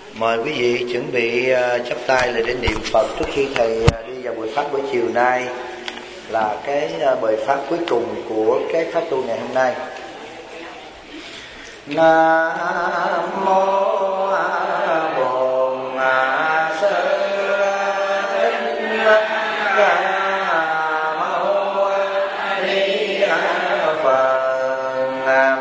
Mời quý vị chuẩn bị chắp tay lại để niệm Phật trước khi thầy đi vào buổi pháp buổi chiều nay, là cái bài pháp cuối cùng của cái pháp tu ngày hôm nay. Nam mô Bổn Sư Thích Ca Mâu Ni Phật.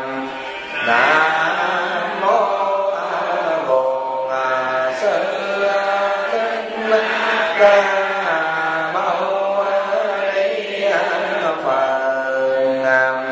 Nam mô Bổn Sư Thích Ca Mâu Ni Phật.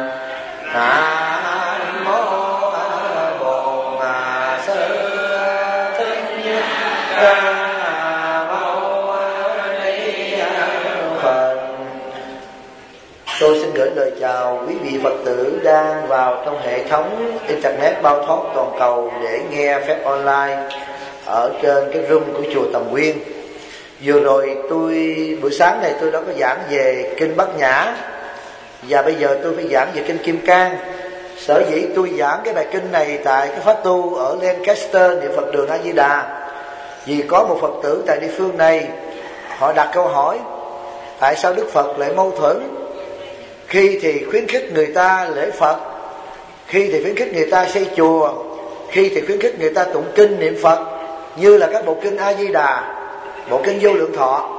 Nam mô Bổn Sư Thích Ca Mâu Ni Phật. Tôi xin gửi lời chào quý vị Phật tử đang vào trong hệ thống Internet bao thoát toàn cầu để nghe phép online ở trên cái room của chùa Tầm Nguyên. Vừa rồi buổi sáng này tôi đã có giảng về Kinh Bát Nhã, và bây giờ tôi phải giảng về Kinh Kim Cang. Sở dĩ tôi giảng cái bài kinh này tại cái pháp tu ở Lancaster, niệm Phật đường A Di Đà, vì có một Phật tử tại địa phương này họ đặt câu hỏi: tại sao Đức Phật lại mâu thuẫn? Khi thì khuyến khích người ta lễ Phật, khi thì khuyến khích người ta xây chùa, khi thì khuyến khích người ta tụng kinh niệm Phật, như là các bộ kinh A Di Đà, bộ kinh Vô Lượng Thọ,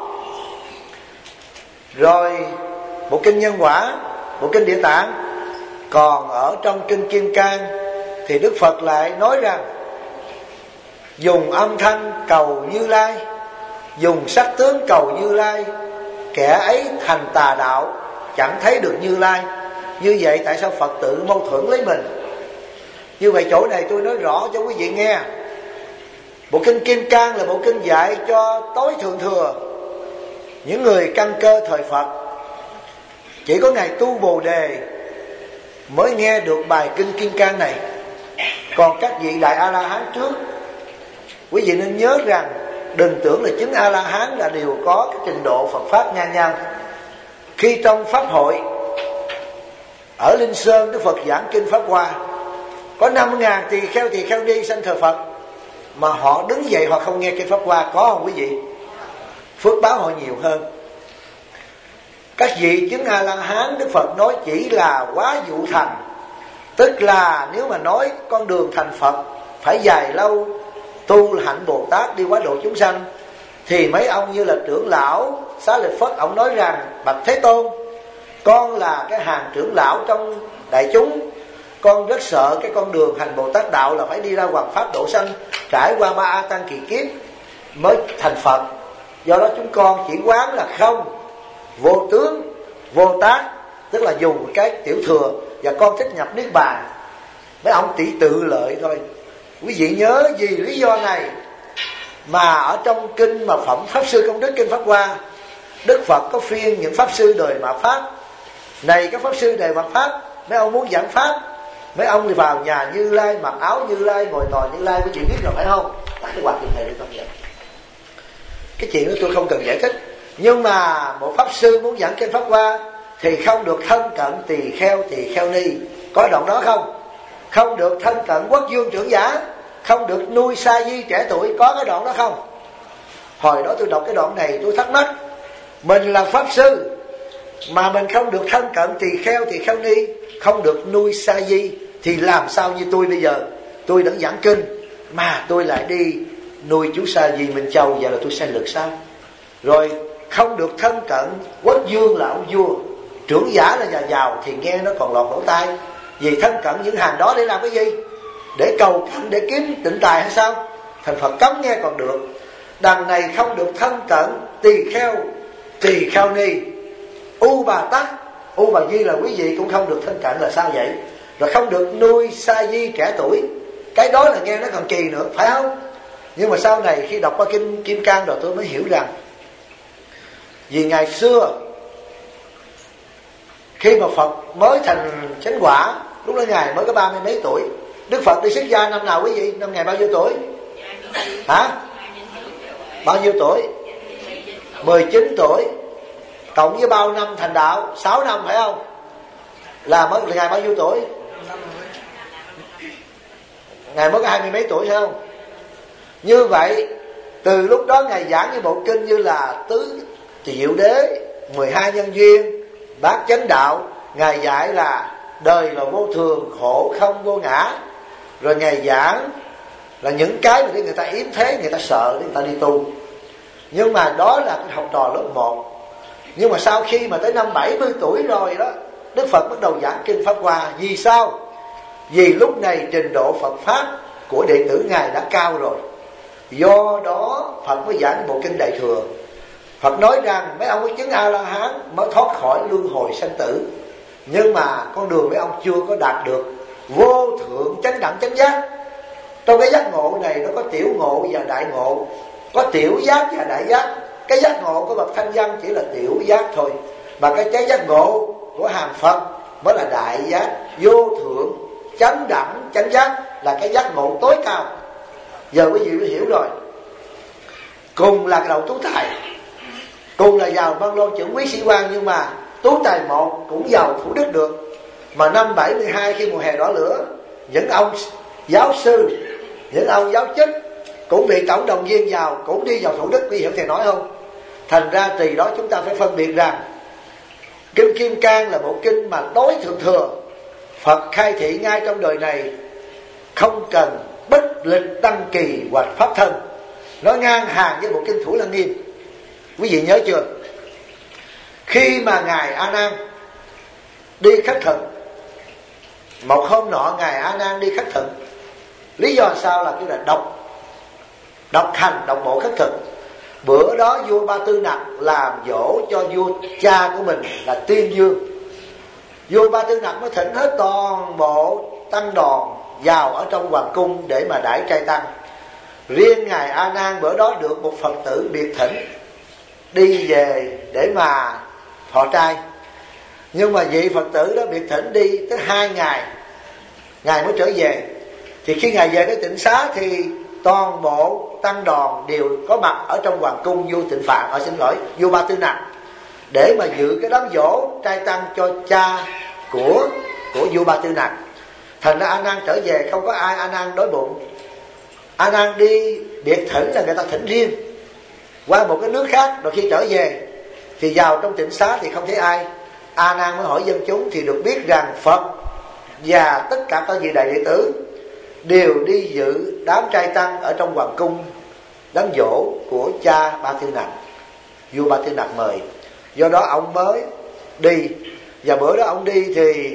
rồi bộ kinh Nhân Quả, bộ kinh Địa Tạng. Còn ở trong kinh Kim Cang thì Đức Phật lại nói rằng dùng âm thanh cầu Như Lai, dùng sắc tướng cầu Như Lai, kẻ ấy thành tà đạo, chẳng thấy được Như Lai. Như vậy tại sao Phật tử mâu thuẫn lấy mình? Như vậy chỗ này tôi nói rõ cho quý vị nghe. Bộ kinh Kim Cang là bộ kinh dạy cho tối thượng thừa, những người căn cơ thời Phật. Chỉ có Ngài Tu Bồ Đề mới nghe được bài kinh Kim Cang này. Còn các vị Đại A-la-hán trước, quý vị nên nhớ rằng đừng tưởng là chứng A-la-hán là đều có cái trình độ Phật Pháp ngang nhau. Khi trong Pháp hội ở Linh Sơn, Đức Phật giảng kinh Pháp Hoa, có 50.000 tỳ kheo ni sanh thờ Phật, mà họ đứng dậy họ không nghe kinh Pháp Hoa, có không quý vị? Phước báo họ nhiều hơn. Các vị chứng A-la-hán, Đức Phật nói chỉ là quá dụ thành, tức là nếu mà nói con đường thành Phật phải dài lâu, tu hạnh Bồ Tát đi quá độ chúng sanh, thì mấy ông như là trưởng lão Xá Lợi Phất, ông nói rằng: bạch Thế Tôn, con là cái hàng trưởng lão trong đại chúng, con rất sợ cái con đường hành Bồ Tát đạo là phải đi ra hoằng pháp độ sanh, trải qua 3 A Tăng kỳ kiếp mới thành Phật. Do đó chúng con chỉ quán là không, vô tướng, vô tác, tức là dùng cái tiểu thừa, và con thích nhập Niết Bàn. Mấy ông chỉ tự lợi thôi. Quý vị nhớ vì lý do này mà ở trong kinh mà phẩm Pháp Sư Công Đức, kinh Pháp Hoa, Đức Phật có phiên những Pháp Sư đời mạt Pháp. Này các Pháp Sư đời mạt Pháp, mấy ông muốn giảng Pháp, mấy ông đi vào nhà Như Lai, mặc áo Như Lai, ngồi tòa Như Lai, quý vị biết rồi phải không? Tại cái hoạt động này không vậy. Cái chuyện đó tôi không cần giải thích. Nhưng mà một Pháp Sư muốn giảng kinh Pháp Hoa thì không được thân cận tỳ kheo ni. Có đoạn đó không? Không được thân cận quốc vương trưởng giả, không được nuôi sa di trẻ tuổi. Có cái đoạn đó không? Hồi đó tôi đọc cái đoạn này tôi thắc mắc, mình là Pháp Sư mà mình không được thân cận tỳ kheo ni, không được nuôi sa di, thì làm sao như tôi bây giờ? Tôi đã giảng kinh mà tôi lại đi nuôi chú sa di Minh Châu, vậy là tôi sai lực sao? Rồi không được thân cận quốc vương là ông vua, trưởng giả là nhà giàu, thì nghe nó còn lọt lỗ tai. Vì thân cận những hàng đó để làm cái gì? Để cầu cạnh, để kiếm tịnh tài hay sao? Thành Phật cấm nghe còn được. Đằng này không được thân cận tỳ kheo ni, U Bà Tắc, U Bà Di là quý vị cũng không được thân cận, là sao vậy? Rồi không được nuôi sa di trẻ tuổi. Cái đó là nghe nó còn kỳ nữa, phải không? Nhưng mà sau này khi đọc qua kinh Kim Cang rồi tôi mới hiểu rằng, vì ngày xưa khi mà Phật mới thành chánh quả, lúc đó Ngài mới có 30 mấy tuổi. Đức Phật đi xuất gia năm nào quý vị? Năm Ngài bao nhiêu tuổi? Hả? Bao nhiêu tuổi? 19 tuổi. Cộng với bao năm thành đạo? 6 năm phải không? Là Ngài bao nhiêu tuổi? Ngài mới có 20 mấy tuổi phải không? Như vậy từ lúc đó Ngài giảng như bộ kinh như là tứ diệu đế, 12 nhân duyên, bát chánh đạo. Ngài dạy là đời là vô thường, khổ không vô ngã. Rồi Ngài giảng là những cái mà để người ta yếm thế, người ta sợ để người ta đi tu. Nhưng mà đó là cái học trò lớp 1. Nhưng mà sau khi mà tới năm 70 tuổi rồi đó, Đức Phật bắt đầu giảng kinh Pháp Hoa. Vì sao? Vì lúc này trình độ Phật Pháp của đệ tử Ngài đã cao rồi. Do đó Phật mới giảng bộ kinh Đại Thừa. Phật nói rằng mấy ông có chứng A-la-hán mới thoát khỏi luân hồi sanh tử. Nhưng mà con đường mấy ông chưa có đạt được vô thượng chánh đẳng chánh giác. Trong cái giác ngộ này nó có tiểu ngộ và đại ngộ, có tiểu giác và đại giác. Cái giác ngộ của bậc thanh văn chỉ là tiểu giác thôi, mà cái giác ngộ của hàng Phật mới là đại giác, vô thượng chánh đẳng chánh giác, là cái giác ngộ tối cao. Giờ quý vị mới hiểu rồi. Cùng là cái đầu tú tài, cùng là giàu Văn Lôn trưởng quý sĩ quan, nhưng mà tú tài một cũng giàu Thủ Đức được. Mà năm 72 khi mùa hè đỏ lửa, những ông giáo sư, những ông giáo chức cũng bị tổng đồng viên vào, cũng đi vào Thủ Đức. Quý hiểu thầy nói không? Thành ra từ đó chúng ta phải phân biệt rằng kinh Kim Cang là bộ kinh mà tối thượng thừa. Phật khai thị ngay trong đời này, không cần bất lịch đăng kỳ hoặc pháp thân. Nó ngang hàng với bộ kinh Thủ Lăng Nghiêm. Quý vị nhớ chưa? Khi mà Ngài A Nan đi khất thực, một hôm nọ Ngài A Nan đi khất thực. Lý do sao? Là cái là độc hành, độc bộ khất thực. Bữa đó vua Ba Tư Nặc làm dỗ cho vua cha của mình là Tuyên Dương. Vua Ba Tư Nặc mới thỉnh hết toàn bộ tăng đoàn vào ở trong hoàng cung để mà đãi trai tăng. Riêng Ngài A Nan bữa đó được một Phật tử biệt thỉnh đi về để mà thọ trai. Nhưng mà vị Phật tử đó biệt thỉnh đi tới 2 ngày, Ngài mới trở về. Thì khi Ngài về tới Tịnh Xá thì toàn bộ tăng đoàn đều có mặt ở trong hoàng cung vua Tịnh Phạn, vua Ba Tư Nặc, để mà dự cái đám dỗ trai tăng cho cha của vua Ba Tư Nặc. Thành ra A Nan trở về không có ai A Nan đói bụng. A Nan đi biệt thỉnh là người ta thỉnh riêng qua một cái nước khác, rồi khi trở về thì vào trong Tịnh Xá thì không thấy ai. A Nan mới hỏi dân chúng thì được biết rằng Phật và tất cả các vị đại đệ tử đều đi dự đám trai tăng ở trong hoàng cung, đám dỗ của cha Ba Tư Nặc, vua Ba Tư Nặc mời. Do đó ông mới đi. Và bữa đó ông đi thì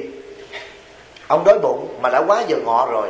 ông đói bụng mà đã quá giờ ngọ rồi.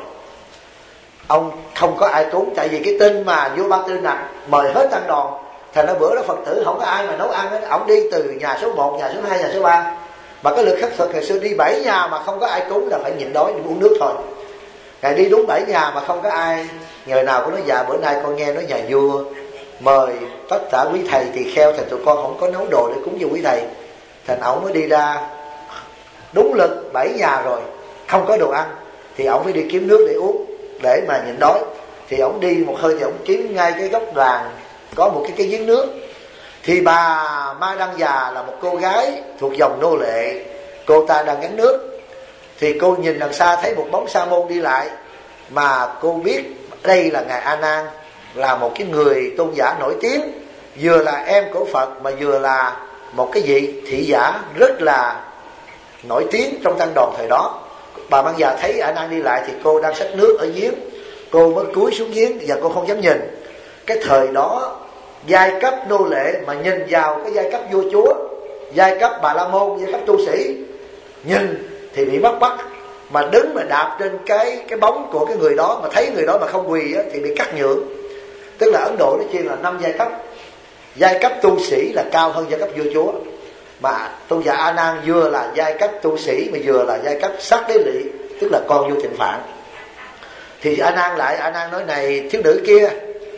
Ông không có ai cúng, tại vì cái tin mà vua Ba Tư Nặc mời hết tăng đoàn. Thành ra bữa đó Phật tử không có ai mà nấu ăn hết. Ông đi từ nhà số 1, nhà số 2, nhà số 3. Mà cái lực khất thực ngày xưa đi 7 nhà mà không có ai cúng là phải nhịn đói đi uống nước thôi. Ngài đi đúng 7 nhà mà không có ai. Người nào cũng nói dạ bữa nay con nghe nói nhà vua mời tất cả quý thầy tỳ kheo, thì tụi con không có nấu đồ để cúng cho quý thầy. Thành ổng mới đi ra đúng lực 7 nhà rồi không có đồ ăn, thì ổng phải đi kiếm nước để uống để mà nhịn đói. Thì ổng đi một hơi thì ổng kiếm ngay cái góc đoàn có một cái giếng nước. Thì bà Ma Đăng Già là một cô gái thuộc dòng nô lệ, cô ta đang gánh nước. Thì cô nhìn đằng xa thấy một bóng sa môn đi lại, mà cô biết đây là Ngài A Nan, là một cái người tôn giả nổi tiếng, vừa là em của Phật mà vừa là một cái vị thị giả rất là nổi tiếng trong tăng đoàn thời đó. Bà Mang Già thấy A Nan đi lại thì cô đang xách nước ở giếng, cô mới cúi xuống giếng và cô không dám nhìn. Cái thời đó giai cấp nô lệ mà nhìn vào cái giai cấp vua chúa, giai cấp Bà La Môn, giai cấp tu sĩ, nhìn thì bị bắt, mà đứng mà đạp trên cái bóng của cái người đó, mà thấy người đó mà không quỳ á, thì bị cắt nhượng. Tức là Ấn Độ nó chia là 5 giai cấp. Giai cấp tu sĩ là cao hơn giai cấp vua chúa, mà tôn giả A Nan vừa là giai cấp tu sĩ mà vừa là giai cấp sắc đế lỵ, tức là con vua Tịnh Phạn. Thì A Nan nói này thiếu nữ kia,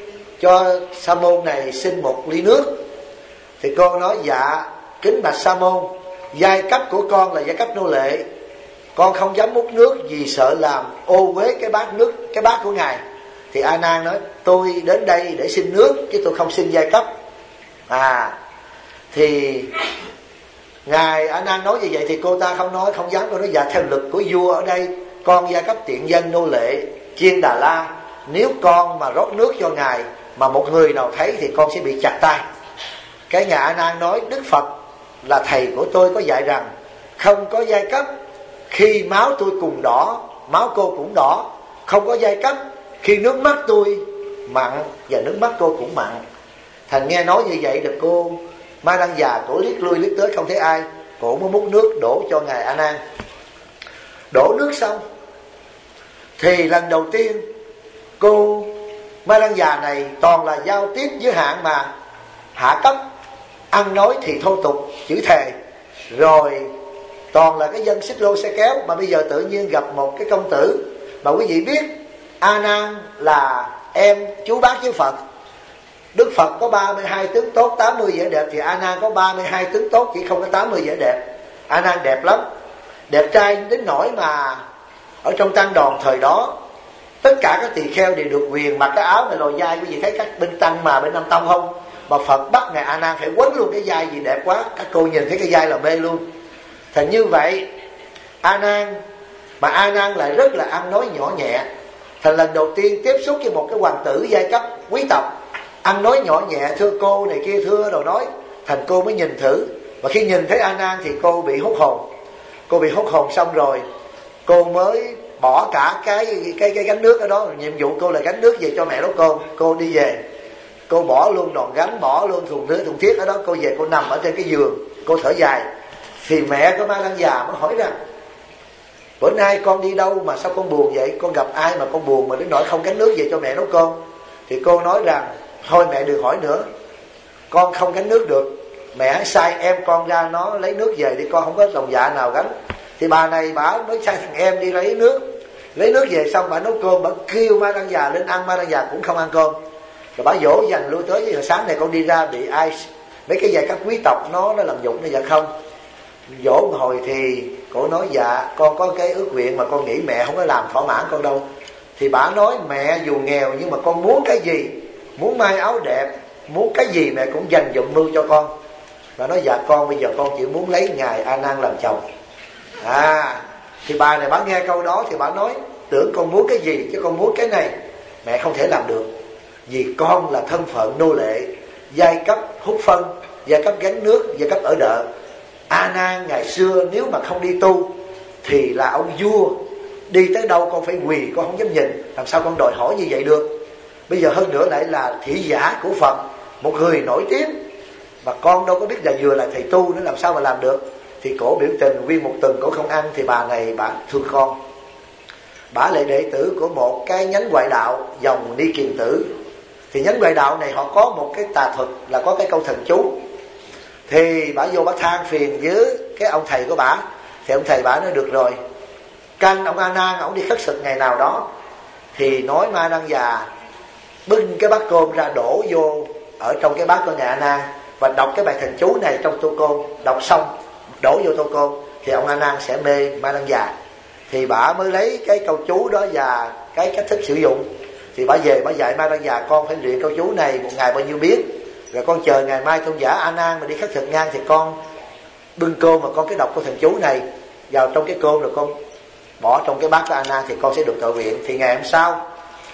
cho sa môn này xin một ly nước. Thì con nói dạ kính bạch sa môn, giai cấp của con là giai cấp nô lệ, con không dám múc nước vì sợ làm ô uế cái bát nước, cái bát của ngài. Thì A Nan nói tôi đến đây để xin nước chứ tôi không xin giai cấp. Thì ngài A Nan nói như vậy thì cô ta không nói, không dám. Cô nói dạ theo luật của vua ở đây con giai cấp tiện dân nô lệ Chiên Đà La, nếu con mà rót nước cho ngài mà một người nào thấy thì con sẽ bị chặt tay. Cái ngài A Nan nói: Đức Phật là thầy của tôi có dạy rằng không có giai cấp. Khi máu tôi cùng đỏ, máu cô cũng đỏ. Không có giai cấp. Khi nước mắt tôi mặn và nước mắt cô cũng mặn. Thành nghe nói như vậy được cô Ma Đăng Già, cổ liếc lui liếc tới không thấy ai, cổ mới múc nước đổ cho ngài A Nan. Đổ nước xong thì lần đầu tiên cô Ma Đăng Già này toàn là giao tiếp với hạng mà hạ cấp, ăn nói thì thô tục, chữ thề, rồi toàn là cái dân xích lô xe kéo. Mà bây giờ tự nhiên gặp một cái công tử mà quý vị biết A Nan là em chú bác với Phật. Đức Phật có 32 tướng tốt, 80 vẻ đẹp, thì A Nan có 32 tướng tốt, chỉ không có 80 vẻ đẹp. A Nan đẹp lắm, đẹp trai đến nỗi mà ở trong tăng đoàn thời đó tất cả các tỳ kheo đều được quyền mặc cái áo này lòi vai. Quý vị thấy các bên tăng mà bên Nam Tông không? Mà Phật bắt ngài A Nan phải quấn luôn cái vai gì đẹp quá, các cô nhìn thấy cái vai là mê luôn. Thành như vậy A Nan, mà A Nan lại rất là ăn nói nhỏ nhẹ. Thành lần đầu tiên tiếp xúc với một cái hoàng tử giai cấp quý tộc, ăn nói nhỏ nhẹ, thưa cô này kia thưa rồi nói. Thành cô mới nhìn thử, và khi nhìn thấy A Nan thì cô bị hút hồn. Cô bị hút hồn xong rồi cô mới bỏ cả cái gánh nước ở đó. Nhiệm vụ cô là gánh nước về cho mẹ đó. Cô đi về, cô bỏ luôn đòn gánh, bỏ luôn thùng thiết ở đó. Cô về cô nằm ở trên cái giường, cô thở dài. Thì mẹ của Ma Đăng Già mới hỏi rằng: bữa nay con đi đâu mà sao con buồn vậy? Con gặp ai mà con buồn mà đến nỗi không gánh nước về cho mẹ nấu cơm? Thì cô nói rằng: thôi mẹ đừng hỏi nữa, con không gánh nước được. Mẹ sai em con ra nó lấy nước về đi, con không có lòng dạ nào gánh. Thì bà này bà nói sai thằng em đi lấy nước về xong bà nấu cơm, bà kêu Ma Đăng Già lên ăn. Ma Đăng Già cũng không ăn cơm, rồi bà dỗ dành lui tới. Giờ sáng này con đi ra bị ai mấy cái giai cấp quý tộc nó làm dụng nó? Dạ không. Dỗ một hồi thì cổ nói: dạ con có cái ước nguyện mà con nghĩ mẹ không có làm thỏa mãn con đâu. Thì bà nói: mẹ dù nghèo nhưng mà con muốn cái gì, muốn may áo đẹp, muốn cái gì mẹ cũng dành dụm mưu cho con. Bà nói: dạ con bây giờ con chỉ muốn lấy ngài A Nan làm chồng. Thì bà này bà nghe câu đó thì bà nói: tưởng con muốn cái gì chứ con muốn cái này mẹ không thể làm được. Vì con là thân phận nô lệ, giai cấp hút phân, giai cấp gánh nước, giai cấp ở đợ. A Nan ngày xưa nếu mà không đi tu thì là ông vua, đi tới đâu con phải quỳ, con không dám nhìn. Làm sao con đòi hỏi như vậy được? Bây giờ hơn nữa lại là thị giả của Phật, một người nổi tiếng, mà con đâu có biết là vừa là thầy tu nữa, làm sao mà làm được? Thì cổ biểu tình nguyên một tuần cổ không ăn. Thì bà này bà thương con, bà lại đệ tử của một cái nhánh ngoại đạo dòng Ni Kiền Tử. Thì nhánh ngoại đạo này họ có một cái tà thuật là có cái câu thần chú. Thì bà vô bà than phiền với cái ông thầy của bà. Thì ông thầy bà nói: được rồi, canh ông A Nan ông đi khất thực ngày nào đó. Thì nói Ma Đăng Già bưng cái bát cơm ra đổ vô ở trong cái bát của ngài A Nan, và đọc cái bài thần chú này trong tô cơm. Đọc xong đổ vô tô cơm thì ông A Nan sẽ mê Ma Đăng Già. Thì bà mới lấy cái câu chú đó và cái cách thức sử dụng. Thì bà về bà dạy Ma Đăng Già: con phải luyện câu chú này một ngày bao nhiêu biết, rồi con chờ ngày mai tôn giả A Nan mà đi khất thực ngang thì con bưng cơm mà con cái đọc câu thần chú này vào trong cái cơm, rồi con bỏ trong cái bát của A Nan thì con sẽ được thọ nguyện. Thì ngày hôm sau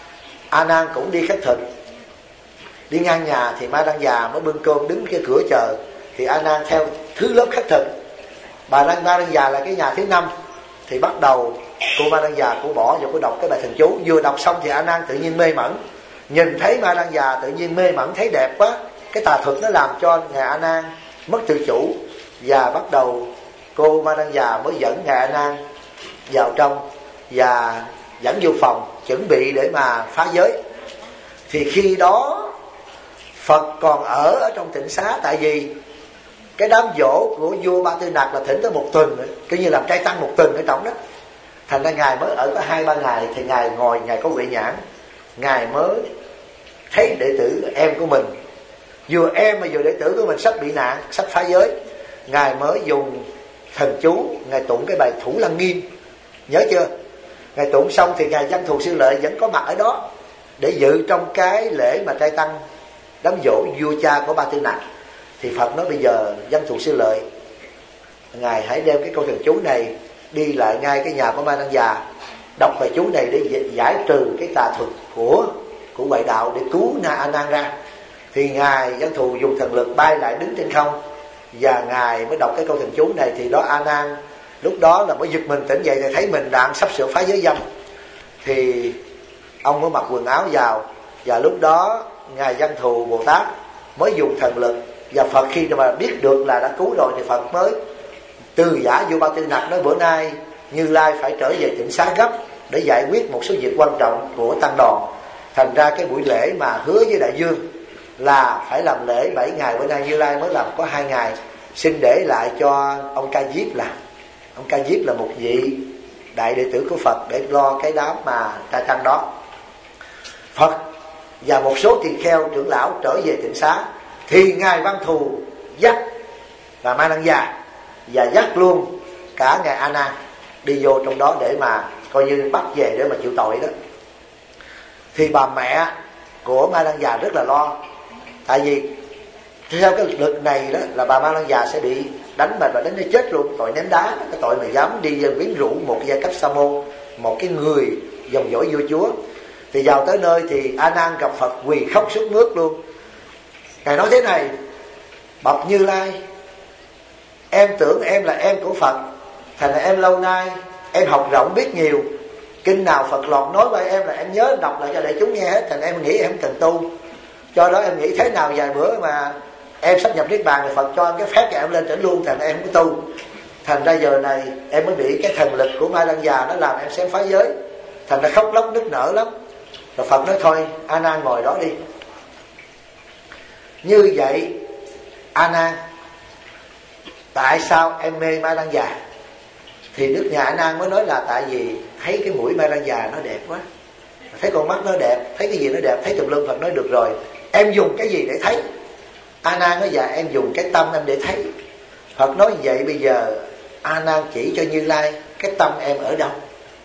A Nan cũng đi khất thực, đi ngang nhà thì Ma Đăng Già mới bưng cơm đứng cái cửa chờ. Thì A Nan theo thứ lớp khất thực, Ma Đăng Già là cái nhà thứ 5. Thì bắt đầu cô Ma Đăng Già cô bỏ vào cô đọc cái bài thần chú. Vừa đọc xong thì A Nan tự nhiên mê mẩn, nhìn thấy Ma Đăng Già tự nhiên mê mẩn, thấy đẹp quá. Cái tà thuật nó làm cho ngài A Nan mất tự chủ, và bắt đầu cô Ma Đăng Già mới dẫn ngài A Nan vào trong và dẫn vô phòng chuẩn bị để mà phá giới. Thì khi đó Phật còn ở trong tịnh xá, tại vì cái đám dỗ của vua Ba Tư Nặc là thỉnh tới 1 tuần, cứ như làm trai tăng 1 tuần ở trong đó. Thành ra ngài mới ở có 2-3 ngày. Thì ngài ngồi, ngài có huệ nhãn, ngài mới thấy đệ tử em của mình, vừa em mà vừa đệ tử của mình sắp bị nạn, sắp phá giới. Ngài mới dùng thần chú, ngài tụng cái bài Thủ Lăng Nghiêm, nhớ chưa? Ngài tụng xong thì ngài Văn Thù Sư Lợi vẫn có mặt ở đó để dự trong cái lễ mà trai tăng đám dỗ vua cha của Ba Tư Nặc. Thì Phật nói: bây giờ Văn Thù Sư Lợi, ngài hãy đem cái câu thần chú này đi lại ngay cái nhà của Ma Đăng Già, đọc bài chú này để giải trừ cái tà thuật của ngoại đạo để cứu A Nan ra. Thì ngài Văn Thù dùng thần lực bay lại đứng trên không, và ngài mới đọc cái câu thần chú này. Thì đó A Nan lúc đó là mới giật mình tỉnh dậy, thì thấy mình đang sắp sửa phá giới dâm. Thì ông mới mặc quần áo vào, và lúc đó ngài Văn Thù Bồ Tát mới dùng thần lực. Và Phật khi mà biết được là đã cứu rồi thì Phật mới từ giả vô Bao Tư Nặc nói bữa nay Như Lai phải trở về Tịnh Xá gấp để giải quyết một số việc quan trọng của tăng đoàn. Thành ra cái buổi lễ mà hứa với Đại Dương là phải làm lễ 7 ngày, bữa nay Như Lai mới làm có 2 ngày, xin để lại cho ông Ca Diếp làm. Ông Ca Diếp là một vị đại đệ tử của Phật để lo cái đám mà trai tăng đó. Phật và một số tỳ kheo trưởng lão trở về Tịnh Xá, thì ngài Văn Thù dắt và Ma Năng Già và dắt luôn cả ngài A Nan đi vô trong đó để mà coi như bắt về để mà chịu tội đó. Thì bà mẹ của Ma Năng Già rất là lo, tại vì theo cái lực này đó là bà Ma Năng Già sẽ bị đánh và đánh đến chết luôn, tội ném đá, cái tội mà dám đi quyến rũ một giai cấp sa môn, một cái người dòng dõi vua chúa. Thì vào tới nơi thì A Nan gặp Phật quỳ khóc sướt mướt luôn. Ngài nói thế này: bậc Như Lai, em tưởng em là em của Phật, thành ra em lâu nay em học rộng biết nhiều, kinh nào Phật lọt nói với em là em nhớ đọc lại cho đại chúng nghe hết. Thành ra em nghĩ em cần tu, cho đó em nghĩ thế nào vài bữa mà em sắp nhập niết bàn thì Phật cho em cái phép cho em lên trển luôn. Thành ra em có tu, thành ra giờ này em mới bị cái thần lực của Ma Năng Già nó làm em xém phá giới, thành ra khóc lóc nức nở lắm. Rồi Phật nói thôi A Nan ngồi đó đi. Như vậy A Nan, tại sao em mê Ma Năng Già? Thì Đức Nhà A Nan mới nói là tại vì thấy cái mũi Ma Năng Già nó đẹp quá, thấy con mắt nó đẹp, thấy cái gì nó đẹp, thấy tùm lum. Phật nói được rồi, em dùng cái gì để thấy? A Nan nói dạ em dùng cái tâm em để thấy. Phật nói vậy bây giờ A Nan chỉ cho Như Lai cái tâm em ở đâu.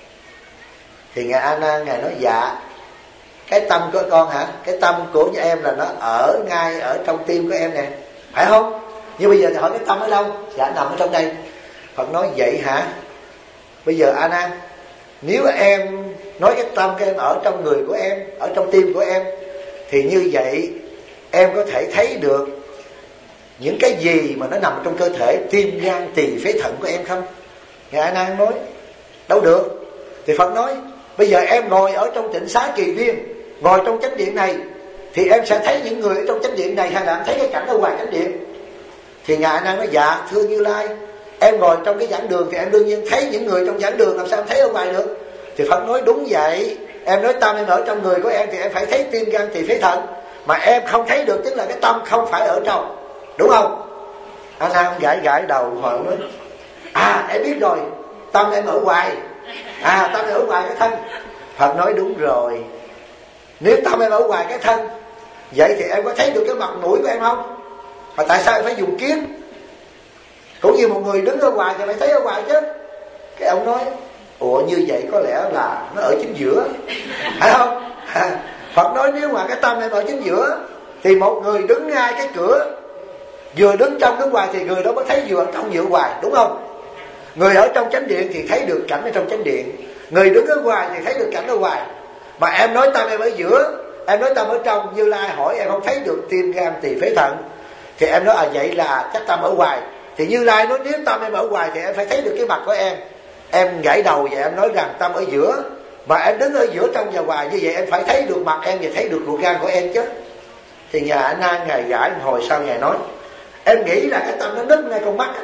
Thì ngài A Nan ngài nói dạ cái tâm của con hả? Cái tâm của em là nó ở ngay ở trong tim của em nè, phải không? Nhưng bây giờ thì hỏi cái tâm ở đâu? Dạ nằm ở trong đây. Phật nói vậy hả? Bây giờ A Nan, nếu em nói cái tâm của em ở trong người của em, ở trong tim của em, thì như vậy em có thể thấy được những cái gì mà nó nằm trong cơ thể tim, gan, tỳ, phế, thận của em không? Ngài A Nan nói đâu được. Thì Phật nói bây giờ em ngồi ở trong Tịnh Xá Kỳ Viên, ngồi trong chánh điện này, thì em sẽ thấy những người ở trong chánh điện này, hay là em thấy cái cảnh ở ngoài chánh điện? Thì ngài A Nan nói dạ thưa Như Lai, em ngồi trong cái giảng đường thì em đương nhiên thấy những người trong giảng đường, làm sao em thấy ở ngoài được? Thì Phật nói đúng vậy, em nói tâm em ở trong người của em thì em phải thấy tim, gan, tỳ, phế, thận, mà em không thấy được tức là cái tâm không phải ở trong, đúng không? A Nan gãi gãi đầu hỏi nói em biết rồi, tâm em ở ngoài. Tâm em ở ngoài cái thân. Phật nói đúng rồi, nếu tâm em ở ngoài cái thân, vậy thì em có thấy được cái mặt mũi của em không? Mà tại sao em phải dùng kiến? Cũng như một người đứng ở ngoài thì phải thấy ở ngoài chứ. Cái ông nói ủa như vậy có lẽ là nó ở chính giữa, phải không? Phật nói nếu mà cái tâm em ở chính giữa, thì một người đứng ngay cái cửa, vừa đứng trong đứng ngoài, thì người đó mới thấy vừa trong vừa ngoài, đúng không? Người ở trong chánh điện thì thấy được cảnh ở trong chánh điện, người đứng ở ngoài thì thấy được cảnh ở ngoài. Mà em nói tâm em ở giữa, em nói tâm ở trong. Như Lai hỏi em không thấy được tim, gan, tỳ, phế, thận, thì em nói vậy là chắc tâm ở ngoài. Thì Như Lai nói nếu tâm em ở ngoài thì em phải thấy được cái mặt của em. Em gãi đầu và em nói rằng tâm ở giữa, mà em đứng ở giữa trong và ngoài, như vậy em phải thấy được mặt em và thấy được ruột gan của em chứ. Thì nhà A Nan ngài gãi hồi sau ngài nói em nghĩ là cái tâm nó núp ngay con mắt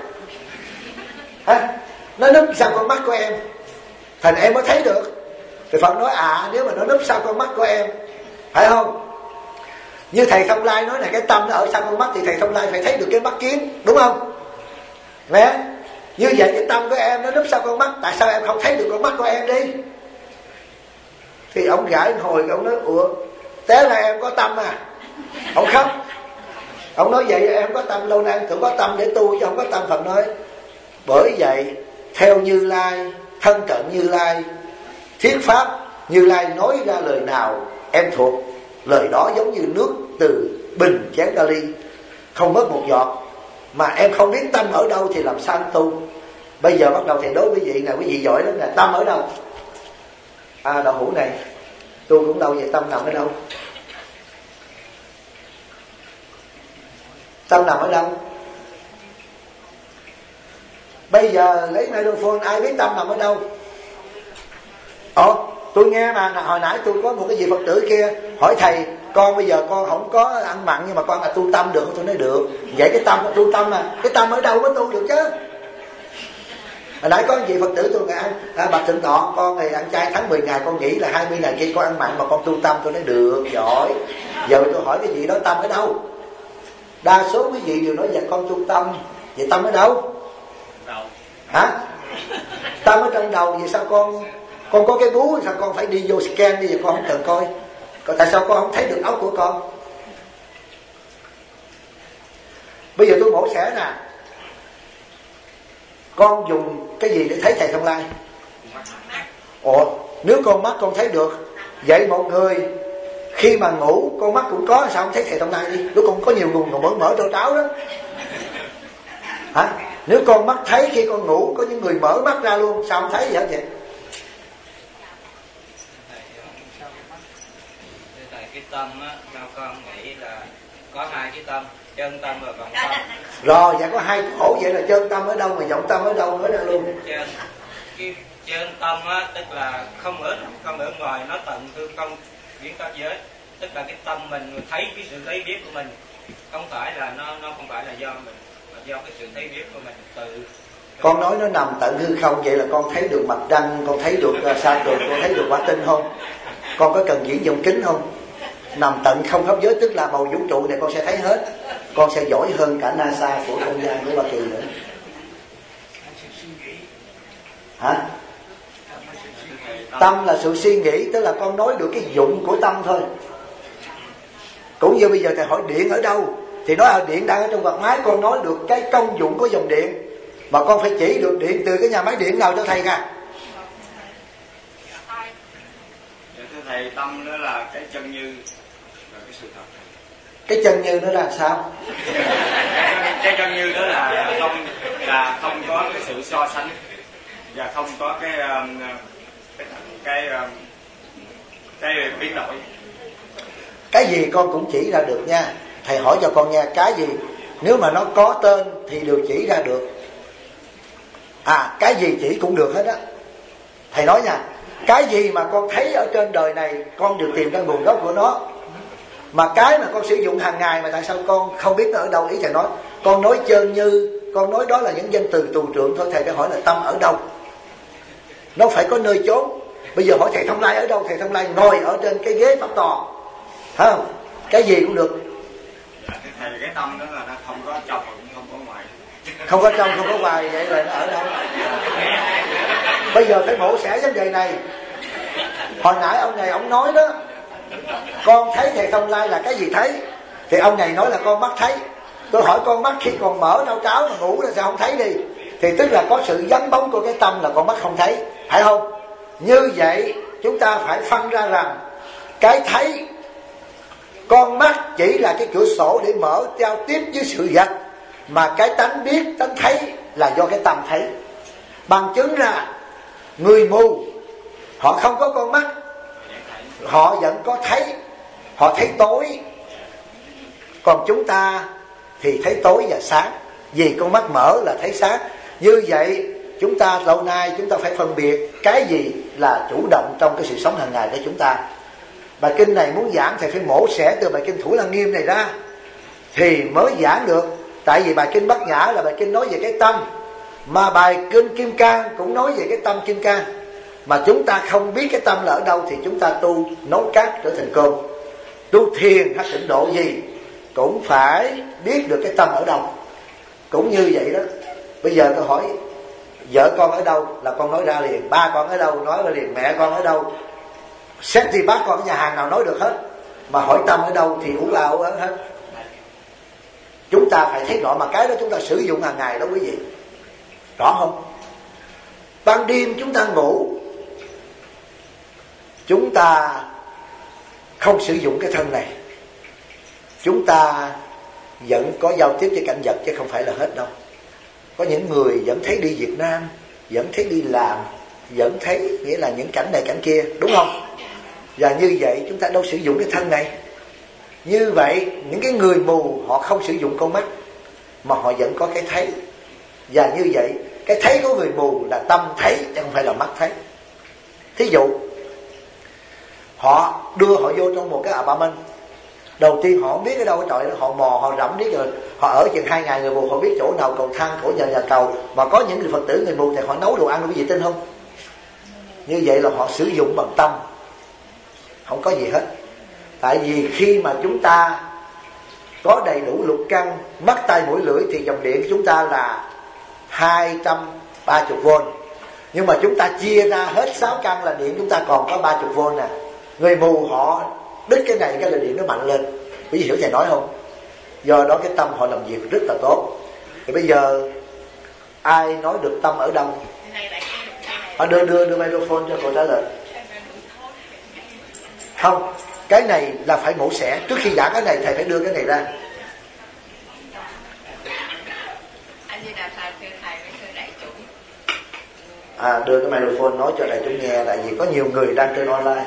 nó núp sau con mắt của em, thành em mới thấy được. Thì Phật nói nếu mà nó núp sau con mắt của em, phải không? Như thầy Thông Lai nói là cái tâm nó ở sau con mắt, thì thầy Thông Lai phải thấy được cái mắt kiến, đúng không? Nè, như vậy cái tâm của em nó núp sau con mắt, tại sao em không thấy được con mắt của em đi? Thì ông gãi hồi, ông nói ủa té là em có tâm à? Ông khóc. Ông nói vậy em có tâm, lâu nay em tưởng có tâm để tu chứ không có tâm. Phật nói bởi vậy theo Như Lai, thân cận Như Lai, thuyết pháp Như Lai nói ra lời nào em thuộc lời đó, giống như nước từ bình chén kali, không mất một giọt. Mà em không biết tâm ở đâu thì làm sao tu? Bây giờ bắt đầu thầy đối với quý vị nè, quý vị giỏi lắm nè, tâm ở đâu? đậu hũ này, tôi cũng đâu về tâm nằm ở đâu. Tâm nằm ở đâu? Bây giờ lấy microphone ai biết tâm nằm ở đâu? Tôi nghe mà hồi nãy tôi có một cái vị Phật tử kia hỏi thầy, con bây giờ con không có ăn mặn nhưng mà con tu tâm được không? Tôi nói được. Vậy cái tâm tu tâm cái tâm ở đâu mới tu được chứ? Hồi nãy có vị Phật tử tôi nghe Bạch Thượng Tọa, con này ăn chay tháng 10 ngày, con nghĩ là 20 ngày kia con ăn mặn mà con tu tâm. Tôi nói được, giỏi. Giờ tôi hỏi cái gì đó tâm ở đâu? Đa số quý vị đều nói dạ con tu tâm. Vậy tâm ở đâu? Hả? Tâm ở trong đầu. Vậy sao con có cái bú, sao con phải đi vô scan đi, giờ con không cần coi. Còn tại sao con không thấy được óc của con? Bây giờ tôi mổ xẻ nè, con dùng cái gì để thấy thầy Thông Lai? Nếu con mắt con thấy được, vậy một người khi mà ngủ con mắt cũng có, sao không thấy thầy Thông Lai đi? Nếu con có nhiều nguồn mở trao tráo đó. Hả? Nếu con mắt thấy khi con ngủ, có những người mở mắt ra luôn, sao không thấy vậy hả vậy? Cái tâm á, con nghĩ là có hai cái tâm, chân tâm và vọng tâm. Rồi, dạ có hai khổ, vậy là chân tâm ở đâu mà vọng tâm ở đâu nói ra luôn. Cái chân tâm á, tức là không ở ngoài, nó tận hư không biến pháp giới. Tức là cái tâm mình thấy cái sự thấy biết của mình, không phải là nó không phải là do mình, mà do cái sự thấy biết của mình từ. Con nói nó nằm tận hư không, vậy là con thấy được mặt trăng, con thấy được Saturn, con thấy được quả tinh không? Con có cần diễn dòng kính không? Nằm tận không pháp giới, tức là bầu vũ trụ này con sẽ thấy hết. Con sẽ giỏi hơn cả NASA của không gian của Hoa Kỳ nữa. Hả? Tâm là sự suy nghĩ, tức là con nói được cái dụng của tâm thôi. Cũng như bây giờ thầy hỏi điện ở đâu, thì nói điện đang ở trong quạt máy, con nói được cái công dụng của dòng điện. Mà con phải chỉ được điện từ cái nhà máy điện nào cho thầy cả. Thưa thầy, tâm đó là cái chân như, là cái sự thật. Cái chân như nó là sao? Cái chân như đó là không có cái sự so sánh và không có cái biến đổi. Cái gì con cũng chỉ ra được nha. Thầy hỏi cho con nghe, cái gì nếu mà nó có tên thì đều chỉ ra được. Cái gì chỉ cũng được hết á. Thầy nói nha, cái gì mà con thấy ở trên đời này con đều tìm ra nguồn gốc của nó. Mà cái mà con sử dụng hàng ngày mà tại sao con không biết nó ở đâu? Ý thầy nói, con nói trơn như, con nói đó là những danh từ tù trượng thôi. Thầy phải hỏi là tâm ở đâu? Nó phải có nơi chốn. Bây giờ hỏi thầy Thông Lai ở đâu? Thầy Thông Lai ngồi ở trên cái ghế pháp tòa, phải không? Cái gì cũng được. Thầy, cái tâm đó là nó không có trong và cũng không có ngoài. Không có trong, không có ngoài, vậy là nó ở đâu? Bây giờ phải mổ xẻ vấn đề này. Hồi nãy ông này ông nói đó, con thấy thầy Thông Lai là cái gì thấy? Thì ông này nói là con mắt thấy. Tôi hỏi con mắt khi còn mở nấu cháo mà ngủ là sao không thấy đi? Thì tức là có sự vắng bóng của cái tâm là con mắt không thấy, phải không? Như vậy chúng ta phải phân ra rằng cái thấy, con mắt chỉ là cái cửa sổ để mở giao tiếp với sự vật, mà cái tánh biết, tánh thấy là do cái tâm thấy. Bằng chứng là người mù họ không có con mắt, họ vẫn có thấy, họ thấy tối. Còn chúng ta thì thấy tối và sáng, vì con mắt mở là thấy sáng. Như vậy chúng ta lâu nay chúng ta phải phân biệt cái gì là chủ động trong cái sự sống hàng ngày của chúng ta. Bài kinh này muốn giảng thầy phải mổ xẻ từ bài kinh Thủ Lăng Nghiêm này ra thì mới giảng được. Tại vì bài kinh Bát Nhã là bài kinh nói về cái tâm, mà bài kinh Kim Cang cũng nói về cái tâm Kim Cang. Mà chúng ta không biết cái tâm là ở đâu thì chúng ta tu nấu cát trở thành cơm, tu thiền hay tịnh độ gì cũng phải biết được cái tâm ở đâu. Cũng như vậy đó. Bây giờ tôi hỏi vợ con ở đâu là con nói ra liền, ba con ở đâu nói ra liền, mẹ con ở đâu, xét thì bác con ở nhà hàng nào nói được hết. Mà hỏi tâm ở đâu thì ú la ú ớ hết. Chúng ta phải thấy rõ, mà cái đó chúng ta sử dụng hàng ngày đó quý vị, rõ không? Ban đêm chúng ta ngủ, chúng ta không sử dụng cái thân này, chúng ta vẫn có giao tiếp với cảnh vật chứ không phải là hết đâu. Có những người vẫn thấy đi Việt Nam, vẫn thấy đi làm, vẫn thấy, nghĩa là những cảnh này cảnh kia, đúng không? Và như vậy chúng ta đâu sử dụng cái thân này. Như vậy những cái người mù họ không sử dụng con mắt, mà họ vẫn có cái thấy. Và như vậy cái thấy của người mù là tâm thấy, chứ không phải là mắt thấy. Thí dụ họ đưa họ vô trong một cái apartment, đầu tiên họ không biết cái đâu cái trọi đó, họ mò họ rẫm biết rồi, họ ở chừng 2 ngày người mù, họ biết chỗ nào cầu thang, chỗ nhà cầu. Mà có những người Phật tử người mù thì họ nấu đồ ăn, quý vị tin không? Như vậy là họ sử dụng bằng tâm, không có gì hết. Tại vì khi mà chúng ta có đầy đủ lục căn, mắt tai mũi lưỡi, thì dòng điện của chúng ta là 230V. Nhưng mà chúng ta chia ra hết 6 căn là điện chúng ta còn có 30V nè. Người mù họ đứt cái này cái là điện nó mạnh lên. Quý vị hiểu thầy nói không? Do đó cái tâm họ làm việc rất là tốt. Thì bây giờ ai nói được tâm ở đâu? Họ đưa microphone cho cô trả lời. Không, cái này là phải mổ xẻ. Trước khi giảng cái này thầy phải đưa cái này ra. Đưa cái microphone nói cho đại chúng nghe, tại vì có nhiều người đang trên online.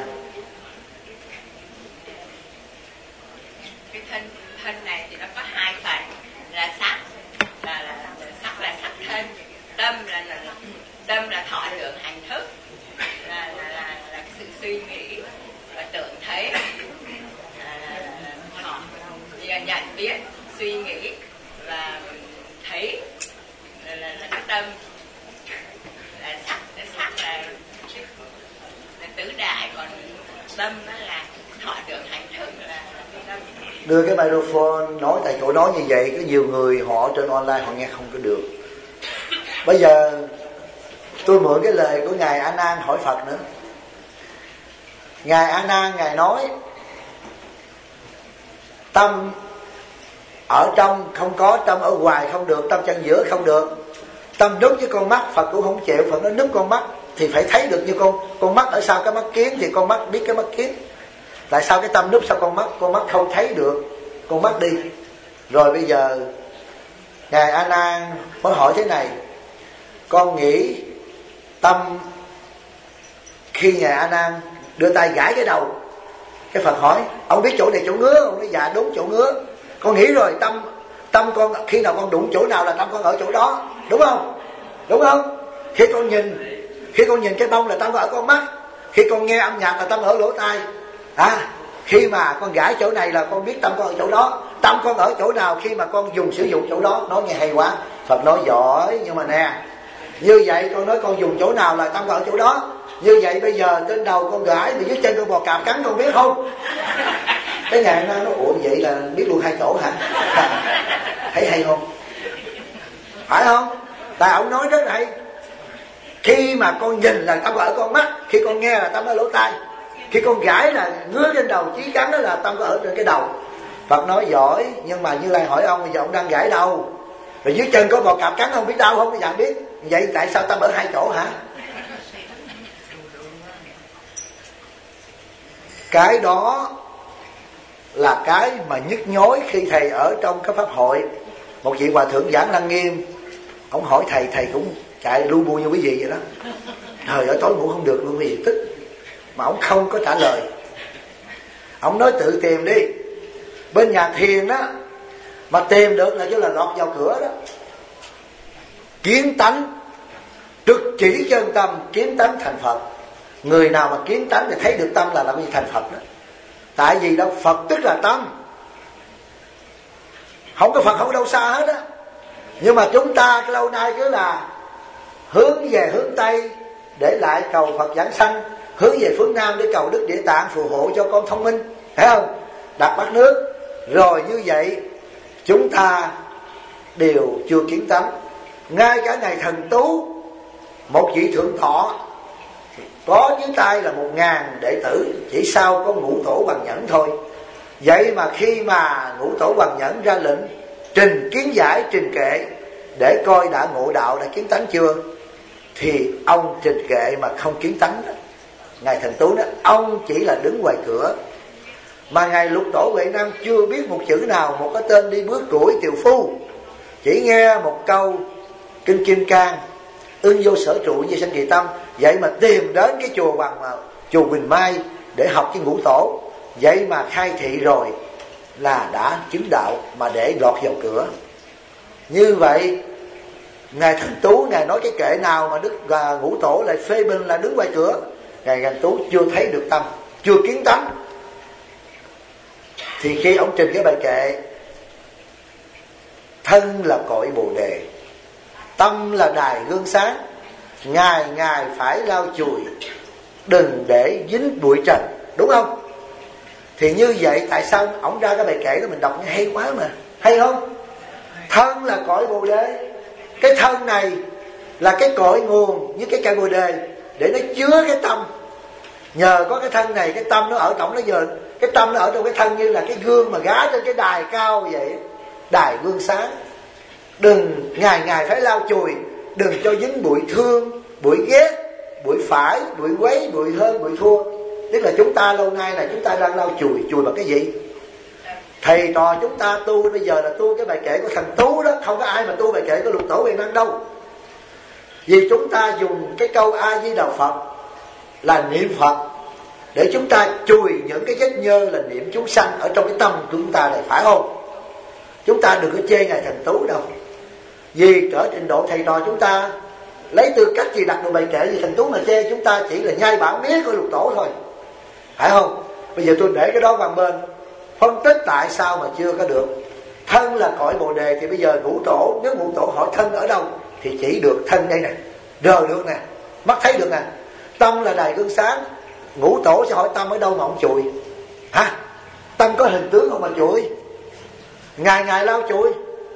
Cái thân này thì nó có 2 phần là sắc, sắc là sắc thân, tâm là thọ tưởng hành thức, là cái sự suy nghĩ và tưởng thấy, thọ nhận biết, suy nghĩ và thấy là cái tâm. Sắc là tứ đại, còn tâm nó là thọ tưởng hành thức là tâm. Đưa cái microphone nói tại chỗ nói như vậy, có nhiều người họ trên online họ nghe không có được. Bây giờ tôi mượn cái lời của ngài A Nan hỏi Phật nữa. Ngài A Nan ngài nói tâm ở trong không có, tâm ở ngoài không được, tâm chân giữa không được. Tâm núp với con mắt, Phật cũng không chịu. Phật nói núp con mắt thì phải thấy được như con mắt ở sau cái mắt kiến, thì con mắt biết cái mắt kiến. Tại sao cái tâm núp sau con mắt không thấy được con mắt đi. Rồi bây giờ ngài A Nan mới hỏi thế này: con nghĩ tâm, khi ngài A Nan đưa tay gãi cái đầu, cái Phật hỏi ông biết chỗ này chỗ ngứa? Ông nói dạ đúng chỗ ngứa. Con nghĩ rồi, tâm con khi nào con đụng chỗ nào là tâm con ở chỗ đó, đúng không? Đúng không? Khi con nhìn cái bông là tâm con ở con mắt, khi con nghe âm nhạc là tâm ở lỗ tai. Khi mà con gãi chỗ này là con biết tâm con ở chỗ đó. Tâm con ở chỗ nào khi mà con sử dụng chỗ đó. Nói nghe hay quá. Phật nói giỏi, nhưng mà nè, như vậy con nói con dùng chỗ nào là tâm con ở chỗ đó. Như vậy bây giờ trên đầu con gãi mà dưới chân con bò cạp cắn, con biết không? Cái ngày nó nói ủa vậy là biết luôn 2 chỗ hả? Thấy hay không? Phải không? Tại ông nói rất là hay. Khi mà con nhìn là tâm ở con mắt, khi con nghe là tâm ở lỗ tai, khi con gãi là ngứa trên đầu, chí cắn đó là tâm có ở trên cái đầu. Phật nói giỏi, nhưng mà Như Lai hỏi ông bây giờ ông đang gãi đâu? Rồi dưới chân có bò cạp cắn, không biết đau không? Dạ biết. Vậy tại sao tâm ở 2 chỗ hả? Cái đó là cái mà nhức nhối khi thầy ở trong cái pháp hội. Một vị hòa thượng giảng Lăng Nghiêm, ông hỏi thầy cũng chạy lu bu như quý vị vậy đó. Trời ơi tối ngủ không được luôn, quý vị tức. Mà ông không có trả lời. Ông nói tự tìm đi. Bên nhà thiền đó mà tìm được là chứ là lọt vào cửa đó. Kiến tánh, trực chỉ chân tâm, kiến tánh thành Phật. Người nào mà kiến tánh thì thấy được tâm là làm gì thành Phật đó. Tại vì đâu Phật tức là tâm, không có Phật không có đâu xa hết á. Nhưng mà chúng ta lâu nay cứ là hướng về hướng Tây để lại cầu Phật giảng sanh, hướng về phương Nam để cầu Đức Địa Tạng phù hộ cho con thông minh, thấy không? Đặt bát nước. Rồi như vậy chúng ta đều chưa kiến tánh. Ngay cả ngày Thần Tú, một vị thượng thọ có dưới tay là 1000 đệ tử, chỉ sau có Ngũ Tổ Hoàng Nhẫn thôi. Vậy mà khi mà Ngũ Tổ Hoàng Nhẫn ra lệnh trình kiến giải, trình kệ để coi đã ngộ đạo, đã kiến tánh chưa, thì ông trình kệ mà không kiến tánh đó. Ngài Thần Tú đó, ông chỉ là đứng ngoài cửa. Mà Ngài Lục Tổ Huệ Năng chưa biết một chữ nào, một cái tên đi bước đuổi tiều phu, chỉ nghe một câu kinh Kim Cang: ưng vô sở trụ như sanh kỳ tâm, Vậy mà tìm đến cái chùa chùa Quỳnh Mai để học cái ngũ tổ, vậy mà khai thị rồi là đã chứng đạo mà để lọt vào cửa. Như vậy Ngài Thành Tú, Ngài nói cái kệ nào mà Đức Ngũ Tổ lại phê bình là đứng ngoài cửa. Ngài Thành Tú chưa thấy được tâm, chưa kiến tánh. Thì khi ông trình cái bài kệ thân là cội Bồ Đề, tâm là đài gương sáng, ngày ngày phải lau chùi, đừng để dính bụi trần, đúng không? Thì như vậy tại sao ổng ra cái bài kệ đó mình đọc nghe hay quá mà, hay không? Thân là cội Bồ Đề, cái thân này là cái cội nguồn với cái cây Bồ Đề để nó chứa cái tâm. Nhờ có cái thân này, cái tâm nó ở tổng nó giờ, cái tâm nó ở trong cái thân như là cái gương mà gá trên cái đài cao vậy, đài gương sáng. Đừng ngày ngày phải lau chùi, đừng cho dính bụi thương, bụi ghét, bụi phải, bụi quấy, bụi hơn, bụi thua. Tức là chúng ta lâu nay là chúng ta đang lau chùi bằng cái gì? Thầy trò chúng ta tu bây giờ là tu cái bài kệ của Thằng Tú đó, không có ai mà tu bài kệ của Lục Tổ Huệ Năng đâu. Vì chúng ta dùng cái câu A Di Đà Phật là niệm Phật để chúng ta chùi những cái vết nhơ là niệm chúng sanh ở trong cái tâm của chúng ta này, phải không? Chúng ta đừng có chê Ngài Thành Tú đâu. Vì trở trình độ thầy trò chúng ta lấy tư cách gì đặt một bài kệ gì Thành Tú mà chê, chúng ta chỉ là nhai bản mía của Lục Tổ thôi, phải không? Bây giờ tôi để cái đó vào bên, phân tích tại sao mà chưa có được. Thân là cõi Bồ Đề, thì bây giờ Ngũ Tổ, nếu Ngũ Tổ hỏi thân ở đâu thì chỉ được thân đây nè, rờ được nè, mắt thấy được nè. Tâm là đài gương sáng, Ngũ Tổ sẽ hỏi tâm ở đâu mà ông chùi hả? Tâm có hình tướng không mà chùi? Ngày ngày lau chùi.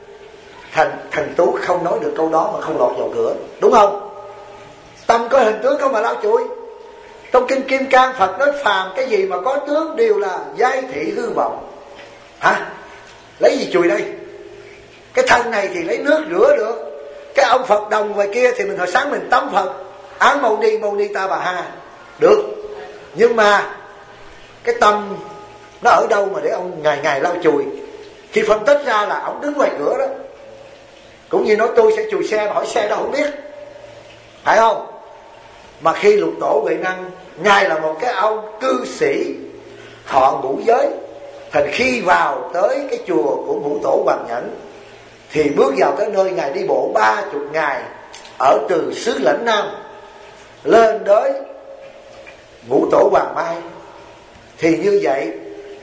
Thành Tú không nói được câu đó mà không lọt vào cửa, đúng không? Tâm có hình tướng không mà lau chùi. Trong kinh Kim Cang Phật nói phàm cái gì mà có tướng đều là giai thị hư vọng. Hả? Lấy gì chùi đây? Cái thân này thì lấy nước rửa được. Cái ông Phật đồng ngoài kia thì mình hồi sáng mình tắm Phật, án mâu ni ta bà ha, được. Nhưng mà cái tâm nó ở đâu mà để ông ngày ngày lau chùi? Thì phân tích ra là ông đứng ngoài cửa đó. Cũng như nói tôi sẽ chùi xe mà hỏi xe đâu không biết, phải không? Mà khi Lục Tổ Huệ Năng, Ngài là một cái ông cư sĩ thọ ngũ giới, thành khi vào tới cái chùa của Ngũ Tổ Hoàng Nhẫn thì bước vào tới nơi Ngài đi bộ 30 ngày ở từ xứ Lãnh Nam lên tới Ngũ Tổ Hoàng Mai. Thì như vậy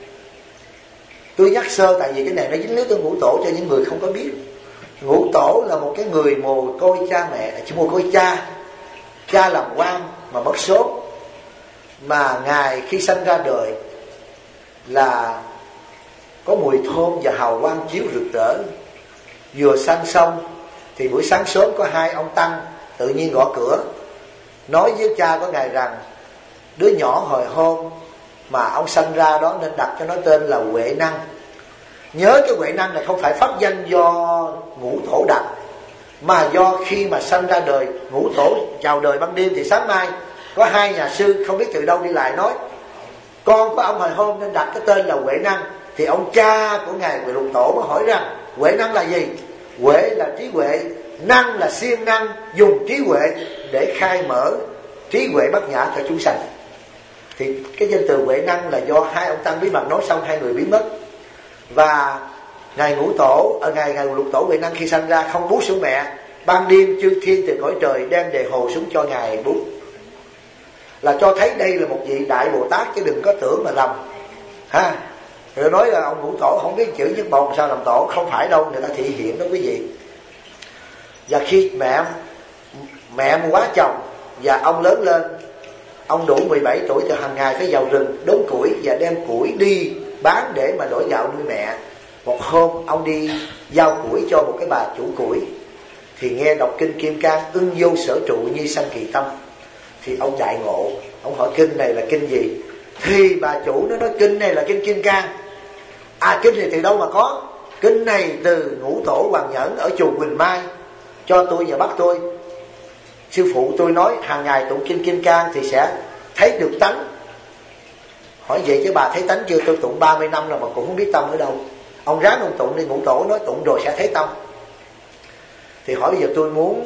tôi nhắc sơ, tại vì cái này nó dính líu tới Ngũ Tổ cho những người không có biết. Ngũ Tổ là một cái người mồ côi cha mẹ, chỉ mồ côi cha làm quan mà mất sớm, mà Ngài khi sanh ra đời là có mùi thơm và hào quang chiếu rực rỡ. Vừa sanh xong thì buổi sáng sớm có hai ông tăng tự nhiên gõ cửa, nói với cha của Ngài rằng đứa nhỏ hồi hôm mà ông sanh ra đó nên đặt cho nó tên là Huệ Năng. Nhớ cái Huệ Năng này không phải pháp danh do Ngũ Tổ đặt, mà do khi mà sanh ra đời, Ngũ Tổ chào đời ban đêm thì sáng mai có hai nhà sư không biết từ đâu đi lại nói con của ông hồi hôm nên đặt cái tên là Huệ Năng. Thì ông cha của Ngài Huệ Lục Tổ mới hỏi rằng Huệ Năng là gì? Huệ là trí huệ, năng là siêng năng, dùng trí huệ để khai mở trí huệ bát nhã cho chúng sanh. Thì cái danh từ Huệ Năng là do hai ông tăng bí mật nói xong hai người biến mất. Và Ngài Ngũ Tổ, Ngài Lục Tổ Huệ Năng khi sanh ra không bú sữa mẹ, ban đêm chư thiên từ cõi trời đem đề hồ xuống cho Ngài bú, là cho thấy đây là một vị Đại Bồ Tát chứ đừng có tưởng mà lầm ha. Rồi nói là ông Ngũ Tổ không biết chữ nhất bồn sao làm tổ, không phải đâu, người ta thị hiện đó quý vị. Và khi mẹ quá chồng và ông lớn lên, ông đủ 17 tuổi thì hàng ngày phải vào rừng đốn củi và đem củi đi bán để mà đổi gạo nuôi mẹ. Một hôm ông đi giao củi cho một cái bà chủ củi, thì nghe đọc kinh Kim Cang ưng vô sở trụ nhi sanh kỳ tâm, thì ông đại ngộ. Ông hỏi kinh này là kinh gì? Thì bà chủ nó nói kinh này là kinh Kim Cang. Kinh này từ đâu mà có? Kinh này từ Ngũ Tổ Hoàng Nhẫn ở chùa Quỳnh Mai cho tôi và bắt tôi. Sư phụ tôi nói hàng ngày tụng kinh Kim Cang thì sẽ thấy được tánh. Hỏi vậy chứ bà thấy tánh chưa? Tôi tụng 30 năm rồi mà cũng không biết tâm ở đâu. Ông ráng ông tụng đi. Ngũ Tổ nói tụng rồi sẽ thấy tâm. Thì hỏi bây giờ tôi muốn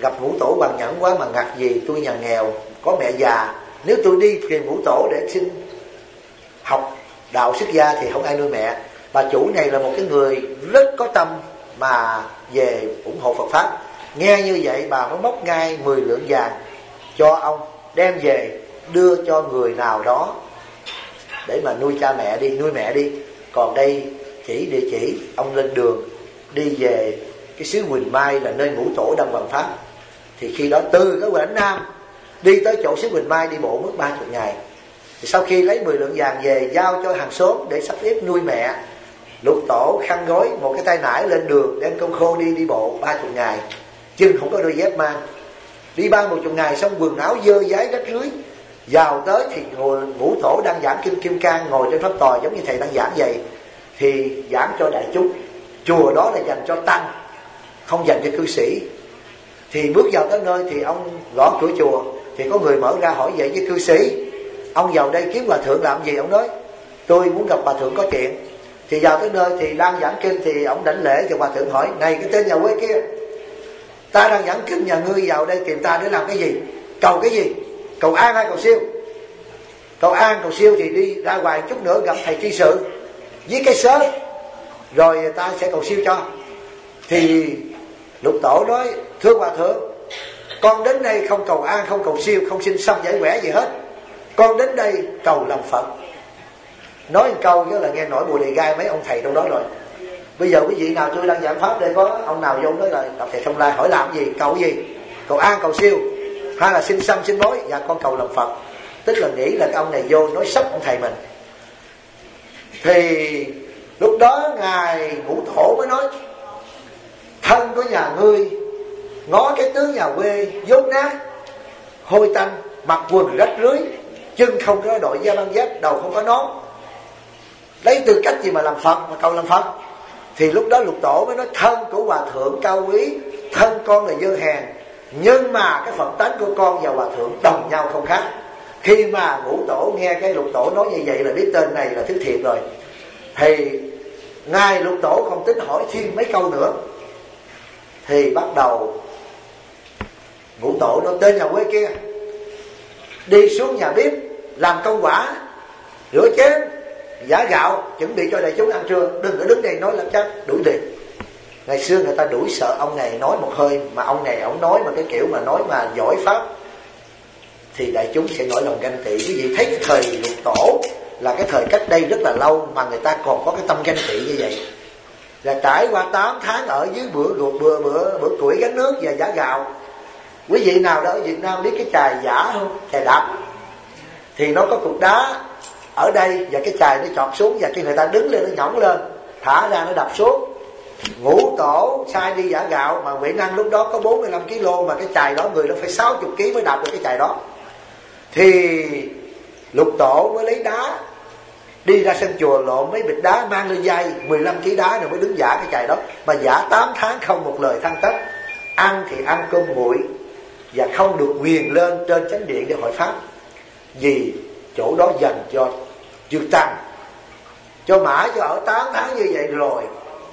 gặp Ngũ Tổ Hoàng Nhẫn quá mà ngặt gì, tôi nhà nghèo, có mẹ già, nếu tôi đi tìm Ngũ Tổ để xin học đạo xuất gia thì không ai nuôi mẹ. Bà chủ này là một cái người rất có tâm mà về ủng hộ Phật Pháp. Nghe như vậy bà mới móc ngay 10 lượng vàng cho ông, đem về đưa cho người nào đó để mà nuôi cha mẹ đi, nuôi mẹ đi. Còn đây chỉ địa chỉ, ông lên đường đi về cái xứ Huỳnh Mai là nơi Ngũ Tổ đang hoằng pháp. Thì khi đó từ cái Quảng Nam đi tới chỗ xứ Huỳnh Mai đi bộ mất 30 ngày. Thì sau khi lấy 10 lượng vàng về giao cho hàng xóm để sắp xếp nuôi mẹ, Lục Tổ khăn gói một cái tay nải lên đường đem cơm khô đi bộ 30 ngày, chân không có đôi dép mang, đi 30 ngày xong quần áo dơ dáy rách rưới. Vào tới thì Ngũ Tổ đang giảng kinh Kim Cang, ngồi trên pháp tòa giống như thầy đang giảng vậy, thì giảng cho đại chúng. Chùa đó là dành cho tăng, không dành cho cư sĩ. Thì bước vào tới nơi thì ông gõ cửa chùa, thì có người mở ra hỏi vậy với cư sĩ: ông vào đây kiếm hòa thượng làm gì? Ông nói: tôi muốn gặp hòa thượng có chuyện. Thì vào tới nơi thì đang giảng kinh, thì ông đảnh lễ cho hòa thượng hỏi: này cái tên nhà quê kia, ta đang giảng kinh, nhà ngươi vào đây tìm ta để làm cái gì? Cầu cái gì? Cầu an hay cầu siêu? Cầu an cầu siêu thì đi ra ngoài chút nữa gặp thầy tri sự với cái sớ, rồi ta sẽ cầu siêu cho. Thì Lục Tổ nói: thưa hòa thượng, con đến đây không cầu an, không cầu siêu, không xin xăm giải quẻ gì hết. Con đến đây cầu làm Phật. Nói một câu chứ là nghe nổi Bồ Đề Gai mấy ông thầy trong đó rồi. Bây giờ quý vị nào tôi đang giảng pháp đây, có ông nào vô nói là đọc thầy Thông Lai hỏi làm gì, cầu gì? Cầu an cầu siêu hay là xin xăm xin mối? Dạ con cầu làm Phật. Tức là nghĩ là cái ông này vô nói sốc ông thầy mình. Thì lúc đó ngài Ngũ Tổ mới nói: thân của nhà ngươi ngó cái tướng nhà quê dốt nát hôi tanh, mặc quần rách rưới, chân không có đội da băng giáp, đầu không có nón, lấy tư cách gì mà làm Phật, mà cầu làm Phật? Thì lúc đó Lục Tổ mới nói: thân của hòa thượng cao quý, thân con là dơ hèn, nhưng mà cái Phật tánh của con và hòa thượng đồng nhau không khác. Khi mà Ngũ Tổ nghe cái Lục Tổ nói như vậy là biết tên này là thứ thiệt rồi. Thì ngài Lục Tổ không tính hỏi thêm mấy câu nữa, thì bắt đầu Ngũ Tổ nói: tên nhà quê kia, đi xuống nhà bếp làm công quả, rửa chén, giã gạo, chuẩn bị cho đại chúng ăn trưa, đừng có đứng đây nói làm chắc, đuổi tiền. Ngày xưa người ta đuổi sợ ông này nói một hơi, mà ông này ông nói mà cái kiểu mà nói mà giỏi pháp thì đại chúng sẽ nổi lòng ganh tị. Quý vị thấy cái thời Lục Tổ là cái thời cách đây rất là lâu mà người ta còn có cái tâm ganh tị như vậy. Và trải qua 8 tháng ở dưới bữa củi gánh nước và giã gạo. Quý vị nào đó ở Việt Nam biết cái chài giả không? Chài đạp. Thì nó có cục đá ở đây và cái chài nó chọt xuống, và khi người ta đứng lên nó nhõng lên, thả ra nó đập xuống. Ngũ Tổ sai đi giã gạo mà Huệ Năng lúc đó có 45 kg, mà cái chài đó người nó phải 60 kg mới đạp được cái chài đó. Thì Lục Tổ mới lấy đá đi ra sân chùa lộn mấy bịch đá mang lên vai 15 kg đá rồi mới đứng giả cái chài đó. Mà giả 8 tháng không một lời than tất, ăn thì ăn cơm nguội và không được quyền lên trên chánh điện để hỏi pháp, vì chỗ đó dành cho chư tăng. Cho mãi cho ở 8 tháng như vậy rồi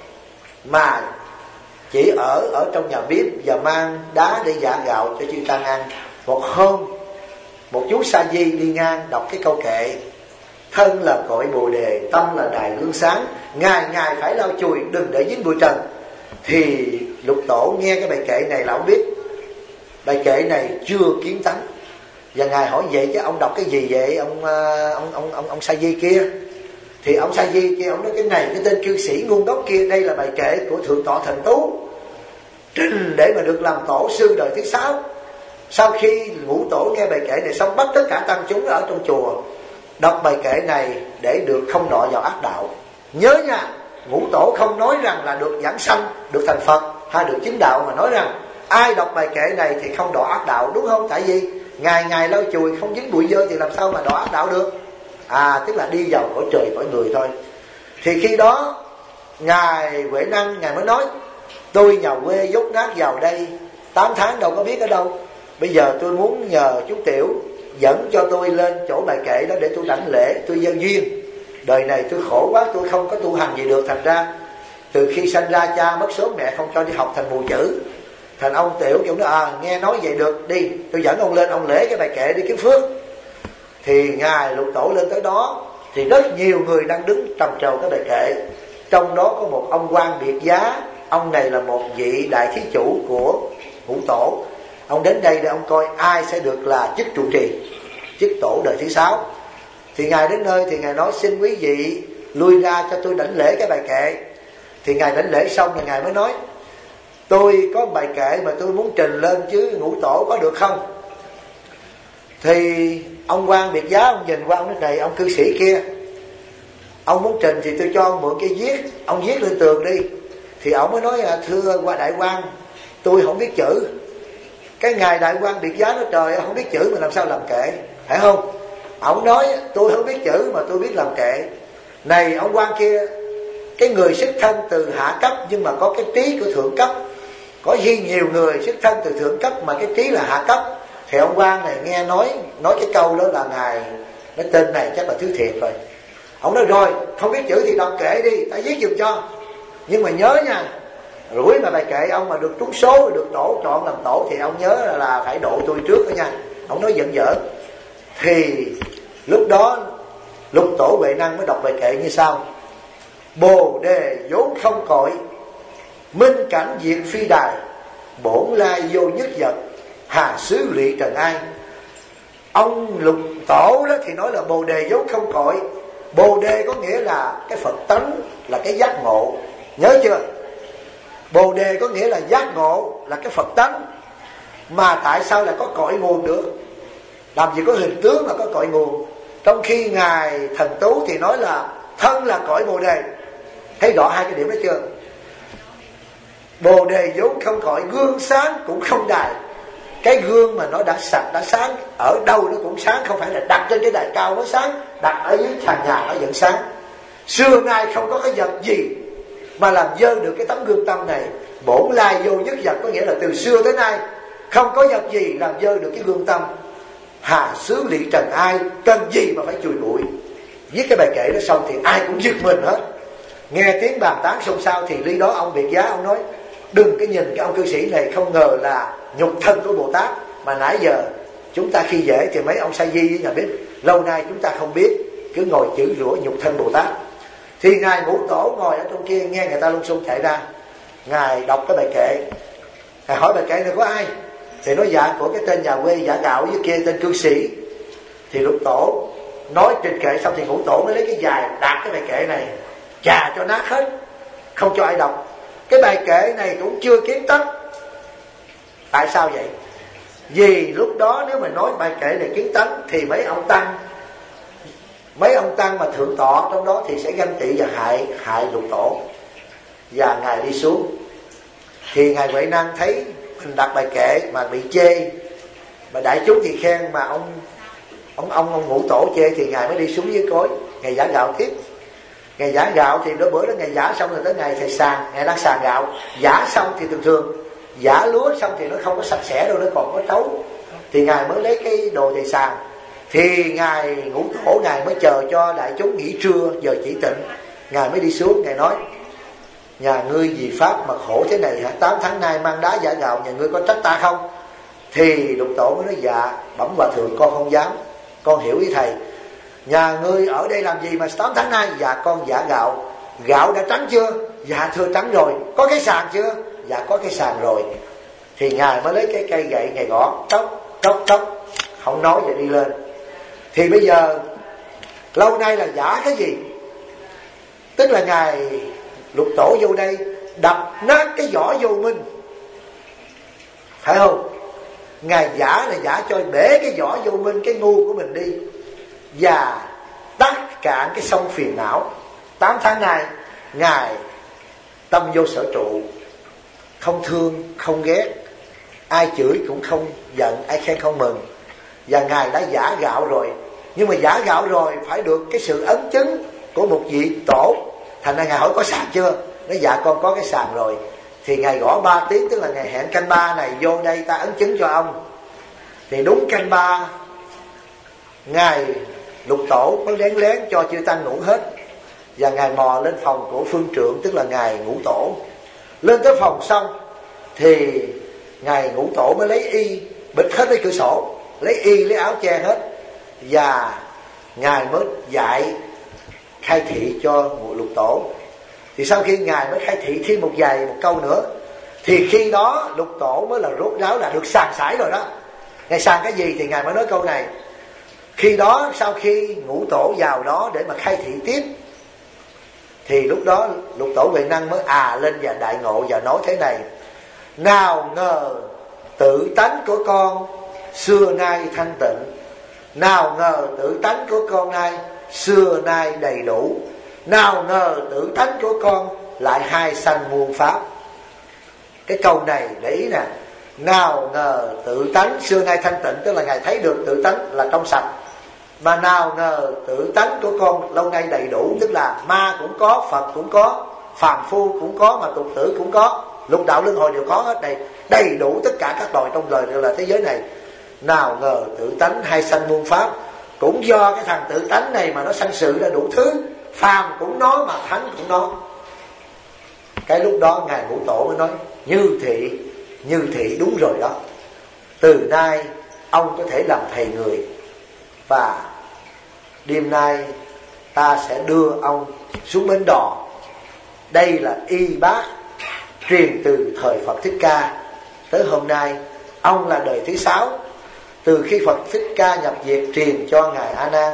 mà chỉ ở trong nhà bếp và mang đá để giã gạo cho chư tăng ăn. Một hôm một chú sa di đi ngang đọc cái câu kệ: thân là cội bồ đề, tâm là đài gương sáng, ngày ngày phải lau chùi, đừng để dính bụi trần. Thì Lục Tổ nghe cái bài kệ này là ông biết bài kệ này chưa kiến tánh. Và ngài hỏi: vậy chứ ông đọc cái gì vậy ông sa di kia? Thì ông sa di kia ông nói: cái này cái tên cư sĩ ngu ngốc kia, đây là bài kệ của Thượng Tọa Thần Tú trình để mà được làm tổ sư đời thứ 6. Sau khi Ngũ Tổ nghe bài kệ này xong, bắt tất cả tăng chúng ở trong chùa đọc bài kệ này để được không đọa vào ác đạo. Nhớ nha, Ngũ Tổ không nói rằng là được giảng sanh, được thành Phật hay được chứng đạo, mà nói rằng ai đọc bài kệ này thì không đọa ác đạo, đúng không? Tại vì ngày ngày lau chùi không dính bụi dơ thì làm sao mà đọa ác đạo được? Tức là đi vào cõi trời cõi người thôi. Thì khi đó ngài Huệ Năng ngài mới nói: tôi nhà quê dốt nát vào đây 8 tháng đâu có biết ở đâu, bây giờ tôi muốn nhờ chú Tiểu dẫn cho tôi lên chỗ bài kệ đó để tôi đảnh lễ, tôi gieo duyên. Đời này tôi khổ quá, tôi không có tu hành gì được, thành ra từ khi sanh ra cha mất sớm, mẹ không cho đi học thành mù chữ, Thành ông Tiểu kiểu nói nghe nói vậy được, đi tôi dẫn ông lên, ông lễ cái bài kệ đi kiếm phước. Thì ngài Lục Tổ lên tới đó thì rất nhiều người đang đứng trầm trồ cái bài kệ. Trong đó có một ông quan biệt giá. Ông này là một vị đại thí chủ của Ngũ Tổ. Ông đến đây để ông coi ai sẽ được là chức trụ trì, chức tổ đời thứ 6. Thì ngài đến nơi thì ngài nói xin quý vị lui ra cho tôi đảnh lễ cái bài kệ. Thì ngài đảnh lễ xong thì ngài mới nói tôi có bài kệ mà tôi muốn trình lên chứ Ngũ Tổ có được không? Thì ông quan biệt giá ông nhìn qua ông nói này, ông cư sĩ kia, ông muốn trình thì tôi cho ông mượn cái viết, ông viết lên tường đi. Thì ông mới nói thưa qua đại quan, tôi không biết chữ. Cái ngài đại quan biệt giá nói trời không biết chữ mà làm sao làm kệ, phải không? Ông nói tôi không biết chữ mà tôi biết làm kệ. Này ông quan kia, cái người xuất thân từ hạ cấp nhưng mà có cái trí của thượng cấp. Có nhiều người xuất thân từ thượng cấp mà cái trí là hạ cấp. Thì ông quan này nghe nói cái câu đó là ngài nói tên này chắc là thứ thiệt rồi. Ông nói rồi không biết chữ thì đọc kệ đi, ta viết giùm cho. Nhưng mà nhớ nha, rủi mà bài kệ ông mà được trúng số, được tổ chọn làm tổ thì ông nhớ là phải độ tôi trước đó nha. Ông nói giận dở. Thì lúc đó Lục Tổ Huệ Năng mới đọc bài kệ như sau: Bồ đề vốn không cội, minh cảnh diệt phi đài, bổn lai vô nhất vật, hà xứ lụy trần ai. Ông Lục Tổ đó thì nói là bồ đề vốn không cội. Bồ đề có nghĩa là cái Phật tánh, là cái giác ngộ. Nhớ chưa? Bồ đề có nghĩa là giác ngộ, là cái Phật tánh. Mà tại sao lại có cội nguồn được? Làm gì có hình tướng mà có cội nguồn? Trong khi ngài Thần Tú thì nói là thân là cội bồ đề. Thấy rõ hai cái điểm đó chưa? Bồ đề vốn không cội, gương sáng cũng không đài. Cái gương mà nó đã sạch, đã sáng, ở đâu nó cũng sáng. Không phải là đặt trên cái đài cao nó sáng, đặt ở dưới sàn nhà nó vẫn sáng. Xưa nay không có cái vật gì mà làm dơ được cái tấm gương tâm này. Bổn lai vô nhất vật có nghĩa là từ xưa tới nay không có vật gì làm dơ được cái gương tâm. Hà xứ lị trần ai, cần gì mà phải chùi bụi. Viết cái bài kệ đó xong thì ai cũng giật mình hết. Nghe tiếng bàn tán xôn xao thì lý đó ông biệt giá ông nói đừng cái nhìn cái ông cư sĩ này, không ngờ là nhục thân của Bồ Tát. Mà nãy giờ chúng ta khi dễ thì mấy ông sa di với nhà bếp, lâu nay chúng ta không biết, cứ ngồi chửi rủa nhục thân Bồ Tát. Thì ngài Ngũ Tổ ngồi ở trong kia nghe người ta lung xung chạy ra. Ngài đọc cái bài kệ, ngài hỏi bài kệ này của ai? Thì nói dạ của cái tên nhà quê giả gạo với kia tên cư sĩ. Thì Lục Tổ nói trình kệ xong thì Ngũ Tổ mới lấy cái dài đạp cái bài kệ này, chà cho nát hết, không cho ai đọc. Cái bài kệ này cũng chưa kiếm tánh. Tại sao vậy? Vì lúc đó nếu mà nói bài kệ này kiến tánh thì mấy ông tăng mà thượng tọa trong đó thì sẽ ganh tị và hại Lục Tổ. Và ngài đi xuống thì ngài Huệ Năng thấy mình đặt bài kệ mà bị chê, mà đại chúng thì khen, mà ông Ngũ Tổ chê thì ngài mới đi xuống dưới cối. Ngài giả gạo tiếp. Ngài giả gạo thì bữa đó ngài giả xong rồi tới ngày thầy sàn, ngài đang sàn gạo. Giả xong thì thường giả lúa xong thì nó không có sạch sẽ đâu, nó còn có trấu. Thì ngài mới lấy cái đồ thầy sàn. Thì ngài Ngũ Tổ ngài mới chờ cho đại chúng nghỉ trưa giờ chỉ tịnh, ngài mới đi xuống. Ngài nói nhà ngươi vì pháp mà khổ thế này hả? 8 tháng nay mang đá giả gạo, nhà ngươi có trách ta không? Thì Lục Tổ mới nói dạ bẩm hòa thượng con không dám, con hiểu ý thầy. Nhà ngươi ở đây làm gì mà 8 tháng nay? Dạ con giả gạo. Gạo đã trắng chưa? Dạ thưa trắng rồi. Có cái sàn chưa? Dạ có cái sàn rồi. Thì ngài mới lấy cái cây gậy ngài gõ tróc tróc tróc, không nói và đi lên. Thì bây giờ lâu nay là giả cái gì? Tức là ngài Lục Tổ vô đây đập nát cái vỏ vô minh, phải không? Ngài giả là giả cho bể cái vỏ vô minh, cái ngu của mình đi, và tắt cạn cái sông phiền não. 8 tháng nay ngài tâm vô sở trụ, không thương không ghét, ai chửi cũng không giận, ai khen không mừng. Và ngài đã giả gạo rồi. Nhưng mà giả gạo rồi phải được cái sự ấn chứng của một vị tổ. Thành ra ngài hỏi có sàn chưa? Nói dạ con có cái sàn rồi. Thì ngài gõ 3 tiếng, tức là ngài hẹn canh 3 này vô đây ta ấn chứng cho ông. Thì đúng canh 3 ngài Lục Tổ có lén lén cho chư tăng ngủ hết, và ngài mò lên phòng của phương trượng, tức là ngài Ngũ Tổ. Lên tới phòng xong thì ngài Ngũ Tổ mới lấy y bịt hết cái cửa sổ, lấy y lấy áo che hết, và ngài mới dạy khai thị cho Lục Tổ. Thì sau khi ngài mới khai thị thêm một câu nữa, thì khi đó Lục Tổ mới là rốt ráo là được sàng sải rồi đó. Ngài sàng cái gì thì ngài mới nói câu này. Khi đó sau khi Ngũ Tổ vào đó để mà khai thị tiếp, thì lúc đó Lục Tổ Huệ Năng mới lên và đại ngộ và nói thế này: nào ngờ tự tánh của con xưa nay thanh tịnh, nào ngờ tự tánh của con nay xưa nay đầy đủ, nào ngờ tự tánh của con lại hai sanh muôn pháp. Cái câu này để ý nè, nào ngờ tự tánh xưa nay thanh tịnh, tức là ngài thấy được tự tánh là trong sạch. Mà nào ngờ tự tánh của con lâu nay đầy đủ, tức là ma cũng có, Phật cũng có, phàm phu cũng có, mà tục tử cũng có, lục đạo luân hồi đều có hết này, đầy đủ tất cả các loài trong đời đều là thế giới này. Nào ngờ tự tánh hai sanh muôn pháp, cũng do cái thằng tự tánh này mà nó sanh sự ra đủ thứ, phàm cũng nó mà thánh cũng nó. Cái lúc đó ngài Ngũ Tổ mới nói: như thị đúng rồi đó. Từ nay ông có thể làm thầy người, và đêm nay ta sẽ đưa ông xuống bến đò. Đây là y bác truyền từ thời Phật Thích Ca tới hôm nay. Ông là đời thứ 6 từ khi Phật Thích Ca nhập diệt truyền cho ngài A Nan.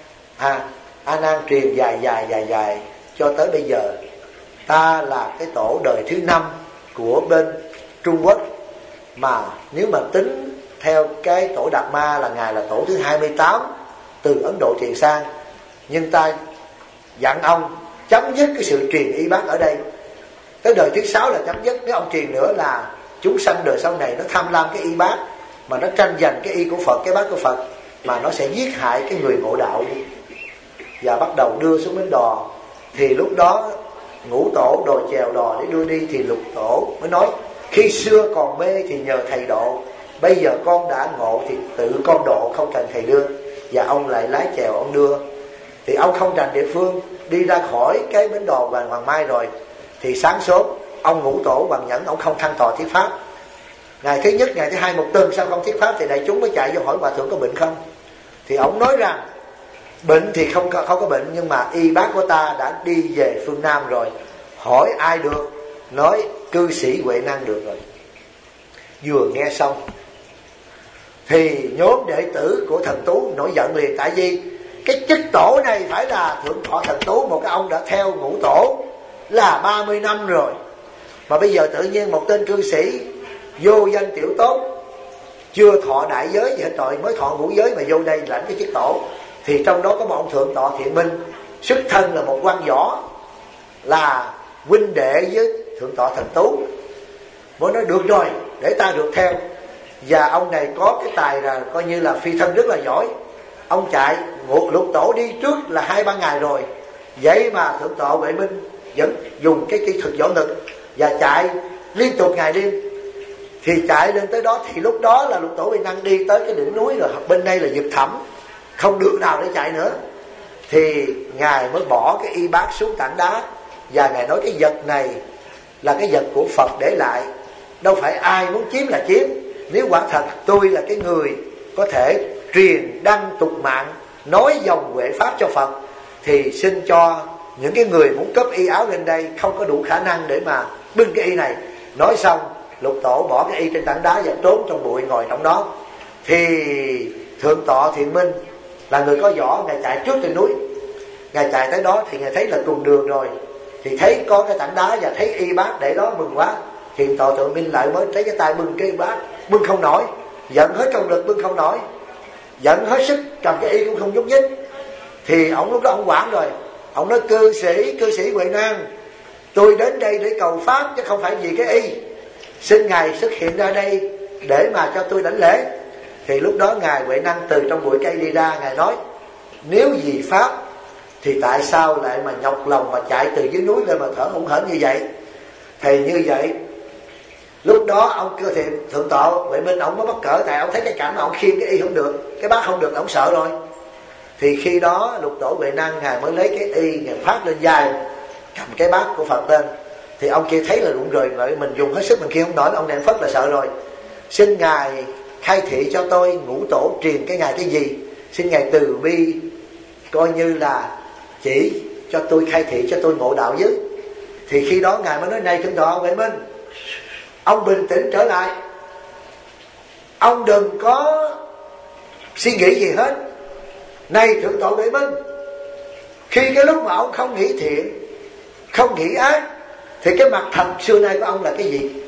A Nan truyền dài cho tới bây giờ. Ta là cái tổ đời thứ 5 của bên Trung Quốc, mà nếu mà tính theo cái tổ Đạt Ma là ngài là tổ thứ 28 từ Ấn Độ truyền sang. Nhưng ta dặn ông chấm dứt cái sự truyền y bác ở đây, tới đời thứ 6 là chấm dứt. Nếu ông truyền nữa là chúng sanh đời sau này nó tham lam cái y bác, mà nó tranh giành cái y của Phật, cái bác của Phật, mà nó sẽ giết hại cái người ngộ đạo đi. Và bắt đầu đưa xuống bến đò. Thì lúc đó Ngũ Tổ đòi chèo đò để đưa đi, thì Lục Tổ mới nói: khi xưa còn mê thì nhờ thầy độ, bây giờ con đã ngộ thì tự con độ, không cần thầy đưa. Và ông lại lái chèo ông đưa. Thì ông không rành địa phương, đi ra khỏi cái bến đò Hoàng Mai rồi, thì sáng sớm ông Ngũ Tổ bằng nhẫn, ông không thăng tòa thuyết pháp. Ngày thứ nhất, ngày thứ hai, một tuần sau không thuyết pháp, thì đại chúng mới chạy vô hỏi hòa thượng có bệnh không. Thì ông nói rằng bệnh thì không có bệnh, nhưng mà y bác của ta đã đi về phương Nam rồi. Hỏi ai được? Nói cư sĩ Huệ Năng được rồi. Vừa nghe xong thì nhóm đệ tử của Thần Tú nổi giận liền. Tại vì cái chức tổ này phải là Thượng Thọ Thần Tú, một cái ông đã theo Ngũ Tổ là 30 năm rồi, mà bây giờ tự nhiên một tên cư sĩ vô danh tiểu tốt, chưa thọ đại giới gì hết rồi, mới thọ ngũ giới mà vô đây lãnh cái chức tổ. Thì trong đó có một ông Thượng Tọa Thiện Minh, xuất thân là một quan võ, là huynh đệ với Thượng Tọa Thần Tú. Mới nói được rồi, để ta được theo. Và ông này có cái tài là coi như là phi thân rất là giỏi. Ông chạy Lục Tổ đi trước là 2-3 ngày rồi, vậy mà Thượng Tọa Huệ Minh vẫn dùng cái kỹ thuật võ lực và chạy liên tục ngày đêm. Thì chạy lên tới đó, thì lúc đó là Lục Tổ Huệ Năng đi tới cái đỉnh núi rồi, bên đây là vực thẳm, không được nào để chạy nữa. Thì ngài mới bỏ cái y bát xuống tảng đá, và ngài nói cái vật này là cái vật của Phật để lại, đâu phải ai muốn chiếm là chiếm. Nếu quả thật tôi là cái người có thể truyền đăng tục mạng, nói dòng huệ pháp cho Phật, thì xin cho những cái người muốn cấp y áo lên đây không có đủ khả năng để mà bưng cái y này. Nói xong Lục Tổ bỏ cái y trên tảng đá và trốn trong bụi ngồi trong đó. Thì Thượng Tọa Thiện Minh là người có võ, ngài chạy trước trên núi. Ngài chạy tới đó thì ngài thấy là cùng đường rồi, thì thấy có cái tảng đá và thấy y bát để đó, mừng quá. Thiền Tọa Thượng Minh lại mới thấy cái tay bưng cái y bát, bưng không nổi, giận hết công lực bưng không nổi, giận hết sức cầm cái y cũng không nhúc nhích. Thì ông lúc đó ông quản rồi, ông nói cư sĩ Huệ Năng, tôi đến đây để cầu pháp chứ không phải vì cái y, xin ngài xuất hiện ra đây để mà cho tôi đảnh lễ. Thì lúc đó ngài Huệ Năng từ trong bụi cây đi ra, ngài nói nếu vì pháp thì tại sao lại mà nhọc lòng mà chạy từ dưới núi lên mà thở hổn hển như vậy. Thì như vậy lúc đó ông cơ thiện Thượng Tọa Huệ Minh ông mới mắc cỡ, tại ông thấy cái cảnh mà ông khiêng cái y không được, cái bát không được, ông sợ rồi. Thì khi đó Lục Tổ Huệ Năng ngài mới lấy cái y, ngài phát lên vai, cầm cái bát của Phật lên. Thì ông kia thấy là đụng rồi, vậy mình dùng hết sức mình kia không nổi, ông này phất là sợ rồi. xin Ngài khai thị cho tôi ngũ tổ truyền cái Ngài cái gì, xin Ngài từ bi coi như là chỉ cho tôi, khai thị cho tôi ngộ đạo với. Thì khi đó Ngài mới nói: này Thượng tọa Huệ Minh, ông bình tĩnh trở lại, ông đừng có suy nghĩ gì hết. Này Thượng tọa Huệ Minh, khi cái lúc mà ông không nghĩ thiện, không nghĩ ác, thì cái mặt thật xưa nay của ông là cái gì?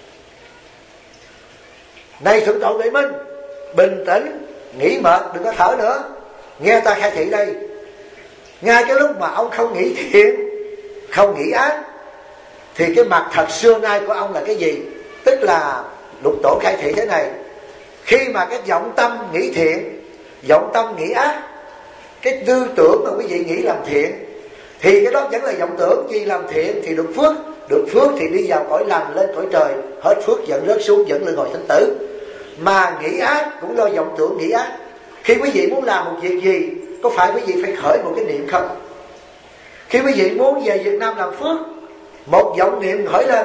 Này Thượng tọa Huệ Minh, bình tĩnh, nghỉ mệt, đừng có thở nữa, nghe ta khai thị đây. Ngay cái lúc mà ông không nghĩ thiện, không nghĩ ác, thì cái mặt thật xưa nay của ông là cái gì? Tức là Lục Tổ khai thị thế này: khi mà cái vọng tâm nghĩ thiện, vọng tâm nghĩ ác, cái tư tưởng mà quý vị nghĩ làm thiện, thì cái đó vẫn là vọng tưởng. Vì làm thiện thì được phước, được phước thì đi vào cõi lành, lên cõi trời, hết phước dẫn rớt xuống, dẫn lên ngồi sanh tử. Mà nghĩ ác cũng do vọng tưởng nghĩ ác. Khi quý vị muốn làm một việc gì, có phải quý vị phải khởi một cái niệm không? Khi quý vị muốn về Việt Nam làm phước, một vọng niệm khởi lên: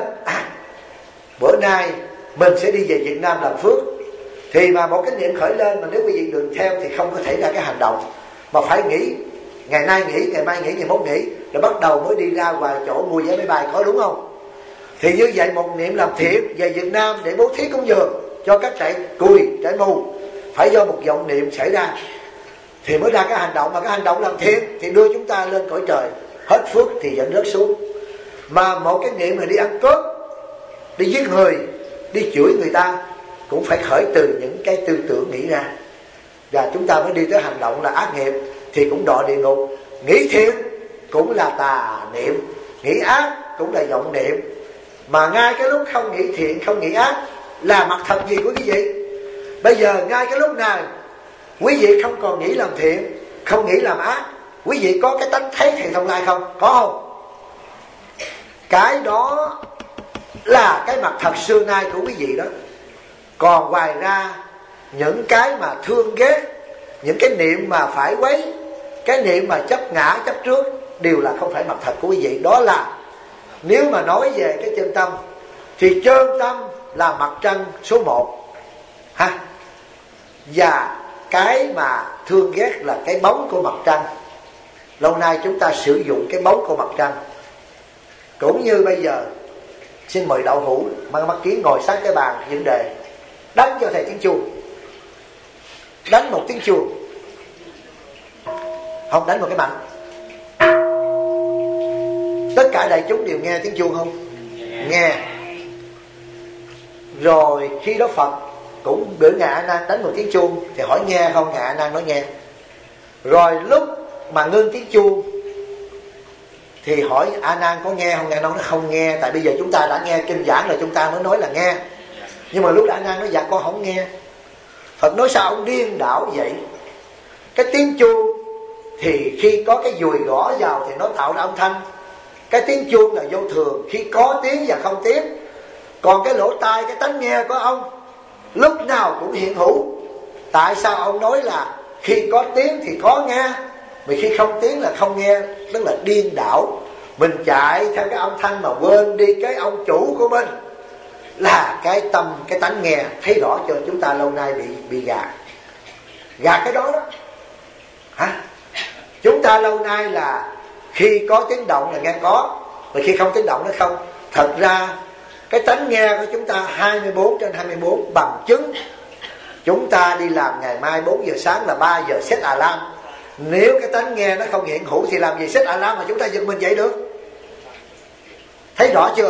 bữa nay mình sẽ đi về Việt Nam làm phước. Thì mà một cái niệm khởi lên, mà nếu quý vị đừng theo thì không có thể ra cái hành động. Mà phải nghĩ, ngày nay nghĩ, ngày mai nghĩ, ngày mốt nghĩ, rồi bắt đầu mới đi ra vài chỗ mua vé máy bay, có đúng không? Thì như vậy một niệm làm thiện về Việt Nam để bố thí cúng dường cho các trại cùi, trại mù, phải do một vọng niệm xảy ra thì mới ra cái hành động. Mà cái hành động làm thiện thì đưa chúng ta lên cõi trời, hết phước thì dẫn rớt xuống. Mà một cái niệm mà đi ăn cướp, đi giết người, đi chửi người ta, cũng phải khởi từ những cái tư tưởng nghĩ ra, và chúng ta mới đi tới hành động là ác nghiệp, thì cũng đọa địa ngục. Nghĩ thiện cũng là tà niệm, nghĩ ác cũng là vọng niệm. Mà ngay cái lúc không nghĩ thiện, không nghĩ ác là mặt thật gì của quý vị? Bây giờ ngay cái lúc này quý vị không còn nghĩ làm thiện, không nghĩ làm ác, quý vị có cái tánh thấy Thầy Thông Lai không? Có không? Cái đó là cái mặt thật xưa nay của quý vị đó. Còn ngoài ra những cái mà thương ghét, những cái niệm mà phải quấy, cái niệm mà chấp ngã, chấp trước, đều là không phải mặt thật của quý vị. Đó là nếu mà nói về cái chân tâm, thì chân tâm là mặt trăng số 1 ha. Và cái mà thương ghét là cái bóng của mặt trăng. Lâu nay chúng ta sử dụng cái bóng của mặt trăng. Cũng như bây giờ xin mời Đạo Hữu mang mắt kiến ngồi sát cái bàn vấn đề, đánh cho thầy tiếng chuông, đánh một tiếng chuông, không đánh một cái mạnh. Tất cả đại chúng đều nghe tiếng chuông không? Nghe. Rồi khi đó Phật cũng biểu Ngài A Nan đánh một tiếng chuông, thì hỏi nghe không? Ngài A Nan nói nghe. Rồi lúc mà ngưng tiếng chuông thì hỏi A Nan có nghe không? Ngài nói nó không nghe. Tại bây giờ chúng ta đã nghe kinh giảng rồi, chúng ta mới nói là nghe. Nhưng mà lúc A Nan nói dạ con không nghe. Phật nói sao ông điên đảo vậy? Cái tiếng chuông thì khi có cái dùi gõ vào thì nó tạo ra âm thanh. Cái tiếng chuông là vô thường, khi có tiếng và không tiếng. Còn cái lỗ tai, cái tánh nghe của ông lúc nào cũng hiện hữu. Tại sao ông nói là khi có tiếng thì có nghe, mà khi không tiếng là không nghe? Tức là điên đảo. Mình chạy theo cái âm thanh mà quên đi cái ông chủ của mình là cái tâm, cái tánh nghe. Thấy rõ cho chúng ta lâu nay bị gạt cái đó đó hả? Chúng ta lâu nay là khi có tiếng động là nghe có, và khi không tiếng động nó không. Thật ra cái tánh nghe của chúng ta 24/24 bằng chứng. Chúng ta đi làm ngày mai 4 giờ sáng là 3 giờ set alarm. Nếu cái tánh nghe nó không hiện hữu thì làm gì set alarm mà chúng ta giật mình dậy được? Thấy rõ chưa?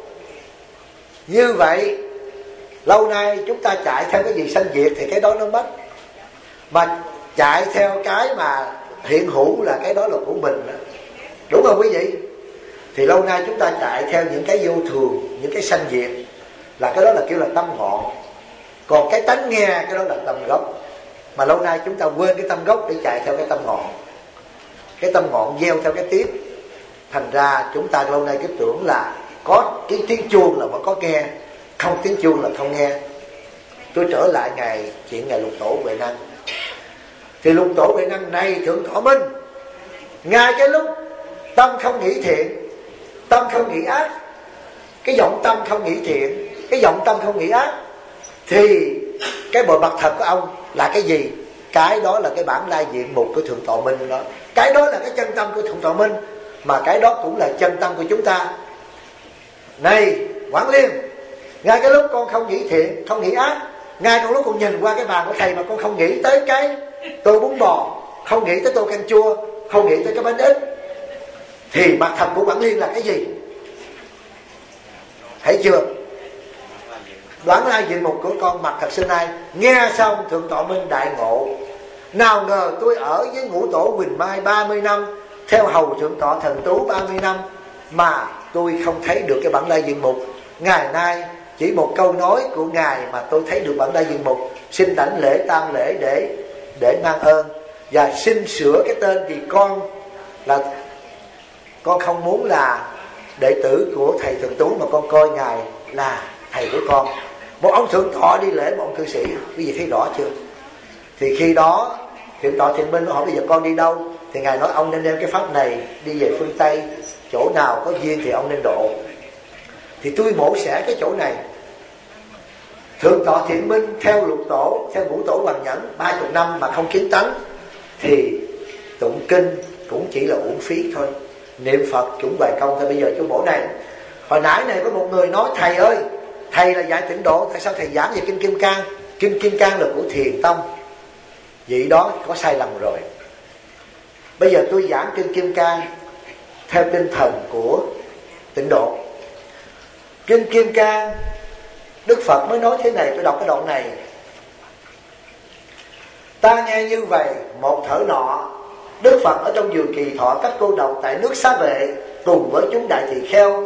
Như vậy lâu nay chúng ta chạy theo cái gì sanh diệt thì cái đó nó mất. Mà chạy theo cái mà hiện hữu là cái đó là của mình đó. Đúng không quý vị? Thì lâu nay chúng ta chạy theo những cái vô thường, những cái sanh diệt, là cái đó là kêu là tâm ngọn. Còn cái tánh nghe, cái đó là tâm gốc. Mà lâu nay chúng ta quên cái tâm gốc để chạy theo cái tâm ngọn. Cái tâm ngọn gieo theo cái tiếng. Thành ra chúng ta lâu nay cứ tưởng là có cái tiếng chuông là vẫn có nghe, không tiếng chuông là không nghe. Tôi trở lại chuyện ngày Lục Tổ Huệ Năng. Thì Lục Tổ Huệ Năng này Thượng Thọ Minh, ngay cái lúc tâm không nghĩ thiện, tâm không nghĩ ác, cái vọng tâm không nghĩ thiện, cái vọng tâm không nghĩ ác, thì cái bộ mặt thật của ông là cái gì? Cái đó là cái bản lai diện mục của Thượng Tọa Minh đó. Cái đó là cái chân tâm của Thượng Tọa Minh, mà cái đó cũng là chân tâm của chúng ta. Này Quảng Liên, ngay cái lúc con không nghĩ thiện, không nghĩ ác, ngay trong lúc con nhìn qua cái bàn của thầy mà con không nghĩ tới cái tô bún bò, không nghĩ tới tô canh chua, không nghĩ tới cái bánh ít, thì mặt thật của Quảng Liên là cái gì? Thấy chưa? Đoán lai diện mục của con mặt thật xưa nay. Nghe xong Thượng Tọa Minh đại ngộ. Nào ngờ tôi ở với Ngũ Tổ Huỳnh Mai 30 năm, theo hầu Thượng Tọa Thần Tú 30 năm, mà tôi không thấy được cái bản lai diện mục. Ngày nay chỉ một câu nói của Ngài mà tôi thấy được bản lai diện mục. Xin đảnh lễ tam lễ để mang ơn, và xin sửa cái tên, vì con không muốn là đệ tử của thầy Thần Tú, mà con coi Ngài là thầy của con. Một ông thượng tọa đi lễ một ông cư sĩ, quý vị thấy rõ chưa? Thì khi đó Thượng tọa Thiện Minh hỏi bây giờ con đi đâu, thì Ngài nói ông nên đem cái pháp này đi về phương Tây, chỗ nào có duyên thì ông nên độ. Thì tôi mổ xẻ cái chỗ này. Thượng tọa Thiện Minh theo lục tổ, theo Ngũ Tổ Hoàng Nhẫn 30 năm mà không kiến tánh, thì tụng kinh cũng chỉ là uổng phí thôi, niệm Phật cũng bài công thôi. Bây giờ chỗ mổ này, hồi nãy này có một người nói thầy ơi, thầy là dạy tịnh độ, tại sao thầy giảng về kinh Kim Cang? Kinh Kim Cang là của Thiền Tông. Vậy đó có sai lầm rồi. Bây giờ tôi giảng kinh Kim Cang theo tinh thần của tịnh độ. Kinh Kim Cang Đức Phật mới nói thế này, tôi đọc cái đoạn này. Ta nghe như vậy, một thở nọ, Đức Phật ở trong vườn Kỳ Thọ các cô độc tại nước Xá Vệ, cùng với chúng đại tỳ kheo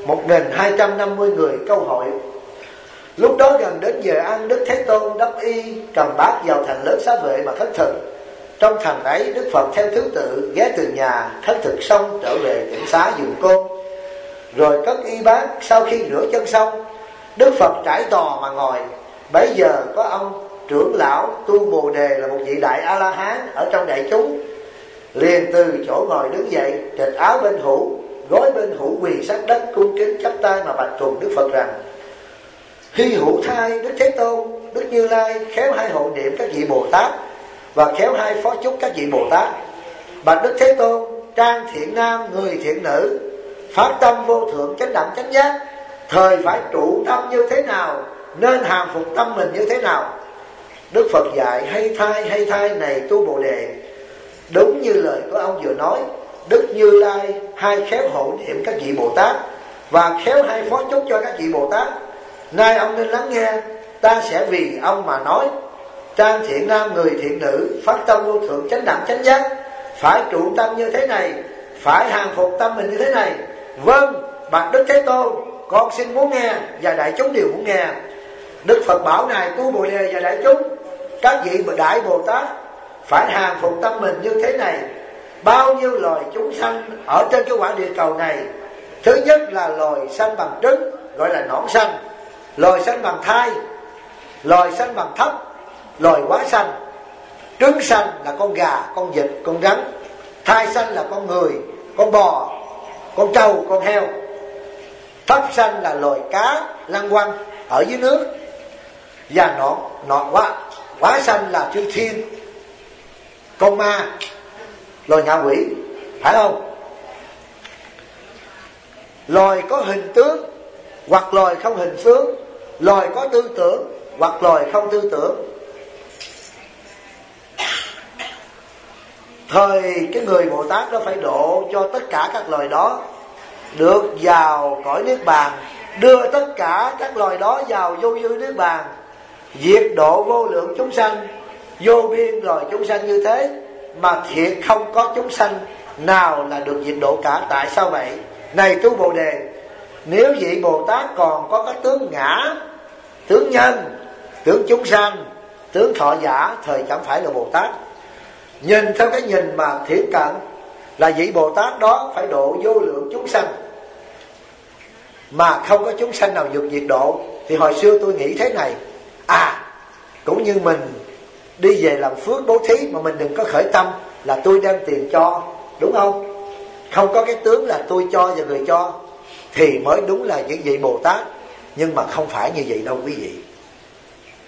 1250 người câu hội. Lúc đó gần đến giờ ăn, Đức Thế Tôn đắp y cầm bát vào thành lớn Xá Vệ mà khất thực. Trong thành ấy, Đức Phật theo thứ tự ghé từ nhà khất thực xong trở về tỉnh xá giường côn, rồi cất y bát. Sau khi rửa chân xong, Đức Phật trải tòa mà ngồi. Bấy giờ có ông trưởng lão Tu Bồ Đề là một vị đại A La Hán ở trong đại chúng, liền từ chỗ ngồi đứng dậy, trịch áo bên hữu, gối bên hữu, quỳ sát đất cung kính chắp tay mà bạch tuần Đức Phật rằng: Hy hữu thai Đức Thế Tôn, Đức Như Lai khéo hai hộ niệm các vị Bồ Tát, và khéo hai phó chúc các vị Bồ Tát. Bạch Đức Thế Tôn, trang thiện nam người thiện nữ, phát tâm vô thượng chánh đẳng chánh giác, thời phải trụ tâm như thế nào, nên hàm phục tâm mình như thế nào? Đức Phật dạy: hay thay này Tu Bồ Đề, đúng như lời của ông vừa nói. Đức Như Lai hai khéo hộ niệm các vị Bồ Tát, và khéo hai phó chúc cho các vị Bồ Tát. Nay ông nên lắng nghe, ta sẽ vì ông mà nói. Trang thiện nam người thiện nữ, phát tâm vô thượng chánh đẳng chánh giác, phải trụ tâm như thế này, phải hàng phục tâm mình như thế này. Vâng, bạch Đức Thế Tôn, con xin muốn nghe, và đại chúng đều muốn nghe. Đức Phật bảo này Tu Bồ Đề và đại chúng, các vị đại Bồ Tát phải hàng phục tâm mình như thế này. Bao nhiêu loài chúng sanh ở trên cái quả địa cầu này, thứ nhất là loài sanh bằng trứng, gọi là nõn sanh, loài sanh bằng thai, loài sanh bằng thấp, loài quá sanh. Trứng sanh là con gà, con vịt, con rắn. Thai sanh là con người, con bò, con trâu, con heo. Thấp sanh là loài cá lăng quăng ở dưới nước. Và quá sanh là chư thiên, con ma, loài ngạ quỷ, phải không? Loài có hình tướng hoặc loài không hình tướng, loài có tư tưởng hoặc loài không tư tưởng. Thời cái người Bồ Tát đó phải độ cho tất cả các loài đó được vào cõi Niết Bàn, đưa tất cả các loài đó vào vô dư Niết Bàn, diệt độ vô lượng chúng sanh, vô biên loài chúng sanh như thế, mà thiệt không có chúng sanh nào là được diệt độ cả. Tại sao vậy? Này Tu Bồ Đề, nếu vị Bồ Tát còn có cái tướng ngã, tướng nhân, tướng chúng sanh, tướng thọ giả, thời chẳng phải là Bồ Tát. Nhìn theo cái nhìn mà thiển cận là vị Bồ Tát đó phải độ vô lượng chúng sanh, mà không có chúng sanh nào vượt diệt độ. Thì hồi xưa tôi nghĩ thế này, cũng như mình đi về làm phước bố thí, mà mình đừng có khởi tâm là tôi đem tiền cho, đúng không? Không có cái tướng là tôi cho và người cho, thì mới đúng là những vị Bồ Tát. Nhưng mà không phải như vậy đâu quý vị.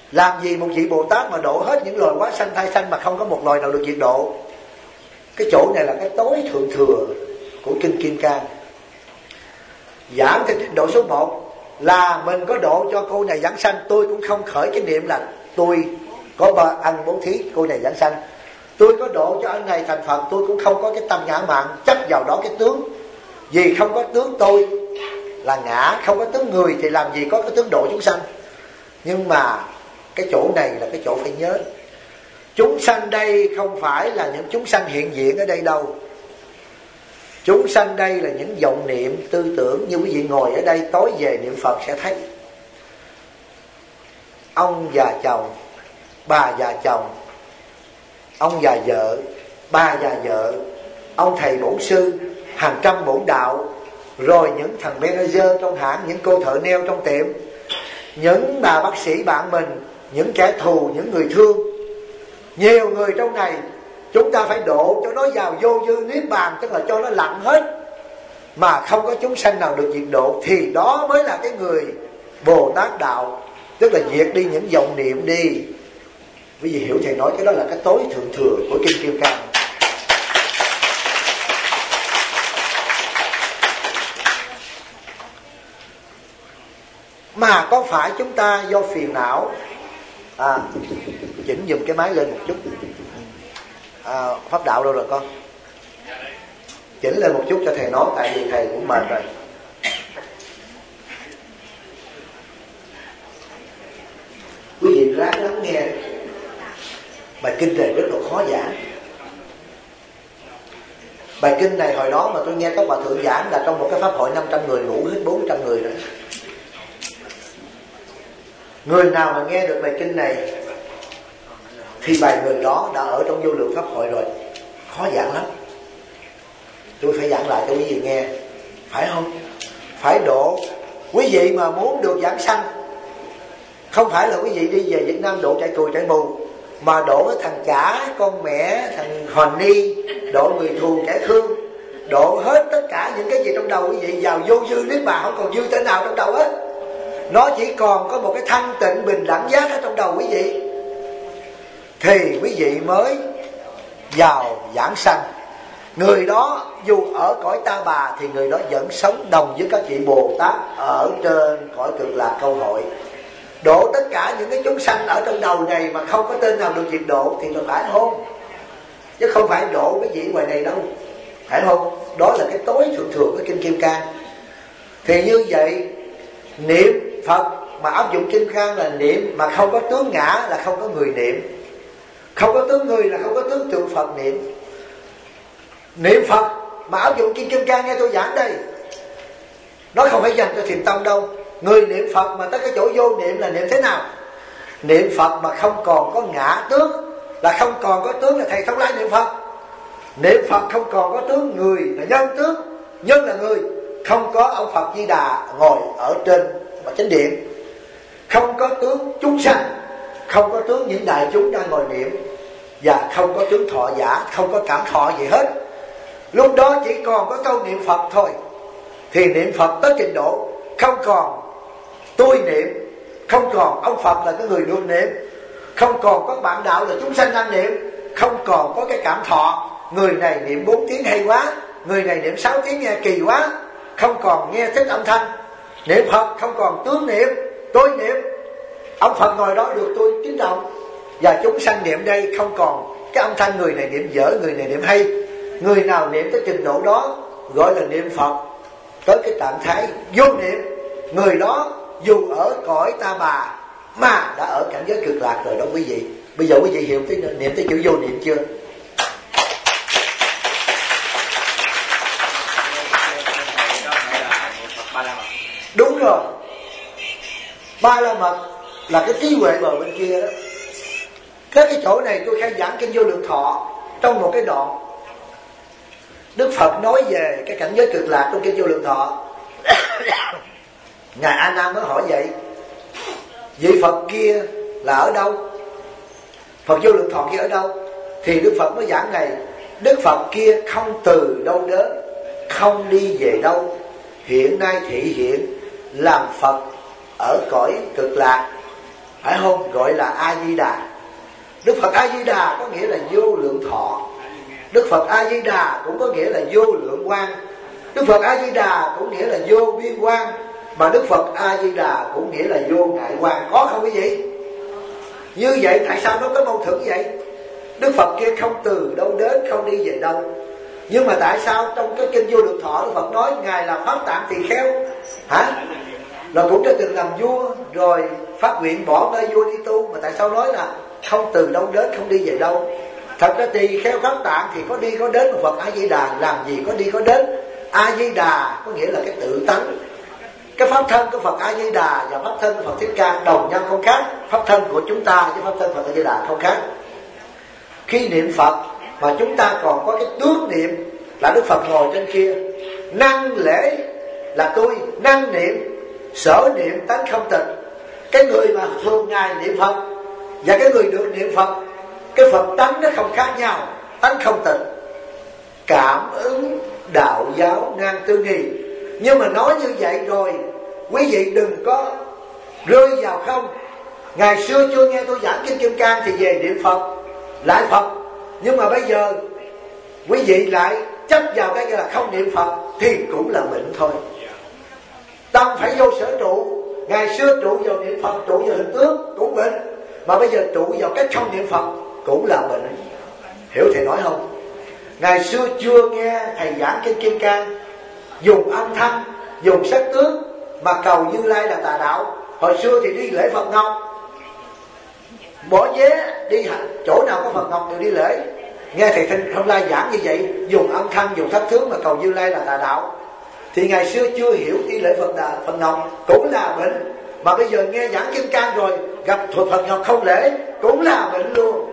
Làm gì một vị Bồ Tát mà độ hết những loài hóa sanh thai sanh mà không có một loài nào được diệt độ? Cái chỗ này là cái tối thượng thừa của Kinh Kim Cang. Giảng theo trình độ số 1 là mình có độ cho cô này giảng sanh, tôi cũng không khởi cái niệm là tôi có ăn bố thí cô này giảng sanh. Tôi có độ cho anh này thành Phật, tôi cũng không có cái tâm ngã mạn chấp vào đó cái tướng. Vì không có tướng tôi là ngã, không có tướng người thì làm gì có cái tướng độ chúng sanh. Nhưng mà cái chỗ này là cái chỗ phải nhớ, chúng sanh đây không phải là những chúng sanh hiện diện ở đây đâu. Chúng sanh đây là những vọng niệm tư tưởng. Như quý vị ngồi ở đây tối về niệm Phật sẽ thấy ông và chồng, bà và chồng, ông và vợ, ba và vợ, ông thầy bổn sư, hàng trăm bổn đạo, rồi những thằng manager trong hãng, những cô thợ neo trong tiệm, những bà bác sĩ bạn mình, những kẻ thù, những người thương. Nhiều người trong này chúng ta phải độ cho nó vào vô dư niết bàn, tức là cho nó lặng hết, mà không có chúng sanh nào được diệt độ. Thì đó mới là cái người Bồ Tát đạo, tức là diệt đi những vọng niệm đi. Quý vị hiểu thầy nói cái đó là cái tối thượng thừa của Kinh Kim Cang. Mà có phải chúng ta do phiền não chỉnh dùm cái máy lên một chút. Pháp đạo đâu rồi con? Chỉnh lên một chút cho thầy nói, tại vì thầy cũng mệt rồi. Quý vị ráng lắng nghe. Bài kinh này rất là khó giảng. Bài kinh này hồi đó mà tôi nghe các hòa thượng giảng là trong một cái pháp hội 500 người ngủ hết 400 người rồi. Người nào mà nghe được bài kinh này thì bài người đó đã ở trong vô lượng pháp hội rồi. Khó giảng lắm. Tôi phải giảng lại cho quý vị nghe, phải không? Phải độ. Quý vị mà muốn được giảng sanh, không phải là quý vị đi về Việt Nam độ chạy cùi chạy mù, mà độ cái thằng chả, con mẹ, thằng hòn ni, độ người thù kẻ thương, độ hết tất cả những cái gì trong đầu quý vị vào vô dư niết bàn, không còn dư tên nào trong đầu hết. Nó chỉ còn có một cái thanh tịnh bình đẳng giác ở trong đầu quý vị, thì quý vị mới vào giảng sanh. Người đó dù ở cõi Ta Bà thì người đó vẫn sống đồng với các vị Bồ Tát ở trên cõi Cực Lạc Câu Hội. Độ tất cả những cái chúng sanh ở trong đầu này mà không có tên nào được diệt độ thì nó phải không? Chứ không phải độ cái gì ngoài này đâu, phải không? Đó là cái tối thượng thừa của Kinh Kim Cang. Thì như vậy, niệm Phật mà áp dụng Kim Cang là niệm mà không có tướng ngã là không có người niệm, không có tướng người là không có tướng tượng Phật niệm. Niệm Phật mà áp dụng Kim Cang nghe tôi giảng đây, nó không phải dành cho thiền tông đâu. Người niệm Phật mà tới cái chỗ vô niệm là niệm thế nào? Niệm Phật mà không còn có ngã tướng, là không còn có tướng là thầy Thông Lai niệm Phật. Niệm Phật không còn có tướng, người là nhân tướng, nhân là người. Không có ông Phật Di Đà ngồi ở trên chánh điện, không có tướng chúng sanh, không có tướng những đại chúng đang ngồi niệm, và không có tướng thọ giả, không có cảm thọ gì hết. Lúc đó chỉ còn có câu niệm Phật thôi. Thì niệm Phật tới trình độ không còn tôi niệm, không còn ông Phật là cái người được niệm, không còn có bạn đạo là chúng sanh đang niệm, không còn có cái cảm thọ, người này niệm 4 tiếng hay quá, người này niệm 6 tiếng nghe kỳ quá, không còn nghe thích âm thanh. Niệm Phật không còn tướng niệm, tôi niệm, ông Phật ngồi đó được tôi kính trọng, và chúng sanh niệm đây không còn cái âm thanh người này niệm dở, người này niệm hay. Người nào niệm tới trình độ đó gọi là niệm Phật tới cái trạng thái vô niệm. Người đó dù ở cõi Ta Bà mà đã ở cảnh giới Cực Lạc rồi đó quý vị. Bây giờ quý vị hiểu tới niệm tới chữ vô niệm chưa? Đúng rồi, Ba La Mật là cái trí huệ bờ bên kia đó. Cái chỗ này tôi khai giảng Kinh Vô Lượng Thọ trong một cái đoạn. Đức Phật nói về cái cảnh giới Cực Lạc trong Kinh Vô Lượng Thọ. Ngài A Nan mới hỏi vậy, vị Phật kia là ở đâu? Phật Vô Lượng Thọ kia ở đâu? Thì Đức Phật mới giảng này, Đức Phật kia không từ đâu đến, không đi về đâu, hiện nay thị hiện làm Phật ở cõi Cực Lạc. phải không? Gọi là A Di Đà. Đức Phật A Di Đà có nghĩa là vô lượng thọ. Đức Phật A Di Đà cũng có nghĩa là vô lượng quang. Đức Phật A Di Đà cũng nghĩa là vô biên quang, mà Đức Phật A Di Đà cũng nghĩa là vô ngại quang. Có không quý vị? Như vậy tại sao nó có mâu thuẫn vậy? Đức Phật kia không từ đâu đến, không đi về đâu. Nhưng mà tại sao trong cái kinh Vô Lượng Thọ Đức Phật nói Ngài là Pháp Tạng Tỳ Kheo? Hả? Là cũng đã từng làm vua rồi phát nguyện bỏ nơi vua đi tu, mà tại sao nói là không từ đâu đến, không đi về đâu? Thật ra tỳ kheo Pháp Tạng thì có đi có đến, mà Phật A Di Đà làm gì có đi có đến. A Di Đà có nghĩa là cái tự tánh. Cái pháp thân của Phật A Di Đà và pháp thân của Phật Thích Ca đồng nhau không khác. Pháp thân của chúng ta với pháp thân Phật A Di Đà không khác. Khi niệm Phật mà chúng ta còn có cái tướng niệm là Đức Phật ngồi trên kia, năng lễ là tôi, năng niệm sở niệm tánh không tịch. Cái người mà thường ngày niệm Phật và cái người được niệm Phật, cái Phật tánh nó không khác nhau, tánh không tịch. Cảm ứng đạo giáo ngang tương nghi. Nhưng mà nói như vậy rồi, quý vị đừng có rơi vào không. Ngày xưa chưa nghe tôi giảng Kinh Kim Cang thì về niệm Phật, lại Phật. Nhưng mà bây giờ quý vị lại chấp vào cái là không niệm Phật thì cũng là bệnh thôi. Tâm phải vô sở trụ. Ngày xưa trụ vào niệm Phật, trụ vào hình tướng cũng bệnh, mà bây giờ trụ vào cách không niệm Phật cũng là bệnh. Hiểu thầy nói không? Ngày xưa chưa nghe thầy giảng Kinh Kim Cang, dùng âm thanh, dùng sắc tướng mà cầu Như Lai là tà đạo. Hồi xưa thì đi lễ Phật Ngọc, bỏ vé đi chỗ nào có Phật Ngọc đều đi lễ. Nghe thầy Thông Lai giảng như vậy, dùng âm thanh, dùng sắc tướng mà cầu Như Lai là tà đạo, thì ngày xưa chưa hiểu đi lễ Phật Ngọc cũng là bệnh. Mà bây giờ nghe giảng Kim Cang rồi, gặp Phật Ngọc không lễ cũng là bệnh luôn.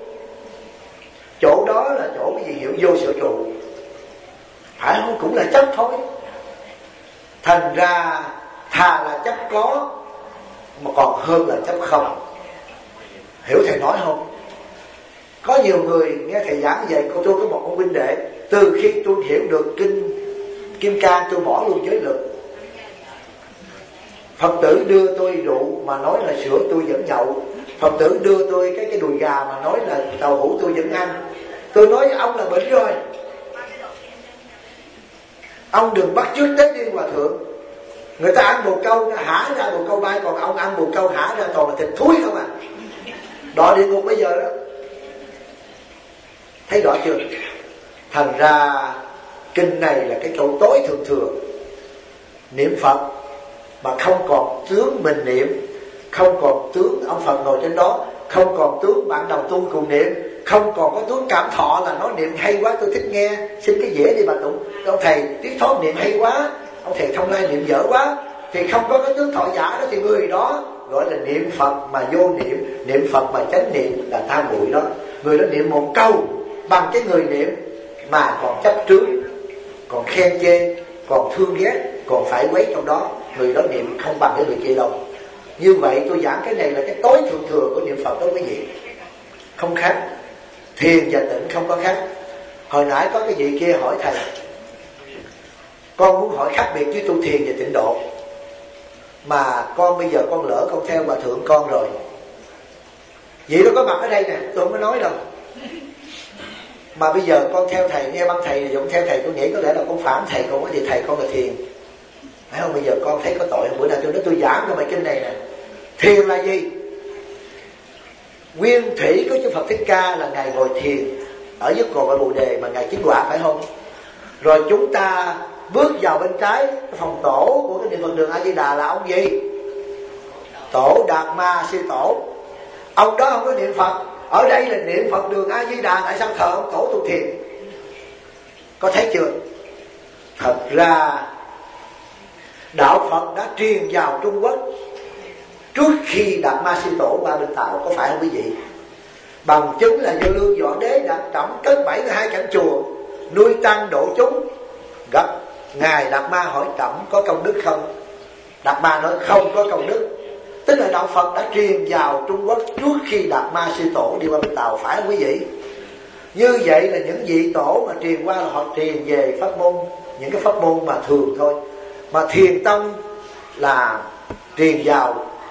Chỗ đó là chỗ cái gì hiểu vô sở trụ, phải không? Cũng là chấp thôi. Thành ra thà là chấp có mà còn hơn là chấp không. Hiểu thầy nói không? Có nhiều người nghe thầy giảng như vậy. Tôi có một ông huynh đệ, từ khi tôi hiểu được Kinh Kim Cang tôi bỏ luôn giới luật. Phật tử đưa tôi rượu mà nói là sữa tôi vẫn nhậu. Phật tử đưa tôi cái đùi gà mà nói là tàu hũ tôi vẫn ăn. Tôi nói ông là bệnh rồi, ông đừng bắt chước Tế Niên Hòa Thượng. Người ta ăn bồ câu hả ra bồ câu bay, còn ông ăn bồ câu hả ra toàn là thịt thúi không à. Đọa địa ngục bây giờ đó. Thấy rõ chưa? Thành ra kinh này là cái chỗ tối thượng thường. Niệm Phật mà không còn tướng mình niệm, không còn tướng ông Phật ngồi trên đó, không còn tướng bạn đồng tu cùng niệm, không còn có tướng cảm thọ là nói niệm hay quá tôi thích nghe, xin cái dễ đi bà tụng. Ông thầy Tiết Thoát niệm hay quá, ông thầy Thông Lai niệm dở quá, thì không có cái tướng thọ giả đó, thì người đó gọi là niệm Phật mà vô niệm, niệm Phật mà chánh niệm là tam muội đó. Người đó niệm một câu bằng cái người niệm mà còn chấp trước, còn khen chê, còn thương ghét, còn phải quấy trong đó, người đó niệm không bằng cái người kia đâu. Như vậy tôi giảng cái này là cái tối thượng thừa của niệm Phật đó quý vị, không khác. Thiền và tịnh không có khác. Hồi nãy có cái vị kia hỏi thầy, con muốn hỏi khác biệt với tu thiền và tịnh độ, mà con bây giờ con lỡ con theo bà thượng con rồi. Vậy nó có mặt ở đây nè, tôi không có nói đâu. Mà bây giờ con theo thầy, nghe băng thầy dụng theo thầy, tôi nghĩ có lẽ là con phản thầy con, thì thầy con là thiền, phải không? Bây giờ con thấy có tội. Bữa nào tôi nói tôi giảng trong bài kinh này nè, thiền là gì? Nguyên thủy của Chư Phật Thích Ca là Ngài ngồi thiền ở giấc ngồi ở Bồ Đề mà Ngài chứng quả, phải không? Rồi chúng ta bước vào bên trái, cái phòng tổ của cái niệm Phật đường A Di Đà là ông gì? Tổ Đạt Ma Sư Tổ. Ông đó không có niệm Phật. Ở đây là niệm Phật đường A Di Đà. Tại sao thờ ông tổ tu thiền? Có thấy chưa? Thật ra đạo Phật đã truyền vào Trung Quốc trước khi Đạt Ma Sư Tổ qua bên Tàu, có phải không quý vị? Bằng chứng là Vô Lương Võ Đế đã tổng kết 72 cảnh chùa, nuôi tăng độ chúng. Gặp Ngài Đạt Ma hỏi Trẫm có công đức không? Đạt Ma nói không có công đức. Tức là đạo Phật đã truyền vào Trung Quốc trước khi Đạt Ma Sư Tổ đi qua bên Tàu, phải không quý vị? Như vậy là những vị tổ mà truyền qua là họ truyền về pháp môn, những cái pháp môn mà thường thôi. Mà thiền tông là truyền vào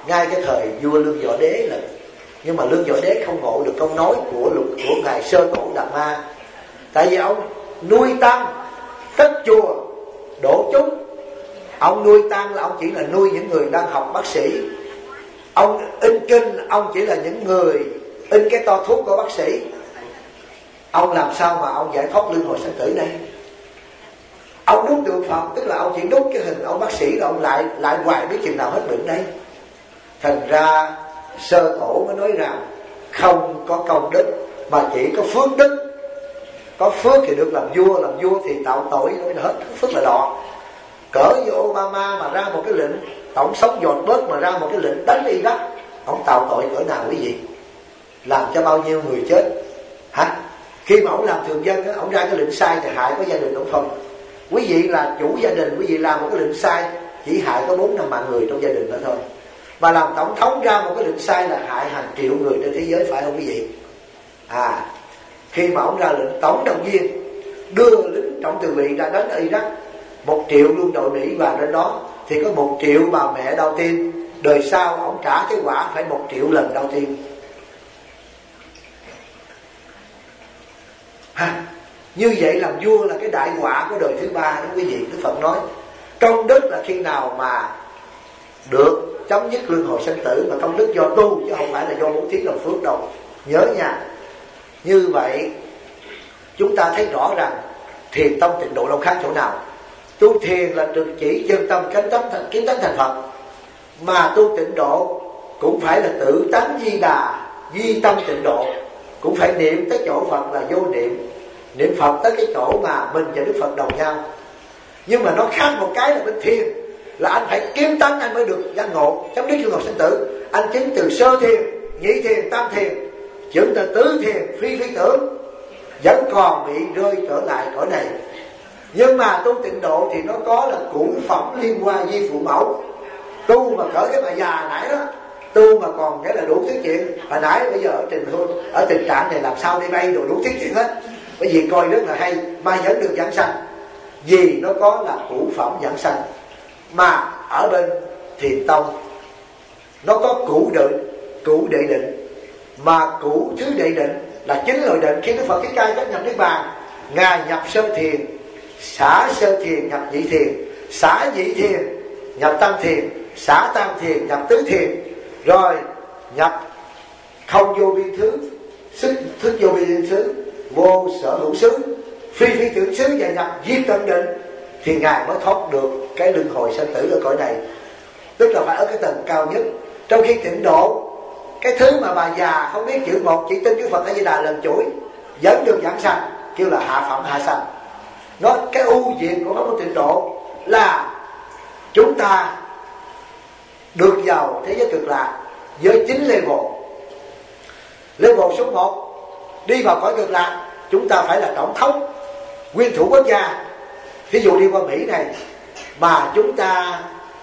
ngay cái thời vua Lương Võ Đế là, nhưng mà Lương Võ Đế không ngộ được câu nói của ngài Sơ Tổ Đạt Ma. Tại vì ông nuôi tăng, cất chùa, độ chúng. Ông nuôi tăng là ông chỉ là nuôi những người đang học bác sĩ. Ông in kinh, ông chỉ là những người in cái to thuốc của bác sĩ. Ông làm sao mà ông giải thoát luân hồi sanh tử đây? Ông đúc tượng Phật, tức là ông chỉ đúc cái hình ông bác sĩ, rồi ông lại hoài biết chừng nào hết bệnh đây. Thành ra Sơ Tổ mới nói rằng không có công đức mà chỉ có phước đức. Có phước thì được làm vua thì tạo tội mới hết phước là đọt. Cỡ như Obama mà ra một cái lệnh tổng thống dột bớt mà ra một cái lệnh đánh Iraq, ông tạo tội cỡ nào quý vị? Làm cho bao nhiêu người chết hả? Khi mà ông làm thường dân á, ông ra cái lệnh sai thì hại có gia đình ông không? Quý vị là chủ gia đình, quý vị làm một cái lệnh sai chỉ hại có 4-5 mạng người trong gia đình đó thôi. Mà làm tổng thống ra một cái lệnh sai là hại hàng triệu người trên thế giới, phải không quý vị? Khi mà ông ra lệnh tổng động viên đưa lính trọng từ bị ra đánh ở Iraq, 1 triệu quân đội Mỹ vào đến đó thì có 1 triệu bà mẹ đau tim. Đời sau ông trả cái quả phải 1 triệu lần đau tim. Như vậy làm vua là cái đại họa của đời thứ 3 đó quý vị. Đức Phật nói công đức là khi nào mà được chấm dứt luân hồi sanh tử, mà công đức do tu chứ không phải là do bố thí làm phước đâu. Nhớ nha. Như vậy chúng ta thấy rõ rằng thiền tông tịnh độ đâu khác chỗ nào. Tu thiền là được chỉ chân tâm kiến tánh thành Phật, mà tu tịnh độ cũng phải là tự tánh di đà, duy tâm tịnh độ, cũng phải niệm tới chỗ Phật là vô niệm, niệm Phật tới cái chỗ mà mình và Đức Phật đồng nhau. Nhưng mà nó khác một cái là bên thiền là anh phải kiến tánh anh mới được giác ngộ, chấm dứt luân hồi sinh tử. Anh chứng từ sơ thiền, nhị thiền, tam thiền, chứng từ tứ thiền, phi tưởng, vẫn còn bị rơi trở lại cõi này. Nhưng mà tu tịnh độ thì nó có là cụ phẩm liên hoa di phụ mẫu. Tu mà cỡ cái bà già nãy đó, tu mà còn cái là đủ thứ chuyện. Hồi nãy bây giờ ở tình trạng này làm sao đi bay đồ đủ thứ chuyện hết. Bởi vì coi rất là hay mà vẫn được giảng sanh, vì nó có là cụ phẩm giảng sanh. Mà ở bên thiền tông nó có cụ đệ định, mà cụ thứ đệ định là 9 loại định. Khi Đức Phật Thích Ca chấp nhập Niết Bàn, ngài nhập sơ thiền, xả sơ thiền nhập nhị thiền, xả nhị thiền nhập tam thiền, xả tam thiền nhập tứ thiền, rồi nhập không vô biên thứ, thức vô biên xứ, vô sở hữu xứ, phi tưởng xứ, và nhập diệt tận định, thì ngài mới thoát được cái luân hồi sanh tử ở cõi này. Tức là phải ở cái tầng cao nhất. Trong khi tịnh độ, cái thứ mà bà già không biết chữ một, chỉ tin cái Phật A Di Đà lần chuỗi vẫn được giảng sanh, kêu là hạ phẩm hạ sanh. Nó cái ưu việt của pháp môn tịnh độ là chúng ta được vào thế giới cực lạc với 9 level. Level số 1 đi vào cõi cực lạc, chúng ta phải là tổng thống, nguyên thủ quốc gia. Ví dụ đi qua Mỹ này mà chúng ta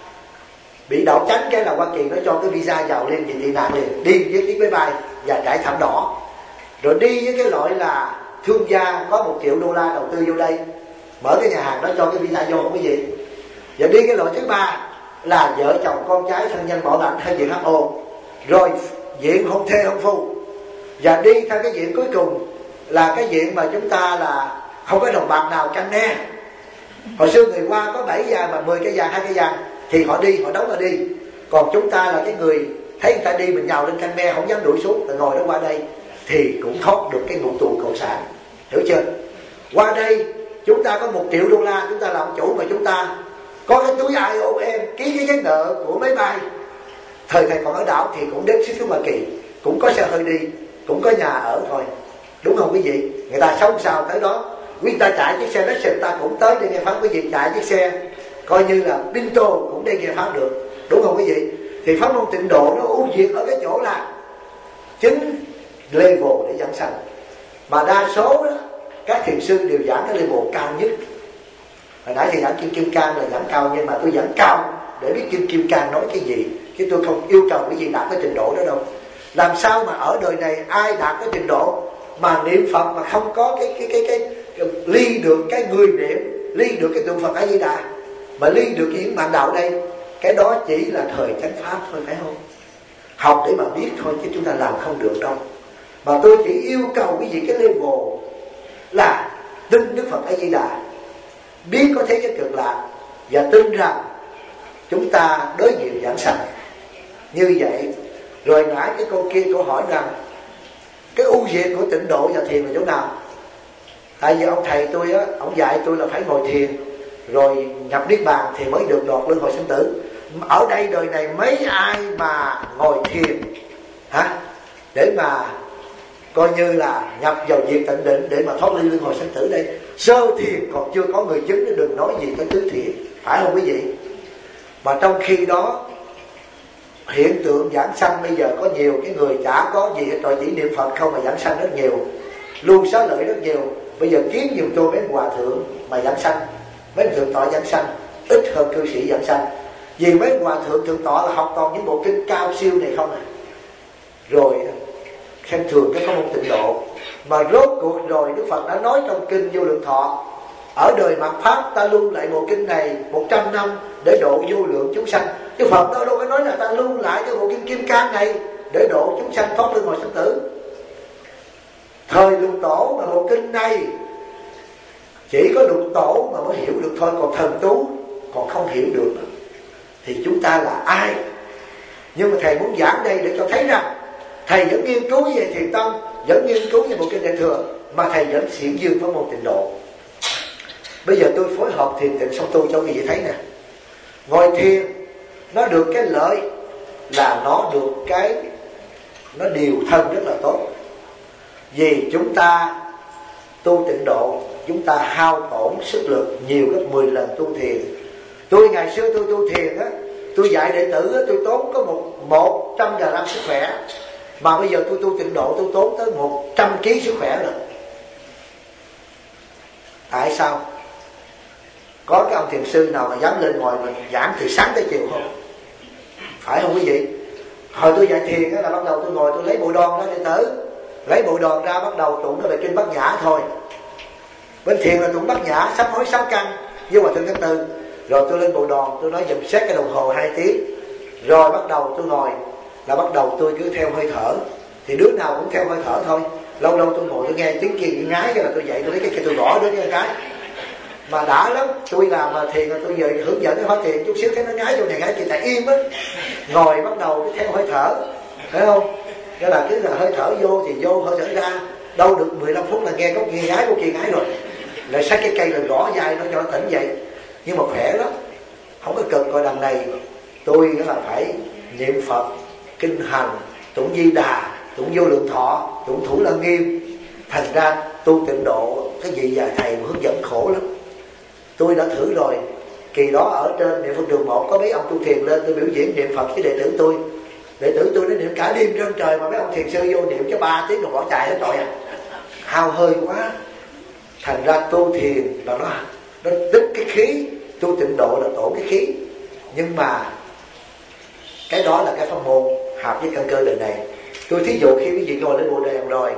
bị đảo tránh cái là Hoa Kỳ nó cho cái visa vào liền, vì tị nạn liền, đi với chiếc máy bay và trải thảm đỏ, rồi đi với cái loại là thương gia có $1 triệu đầu tư vô đây, mở cái nhà hàng đó cho cái visa vô, không có gì. Và đi cái loại thứ 3 là vợ chồng con cái thân nhân bảo lãnh hay viện HO, rồi viện hôn thê hôn phu, và đi theo cái viện cuối cùng là cái viện mà chúng ta là không có đồng bạc nào canh ne. Hồi xưa người Hoa có 7 vàng mà 10 cây vàng 2 cây vàng thì họ đi, họ đóng là đi. Còn chúng ta là cái người thấy người ta đi mình nhào lên canh me không dám đuổi xuống, rồi ngồi đó qua đây thì cũng thoát được cái ngục tù cộng sản. Hiểu chưa? Qua đây chúng ta có $1 triệu, chúng ta làm chủ, mà chúng ta có cái túi IOM ký cái giấy nợ của máy bay. Thời thầy còn ở đảo thì cũng đến xứ Hoa Kỳ, cũng có xe hơi đi, cũng có nhà ở thôi, đúng không quý vị? Người ta sống sao tới đó. Quý ta chạy chiếc xe Lexus ta cũng tới để nghe pháp. Quý vị chạy chiếc xe coi như là Pinto cũng để nghe pháp được, đúng không quý vị? Thì pháp môn tịnh độ nó ưu việt ở cái chỗ là 9 level để giảng sanh, mà đa số đó các thiền sư đều giảng cái level cao nhất. Hồi nãy thì giảng Kim Cang là giảng cao, nhưng mà tôi giảng cao để biết Kim Cang nói cái gì, chứ tôi không yêu cầu cái gì đạt cái trình độ đó đâu. Làm sao mà ở đời này ai đạt cái trình độ mà niệm Phật mà không có cái ly được cái người niệm, ly được cái tượng Phật A Di Đà, mà ly được những bạn đạo đây, cái đó chỉ là thời chánh pháp thôi, phải không? học để mà biết thôi, chứ chúng ta làm không được đâu. Mà tôi chỉ yêu cầu quý vị cái level là tin Đức Phật A Di Đà, biết có thế giới cực lạc, và tin rằng chúng ta đối diện giảng sanh. Như vậy. Rồi nãy cái câu kia câu hỏi rằng cái ưu việt của tịnh độ và thiền là chỗ nào? Tại vì ông thầy tôi á, ông dạy tôi là phải ngồi thiền rồi nhập niết bàn thì mới được đọt luân hồi sinh tử. Ở đây đời này mấy ai mà ngồi thiền để mà coi như là nhập vào diệt tịnh định để mà thoát ly luân hồi sinh tử đây? Sơ thiền còn chưa có người chứng, đừng nói gì tới tứ thiền, phải không quý vị? Mà trong khi đó hiện tượng giảng sanh bây giờ có nhiều cái người chả có gì hết rồi, chỉ niệm Phật không mà giảng sanh rất nhiều, lưu xá lợi rất nhiều. Bây giờ kiếm giùm tôi mấy hòa thượng mà giảng sanh, mấy thượng tọa giảng sanh ít hơn cư sĩ giảng sanh. Vì mấy hòa thượng thượng tọa là học toàn những bộ kinh cao siêu này không à. Rồi khen thường cái pháp môn tịnh độ. Mà rốt cuộc rồi Đức Phật đã nói trong kinh Vô Lượng Thọ, ở đời mạt Pháp ta lưu lại bộ kinh này 100 năm để độ vô lượng chúng sanh. Đức Phật đâu có nói là ta lưu lại cái bộ kinh Kim Cang này để độ chúng sanh thoát luân hồi sinh tử. Thời Lục Tổ mà bộ kinh này chỉ có Lục Tổ mà mới hiểu được thôi, còn thần tú còn không hiểu được thì chúng ta là ai? Nhưng mà thầy muốn giảng đây để cho thấy rằng thầy vẫn nghiên cứu về thiền tâm, vẫn nghiên cứu về bộ kinh Đại Thừa, mà thầy vẫn xiển dương pháp môn tịnh độ. Bây giờ tôi phối hợp thiền tịnh song tu cho quý vị thấy nè. Ngồi thiền nó được cái lợi là nó được cái nó điều thân rất là tốt. Vì chúng ta tu tịnh độ, chúng ta hao tổn sức lực nhiều gấp 10 lần tu thiền. Tôi ngày xưa tôi tu thiền á, tôi dạy đệ tử á, tôi tốn có 100% sức khỏe. Mà bây giờ tôi tu tịnh độ tôi tốn tới 100 kg sức khỏe rồi. Tại sao? Có cái ông thiền sư nào mà dám lên ngồi mà giảng từ sáng tới chiều không? Phải không quý vị? Hồi tôi dạy thiền á, là bắt đầu tôi ngồi tôi lấy bộ đòn ra đệ tử, lấy bộ đòn ra bắt đầu tụng cái bài kinh Bát Nhã thôi. Bên thiền là tụng Bát Nhã sám hối 6 căn với Hòa Thượng Cát Tư. Rồi tôi lên bộ đòn tôi nói dùm xét cái đồng hồ 2 tiếng. Rồi bắt đầu tôi ngồi là bắt đầu tôi cứ theo hơi thở. Thì đứa nào cũng theo hơi thở thôi. Lâu lâu tôi ngồi tôi nghe tiếng kia ngái cái là tôi dậy tôi lấy cái kia tôi gõ đứa cái. Mà đã lắm, tôi làm mà thiền là tôi giờ hướng dẫn cái hóa thiền chút xíu thấy nó ngái vô này ngái kia tại im á. Ngồi bắt đầu cái theo hơi thở, phải không? Cái là cái là hơi thở vô thì vô, hơi thở ra. Đâu được 15 phút là nghe có kia ngái rồi. Lại xách cái cây là gõ vai nó cho nó tỉnh dậy. Nhưng mà khỏe lắm, không có cực. Coi đằng này tôi là phải niệm Phật, kinh hành, tụng Di Đà, tụng Vô Lượng Thọ, tụng Thủ Lăng Nghiêm. Thành ra tu tịnh độ cái gì và thầy hướng dẫn khổ lắm. Tôi đã thử rồi. Kỳ đó ở trên Niệm Phật Đường 1 có mấy ông tu thiền lên tôi biểu diễn niệm Phật với đệ tử tôi. Đệ tử tôi nó niệm cả đêm trên trời, mà mấy ông thiền sư vô niệm cho 3 tiếng rồi bỏ chạy hết trọi à. Hao hơi quá. Thành ra tu thiền là nó đứt cái khí, tu tịnh độ là tổn cái khí. Nhưng mà cái đó là cái pháp môn hợp với căn cơ đời này. Tôi thí dụ khi quý vị ngồi lên bộ đèn rồi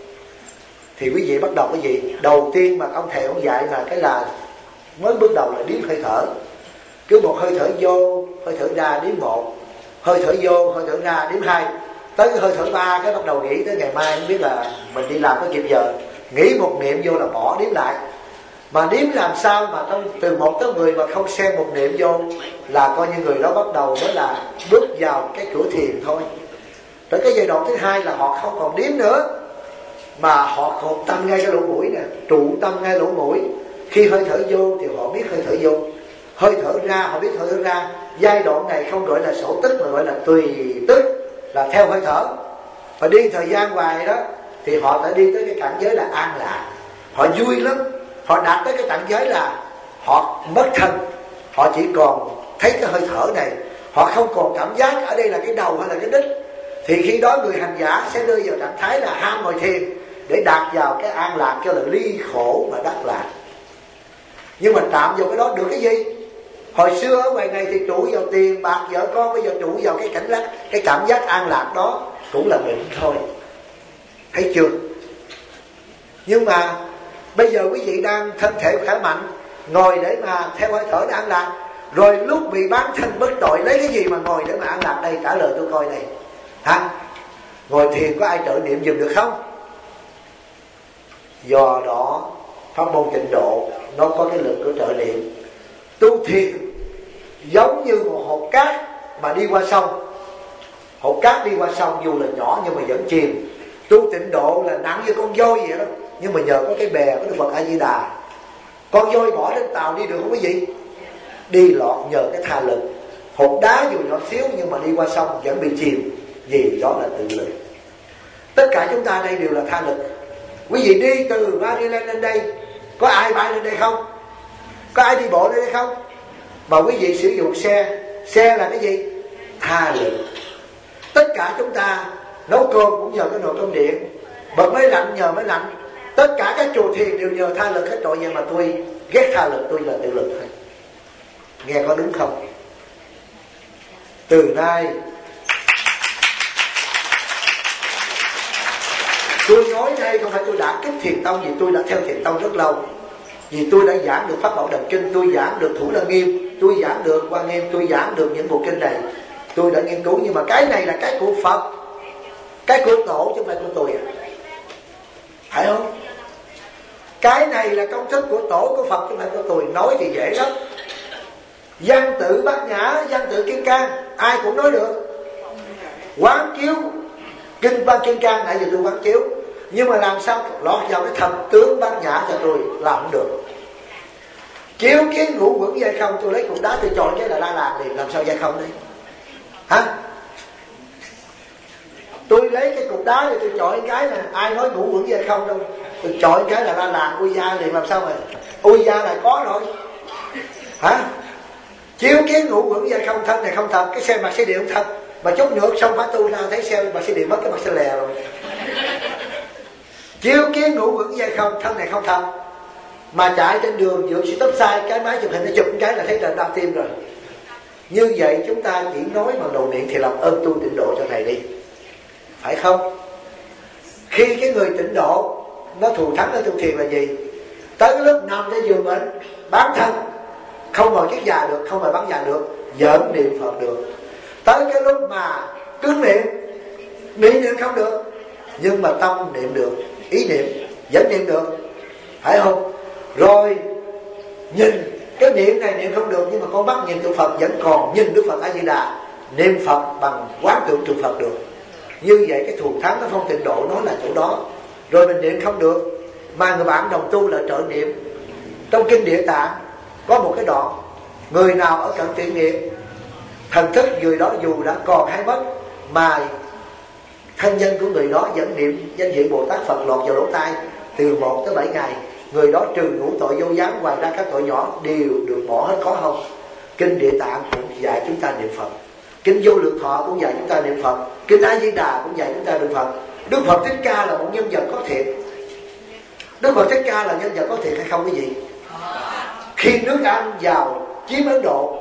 thì quý vị bắt đầu cái gì? Đầu tiên mà ông thầy ông dạy là cái là mới bước đầu là đếm hơi thở. Cứ một hơi thở vô, hơi thở ra đếm 1, hơi thở vô, hơi thở ra đếm 2. Tới cái hơi thở 3 cái bắt đầu nghĩ tới ngày mai không biết là mình đi làm có kịp giờ. Nghĩ một niệm vô là bỏ đếm lại. Mà đếm làm sao mà từ 1 tới 10 mà không xem một niệm vô là coi như người đó bắt đầu mới là bước vào cái cửa thiền thôi. Tới cái giai đoạn thứ 2 là họ không còn đếm nữa, mà họ còn tâm ngay cái lỗ mũi nè, trụ tâm ngay lỗ mũi. Khi hơi thở vô thì họ biết hơi thở vô, hơi thở ra họ biết hơi thở ra. Giai đoạn này không gọi là sổ tích mà gọi là tùy tức, là theo hơi thở. Và đi thời gian hoài đó thì họ phải đi tới cái cảnh giới là an lạc. Họ vui lắm. Họ đạt tới cái cảnh giới là họ mất thân, họ chỉ còn thấy cái hơi thở này, họ không còn cảm giác ở đây là cái đầu hay là cái đích. Thì khi đó người hành giả sẽ rơi vào trạng thái là ham ngồi thiền để đạt vào cái an lạc, kêu là ly khổ mà đắc lạc. Nhưng mà chạm vào cái đó được cái gì? Hồi xưa ở ngoài này thì trụ vào tiền bạc vợ con, bây giờ trụ vào cái cảnh lạc, cái cảm giác an lạc đó cũng là bệnh thôi. Thấy chưa? Nhưng mà bây giờ quý vị đang thân thể khỏe mạnh, ngồi để mà theo hơi thở để an lạc. Rồi lúc bị bán thân bất tội lấy cái gì mà ngồi để mà an lạc đây? Trả lời tôi coi này. hả? Ngồi thiền có ai trợ niệm giùm được không? Do đó pháp môn Tịnh Độ nó có cái lực của trợ niệm. Tu thiền giống như một hột cát mà đi qua sông. Hột cát đi qua sông dù là nhỏ nhưng mà vẫn chìm. Tu Tịnh Độ là nặng như con voi vậy đó, nhưng mà nhờ có cái bè của Đức Phật A Di Đà. Con voi bỏ lên tàu đi được không quý vị? Đi lọt nhờ cái tha lực. Hột đá dù nhỏ xíu nhưng mà đi qua sông vẫn bị chìm, vì đó là tự lực. Tất cả chúng ta đây đều là tha lực. Quý vị đi từ Maryland lên đây, có ai bay lên đây không? Có ai đi bộ lên đây không? Mà quý vị sử dụng xe. Xe là cái gì? Tha lực. Tất cả chúng ta nấu cơm cũng nhờ cái nồi cơm điện, bật máy lạnh nhờ máy lạnh. Tất cả các chùa thiền đều nhờ tha lực hết trọi. Nhưng mà tôi ghét tha lực, tôi là tự lực thôi. Nghe có đúng không? Từ nay tôi nói đây không phải tôi đã kích Thiền Tông, vì tôi đã theo Thiền Tông rất lâu. Vì tôi đã giảng được Pháp Bảo Đàn Kinh, tôi giảng được Thủ Lăng Nghiêm, tôi giảng được Hoa Nghiêm, tôi giảng được những bộ kinh này. Tôi đã nghiên cứu, nhưng mà cái này là cái của Phật, cái của Tổ chứ không phải của tôi à. Phải không? Cái này là công thức của Tổ, của Phật chứ không phải của tôi. Nói thì dễ lắm. Văn tự Bát Nhã, văn tự Kim Cang ai cũng nói được. Quán chiếu kinh Văn Kim Cang nãy giờ tôi quán chiếu, nhưng mà làm sao lọt vào cái thần tướng Bát Nhã cho tôi làm không được. Chiếu kiến ngũ quẩn dây không, tôi lấy cục đá tôi chọi cái là la làng liền, làm sao dây không đi hả? Tôi lấy cái cục đá thì tôi chọi cái nè, ai nói ngũ quẩn dây không đâu, tôi chọi cái là la làng ui da liền, làm sao mà ui da là có rồi hả? Chiếu kiến ngũ quẩn dây không, thân này không thật, cái xe mặt xe điện không thật, mà chút nữa xong phá tu ra thấy xe mặt xe điện mất, cái mặt xe lè rồi. Chiếu kiến ngũ quẩn dây không, thân này không thật, mà chạy trên đường vượt stop sai, cái máy chụp hình nó chụp cái là thấy trời đau tim rồi. Như vậy chúng ta chỉ nói bằng đầu miệng thì làm ơn tu Tịnh Độ cho thầy đi, phải không? Khi cái người Tịnh Độ nó thù thắng ở tu thiền là gì? Tới cái lúc nằm trên giường bệnh bán thân, không ngồi kiết già được, không ngồi bán già được, vẫn niệm Phật được. Tới cái lúc mà cứng miệng niệm không được, nhưng mà tâm niệm được, ý niệm vẫn niệm được, phải không? Rồi nhìn cái niệm này niệm không được, nhưng mà con mắt nhìn tượng Phật vẫn còn nhìn Đức Phật A Di Đà, niệm Phật bằng quán tưởng tượng Phật được. Như vậy cái thù thắng của phong Tịnh Độ nó là chỗ đó. Rồi mình niệm không được, mà người bạn đồng tu là trợ niệm. Trong kinh Địa Tạng có một cái đoạn, người nào ở cận tuyệt nghiệp, thần thức người đó dù đã còn hay mất, mà thân nhân của người đó vẫn niệm danh hiệu Bồ Tát Phật lọt vào lỗ tai từ 1 tới 7 ngày, người đó trừ ngũ tội vô gián, ngoài ra các tội nhỏ đều được bỏ hết, có không? Kinh Địa Tạng cũng dạy chúng ta niệm Phật, kinh Vô Lượng Thọ cũng dạy chúng ta niệm Phật, kinh A Di Đà cũng dạy chúng ta niệm Phật. Đức Phật Thích Ca là một nhân vật có thiện. Đức Phật Thích Ca là nhân vật có thiện hay không quý vị? Khi nước Anh vào chiếm Ấn Độ,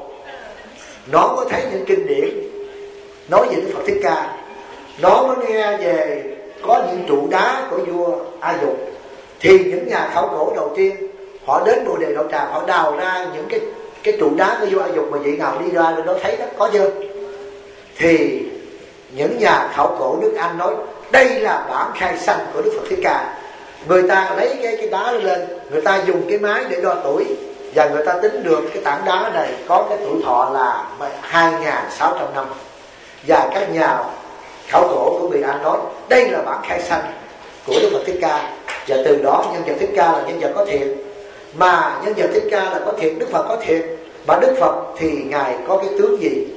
nó mới thấy những kinh điển nói về Đức Phật Thích Ca, nó mới nghe về có những trụ đá của vua A Dục. Thì những nhà khảo cổ đầu tiên họ đến Bồ Đề Đậu Tràng, họ đào ra những cái trụ đá của vua A Dục mà vị nào đi ra nó thấy đó, có chưa? Thì những nhà khảo cổ nước Anh nói đây là bản khai sanh của Đức Phật Thích Ca. Người ta lấy cái đá lên, người ta dùng cái máy để đo tuổi, và người ta tính được cái tảng đá này có cái tuổi thọ là 2.600 năm. Và các nhà khảo cổ của người Anh nói đây là bản khai sanh của Đức Phật Thích Ca. Và từ đó nhân vật Thích Ca là nhân vật có thiện. Mà nhân vật Thích Ca là có thiện, Đức Phật có thiện. Mà Đức Phật thì Ngài có cái tướng gì?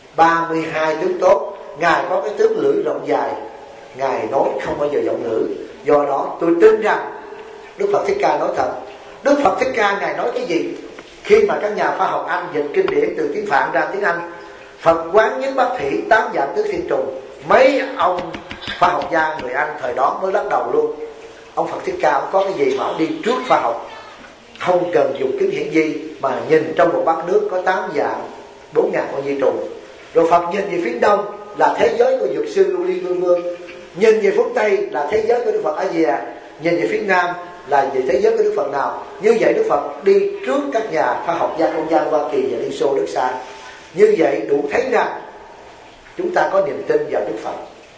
32 tướng tốt. Ngài có cái tướng lưỡi rộng dài, Ngài nói không bao giờ giọng ngữ. Do đó tôi tin rằng Đức Phật Thích Ca nói thật. Đức Phật Thích Ca Ngài nói cái gì? Khi mà các nhà khoa học Anh dịch kinh điển từ tiếng Phạn ra tiếng Anh, Phật quán nhất bát thủy, 8 dạng tứ thiên trùng, mấy ông khoa học gia người Anh thời đó mới bắt đầu luôn. Ông Phật Thích Ca ông có cái gì mà ông đi trước khoa học, không cần dùng kính hiển vi, mà nhìn trong một bát nước có 8 dạng 4.000 con vi trùng. Rồi Phật nhìn về phía đông là thế giới của Dược sư Lưu Ly Vương Vương, nhìn về phía tây là thế giới của Đức Phật A Di Đà, nhìn về phía nam là về thế giới của Đức Phật nào. Như vậy Đức Phật đi trước các nhà khoa học gia không gian Hoa Kỳ và Liên Xô rất xa. Như vậy đủ thấy rằng chúng ta có niềm tin vào Đức Phật.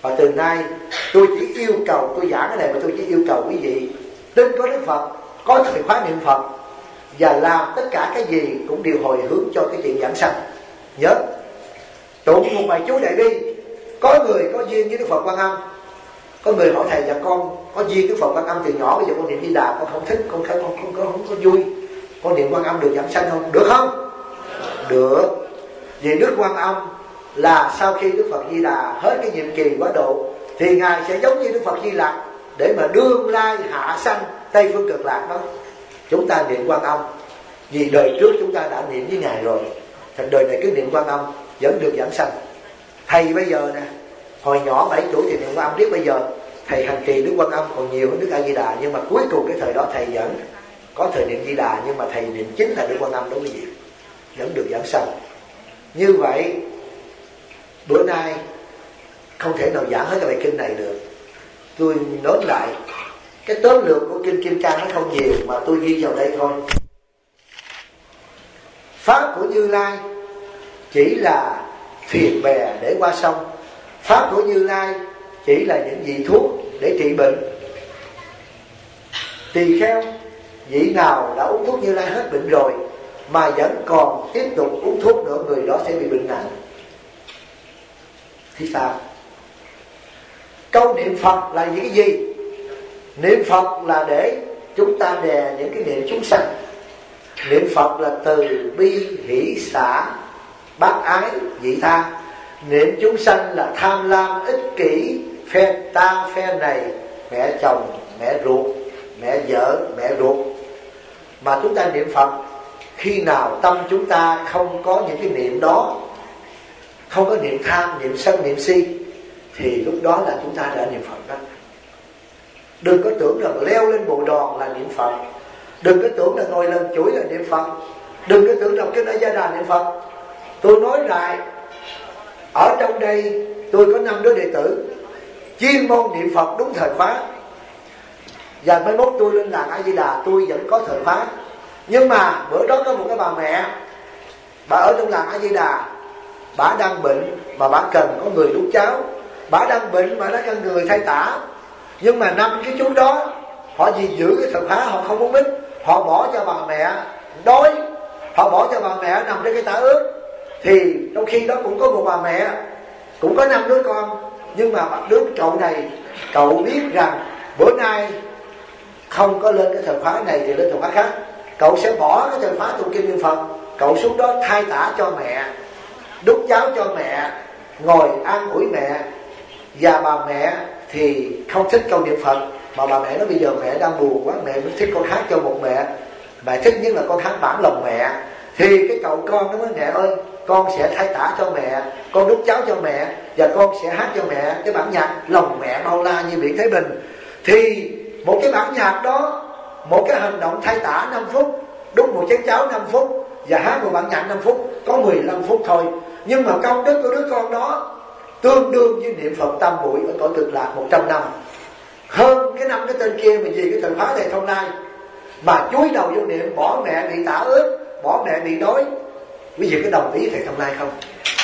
Và từ nay tôi chỉ yêu cầu, tôi giảng cái này mà tôi chỉ yêu cầu quý vị tin có Đức Phật, có thời khóa niệm Phật, và làm tất cả cái gì cũng đều hồi hướng cho cái chuyện giảng sanh. Nhớ tụng một bài chú Đại Bi. Có người có duyên với Đức Phật Quan Âm, có người hỏi thầy: dạ con có duyên Đức Phật Quan Âm từ nhỏ, bây giờ con niệm Di Đà con không thích, con không có vui, con niệm Quan Âm được giảng sanh không? Được không? Được. Vì Đức Quan Âm là sau khi Đức Phật Di Đà hết cái nhiệm kỳ quá độ thì Ngài sẽ giống như Đức Phật Di Lặc để mà đương lai hạ sanh Tây Phương Cực Lạc đó. Chúng ta niệm Quan Âm vì đời trước chúng ta đã niệm với Ngài rồi, thành đời này cứ niệm Quan Âm vẫn được giảng sanh. Thầy bây giờ nè, hồi nhỏ 7 tuổi thì niệm Quan Âm, biết bây giờ thầy hành trì Đức Quan Âm còn nhiều hơn Đức A Di Đà, nhưng mà cuối cùng cái thời đó thầy vẫn có thời niệm Di Đà, nhưng mà thầy niệm chính là Đức Quan Âm đó quý vị, vẫn được giảng sanh. Như vậy bữa nay không thể nào giảng hết cái bài kinh này được. Tôi nói lại cái tóm lược của kinh Kim Cang nó không nhiều mà tôi ghi vào đây thôi. Pháp của Như Lai chỉ là thuyền bè để qua sông. Pháp của Như Lai chỉ là những vị thuốc để trị bệnh. Tỳ kheo, vị nào đã uống thuốc Như Lai hết bệnh rồi mà vẫn còn tiếp tục uống thuốc nữa, người đó sẽ bị bệnh nặng. Thì sao? Câu niệm Phật là những cái gì? Niệm Phật là để chúng ta đè những cái niệm chúng sanh. Niệm Phật là từ bi hỷ xả bác ái vị tha. Niệm chúng sanh là tham lam ích kỷ, phe ta phe này, mẹ chồng, mẹ ruột, mẹ vợ, mẹ ruột. Mà chúng ta niệm Phật, khi nào tâm chúng ta không có những cái niệm đó, không có niệm tham, niệm sân, niệm si, thì lúc đó là chúng ta đã niệm Phật đó. Đừng có tưởng rằng leo lên bộ đòn là niệm Phật, đừng có tưởng là ngồi lên chuỗi là niệm Phật, đừng có tưởng rằng kinh A Di Đà niệm Phật. Tôi nói lại, ở trong đây tôi có 5 đứa đệ tử chuyên môn niệm Phật đúng thời khóa, và mai mốt tôi lên làng A Di Đà tôi vẫn có thời khóa. Nhưng mà bữa đó có một cái bà mẹ, bà ở trong làng A Di Đà, bà đang bệnh mà bà cần có người đút cháo. Bà đang bệnh mà đã cần người thay tả. Nhưng mà 5 cái chú đó, họ vì giữ cái thời khóa, họ không muốn biết, họ bỏ cho bà mẹ đói, họ bỏ cho bà mẹ nằm trên cái tả ướt. Thì trong khi đó cũng có một bà mẹ, cũng có 5 đứa con, nhưng mà đứa cậu này, cậu biết rằng bữa nay không có lên cái thời khóa này thì lên thời khóa khác. Cậu sẽ bỏ cái thời khóa tụng kinh niệm Phật, cậu xuống đó thay tả cho mẹ, đút cháo cho mẹ, ngồi an ủi mẹ. Và bà mẹ thì không thích câu niệm Phật, mà bà mẹ nói bây giờ mẹ đang buồn quá, mẹ mới thích con hát cho một mẹ. Mẹ thích nhất là con hát bản lòng mẹ. Thì cái cậu con nó nói: mẹ ơi, con sẽ thay tả cho mẹ, con đút cháo cho mẹ, và con sẽ hát cho mẹ cái bản nhạc lòng mẹ bao la như biển Thái Bình. Thì một cái bản nhạc đó, một cái hành động thay tả 5 phút, đút một chén cháo 5 phút và hát một bản nhạc 5 phút, có 15 phút thôi. Nhưng mà công đức của đứa con đó tương đương với niệm Phật tam muội ở cõi Cực Lạc 100 năm, hơn cái 5 cái tên kia. Mà vì cái thời khóa thầy Thông Lai mà chúi đầu vô niệm, bỏ mẹ bị tả ướt, bỏ mẹ bị đói. Quý vị có đồng ý thầy Thông Lai không?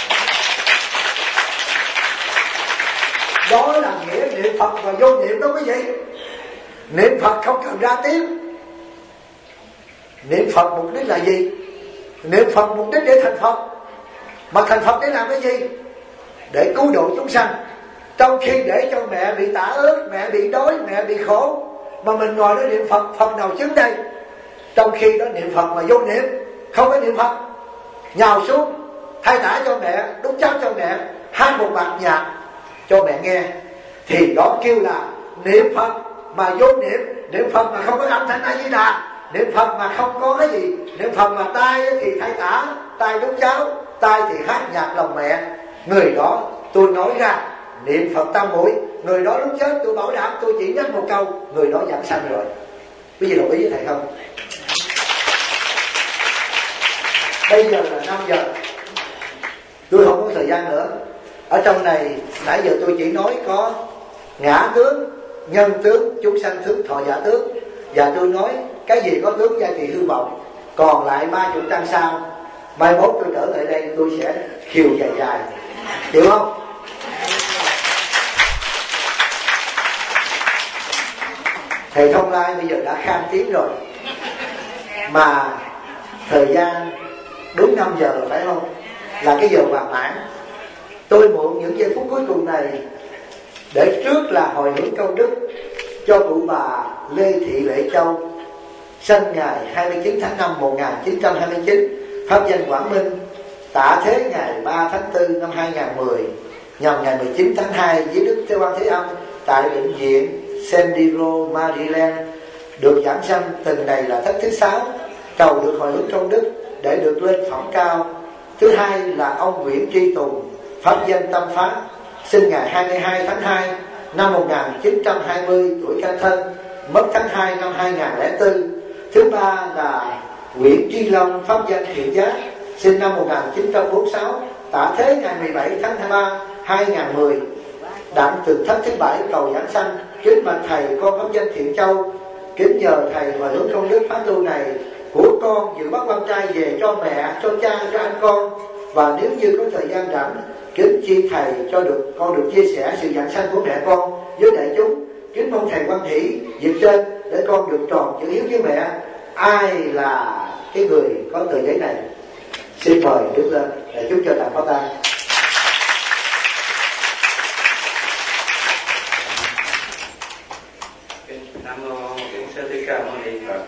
Đó là nghĩa niệm Phật và vô niệm đó quý vị. Niệm Phật không cần ra tiếng. Niệm Phật mục đích là gì? Niệm Phật mục đích để thành Phật. Mà thành Phật để làm cái gì? Để cứu độ chúng sanh. Trong khi để cho mẹ bị tả ướt, mẹ bị đói, mẹ bị khổ, mà mình ngồi đó niệm Phật, Phật nào chứng đây? Trong khi đó niệm Phật mà vô niệm, không có niệm Phật, nhào xuống thay tả cho mẹ, đút cháo cho mẹ, hát một bản nhạc cho mẹ nghe, thì đó kêu là niệm Phật mà vô niệm. Niệm Phật mà không có âm thanh A Di Đà, niệm Phật mà không có cái gì, niệm Phật mà tay thì thay tả, tay đút cháo, tay thì hát nhạc lòng mẹ, người đó tôi nói ra niệm Phật tam muội. Người đó lúc chết tôi bảo đảm, tôi chỉ nhắc một câu, người đó giảng sanh rồi. Quý vị đồng ý với thầy không? Bây giờ là 5 giờ, tôi không có thời gian nữa. Ở trong này nãy giờ tôi chỉ nói có ngã tướng, nhân tướng, chúng sanh tướng, thọ giả tướng. Và tôi nói cái gì có tướng gia trị hư vọng. Còn lại 30 trang sau, mai mốt tôi trở lại đây tôi sẽ khiều dài dài, hiểu không? Thầy Thông Lai bây giờ đã khan tiếng rồi, mà thời gian đúng 5 giờ rồi phải không? Là cái giờ hoàn mãn. Tôi mượn những giây phút cuối cùng này để trước là hồi hướng công đức cho cụ bà Lê Thị Lệ Châu, sinh ngày 29 tháng 5 1929, pháp danh Quảng Minh, tạ thế ngày 3 tháng 4 năm 2010, nhằm ngày 19 tháng 2 dưới Đức Thế Quan Thế Âm tại bệnh viện San Diego, Maryland, được giảng sanh tuần này là thất thứ 6, cầu được hồi hướng công đức để được lên phẩm cao. Thứ hai là ông Nguyễn Tri Tùng, pháp danh Tâm Pháp, sinh ngày 22 tháng 2 năm 1920, tuổi Canh Thân, mất tháng 2 năm 2004. Thứ ba là Nguyễn Tri Long, pháp danh Thiện Giác, sinh năm 1946, tạ thế ngày 17 tháng 3 2010, đặng từ thất thứ 7, cầu giảng sanh. Kính bạch thầy, con pháp danh Thiện Châu, kính nhờ thầy hồi hướng công đức pháp tu này của con dự bắt quan trai về cho mẹ, cho cha, cho anh con, và nếu như có thời gian rảnh, kính chi thầy cho được con được chia sẻ sự giảng sanh của mẹ con với đại chúng. Kính mong thầy quan hỷ việc trên để con được tròn chữ hiếu với mẹ. Ai là cái người có tờ giấy này? Xin mời đứng lên để chúc cho thầy phát tay. Nam mô Bổn Sư Thích Ca Mâu Ni Phật.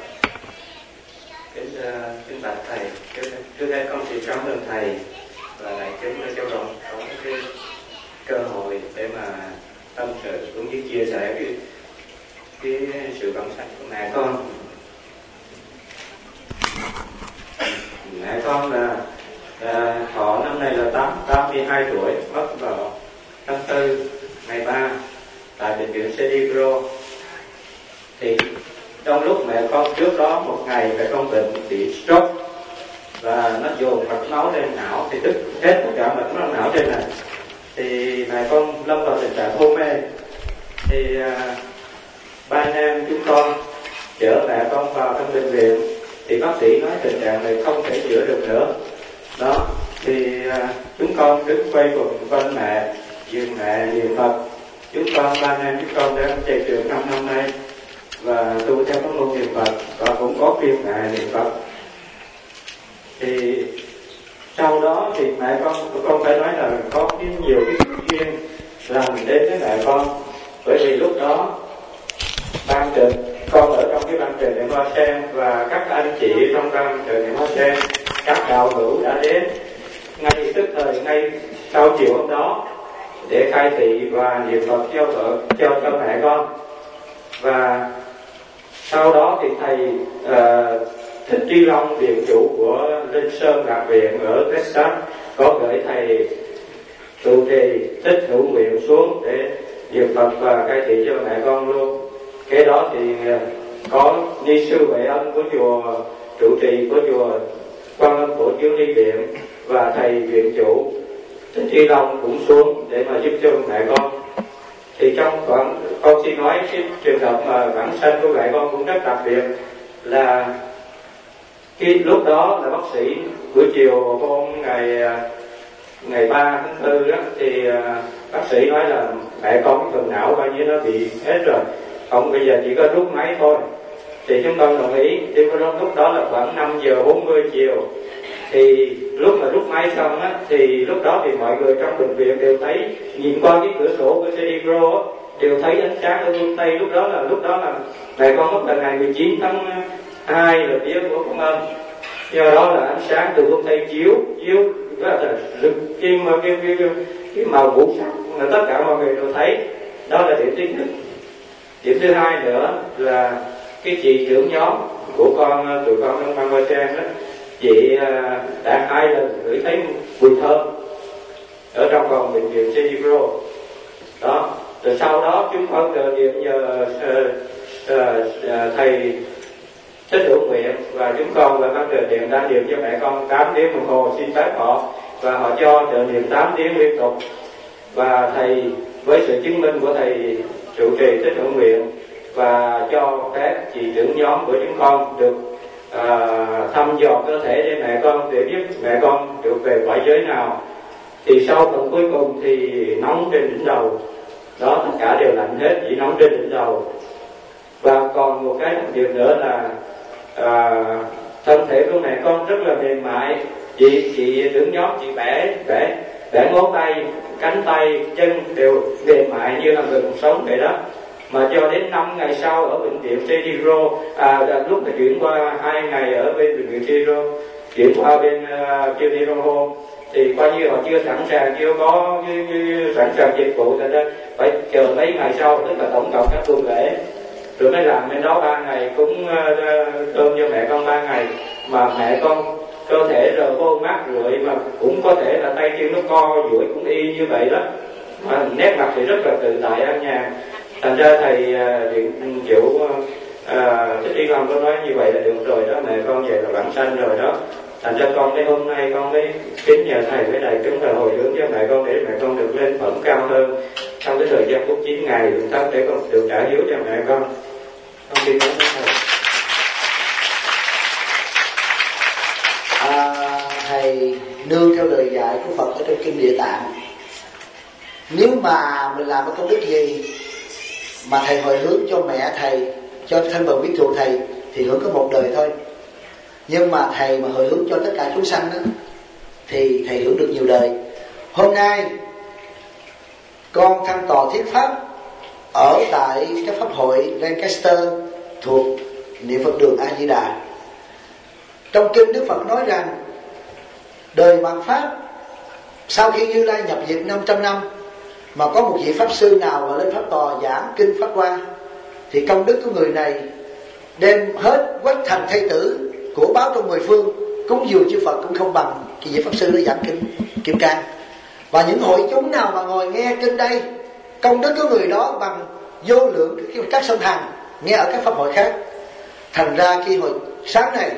Kính bạch thầy, trước đây con xin cảm ơn thầy và đại chúng đã cho con có cái cơ hội để mà tâm sự cũng như chia sẻ cái sự vãng sanh của mẹ con. Mẹ con là thọ năm nay là 82 tuổi, mất vào tháng 4 ngày 3 tại bệnh viện San Diego. Thì trong lúc mẹ con trước đó một ngày mẹ con bệnh bị stroke và nó dồn mạch máu lên não, thì tức hết tất cả mạch máu não trên này, thì mẹ con lâm vào tình trạng hôn mê. Thì ba anh em chúng con chở mẹ con vào trong bệnh viện, thì bác sĩ nói tình trạng này không thể chữa được nữa. Đó, thì chúng con đứng quay quanh mẹ, dường mẹ niệm Phật. Chúng con ba anh em chúng con đã chạy trường 5 năm nay và tu theo pháp môn niệm Phật, và cũng có khuyên mẹ niệm Phật. Thì sau đó thì mẹ con phải nói là có nhiều cái duyên làm đến với mẹ con, bởi vì lúc đó ban trợ con ở trong cái ban trợ niệm Hoa Sen, và các anh chị trong ban trợ niệm Hoa Sen, các đạo hữu đã đến ngay tức thời, ngay sau chiều hôm đó để khai thị và niệm Phật cho mẹ con. Và sau đó thì thầy Thích Tri Long, viện chủ của Linh Sơn Lạc Viện ở Texas, có gửi thầy trụ trì Thích Hữu Nguyện xuống để niệm Phật và khai thị cho mẹ con luôn. Cái đó thì có ni sư Huệ Ân của chùa, trụ trì của chùa Quan Âm Phổ Chiếu Ni Viện, và thầy viện chủ Thích Tri Long cũng xuống để mà giúp cho mẹ con. Thì trong con xin nói cái trường hợp mà vãng sanh của mẹ con cũng rất đặc biệt, là cái lúc đó là bác sĩ buổi chiều hôm ngày 3 tháng 4 đó, thì bác sĩ nói là mẹ con cái phần não coi như nó bị hết rồi, không bây giờ chỉ có rút máy thôi. Thì chúng con đồng ý. Thì lúc đó là khoảng 5 giờ 40 chiều. Thì lúc mà rút máy xong á, thì lúc đó thì mọi người trong bệnh viện đều thấy, nhìn qua cái cửa sổ của San Diego đều thấy ánh sáng ở phương Tây. Lúc đó là mẹ con mất là ngày 19 tháng 2 là tiếng của Công Âm. Do đó là ánh sáng từ phương Tây chiếu rất là rực cái màu ngũ sắc mà tất cả mọi người đều thấy. Đó là điểm thứ nhất. Điểm thứ hai nữa là cái chị trưởng nhóm của tụi con trong Ban Hoa Sen đó, chị đã 2 lần ngửi thấy mùi thơm ở trong phòng bệnh viện San Diego. Đó, rồi sau đó chúng con nhờ thầy Thích Hữu Nguyện và chúng con và các trợ niệm đã niệm cho mẹ con 8 tiếng đồng hồ xin phép họ, và họ cho trợ niệm 8 tiếng liên tục. Và thầy với sự chứng minh của thầy trụ trì Thích Hữu Nguyện và cho phép chị trưởng nhóm của chúng con được thăm dò cơ thể để mẹ con, để biết mẹ con được về cõi giới nào. Thì sau phần cuối cùng thì nóng trên đỉnh đầu, đó tất cả đều lạnh hết, chỉ nóng trên đỉnh đầu. Và còn một cái đặc biệt nữa là thân thể của mẹ con rất là mềm mại. Chị đứng nhóm, chị bẻ ngón tay, cánh tay, chân đều mềm mại như là người còn sống vậy đó. Mà cho đến 5 ngày sau ở bệnh viện Chediro, lúc mà chuyển qua 2 ngày ở bên bệnh viện Chediro, chuyển qua bên Chediro Home, thì coi như họ chưa sẵn sàng, chưa có sẵn sàng dịch vụ, thành ra phải chờ mấy ngày sau, tức là tổng cộng các tuần lễ, rồi mới làm bên đó 3 ngày cúng cơm cho mẹ con 3 ngày. Mà mẹ con cơ thể rồi vô mát rượi, mà cũng có thể là tay chân nó co duỗi cũng y như vậy đó, mà nét mặt thì rất là tự tại an nhàn. Thành ra thầy Điện Chủ Thích Tri Long có nói như vậy là được rồi đó, mẹ con vậy là bản sanh rồi đó. Thành ra con tới hôm nay con mới kính nhờ thầy với đại chúng là hồi hướng cho mẹ con, để mẹ con được lên phẩm cao hơn trong cái thời gian phút 9 ngày chúng ta, để con được trả hiếu cho mẹ con. Con xin cảm ơn thầy. Thầy nương theo lời dạy của Phật ở trong kinh Địa Tạng, nếu mà mình làm cái công đức gì mà thầy hồi hướng cho mẹ thầy, cho thân bằng biết thù thầy, thì hưởng có một đời thôi. Nhưng mà thầy mà hồi hướng cho tất cả chúng sanh đó, thì thầy hưởng được nhiều đời. Hôm nay con thăm tòa thuyết pháp ở tại cái pháp hội Lancaster thuộc Niệm Phật đường A Di Đà. Trong kinh Đức Phật nói rằng đời mạt pháp sau khi Như Lai nhập diệt 500 năm mà có một vị pháp sư nào mà lên pháp tòa giảng kinh Pháp Hoa, thì công đức của người này đem hết quách thành thây tử của báo trong 10 phương cúng dường chư Phật cũng không bằng cái vị pháp sư đó giảng kinh Kim Cang. Và những hội chúng nào mà ngồi nghe kinh đây, công đức của người đó bằng vô lượng các sông Hằng nghe ở các pháp hội khác. Thành ra khi hồi sáng này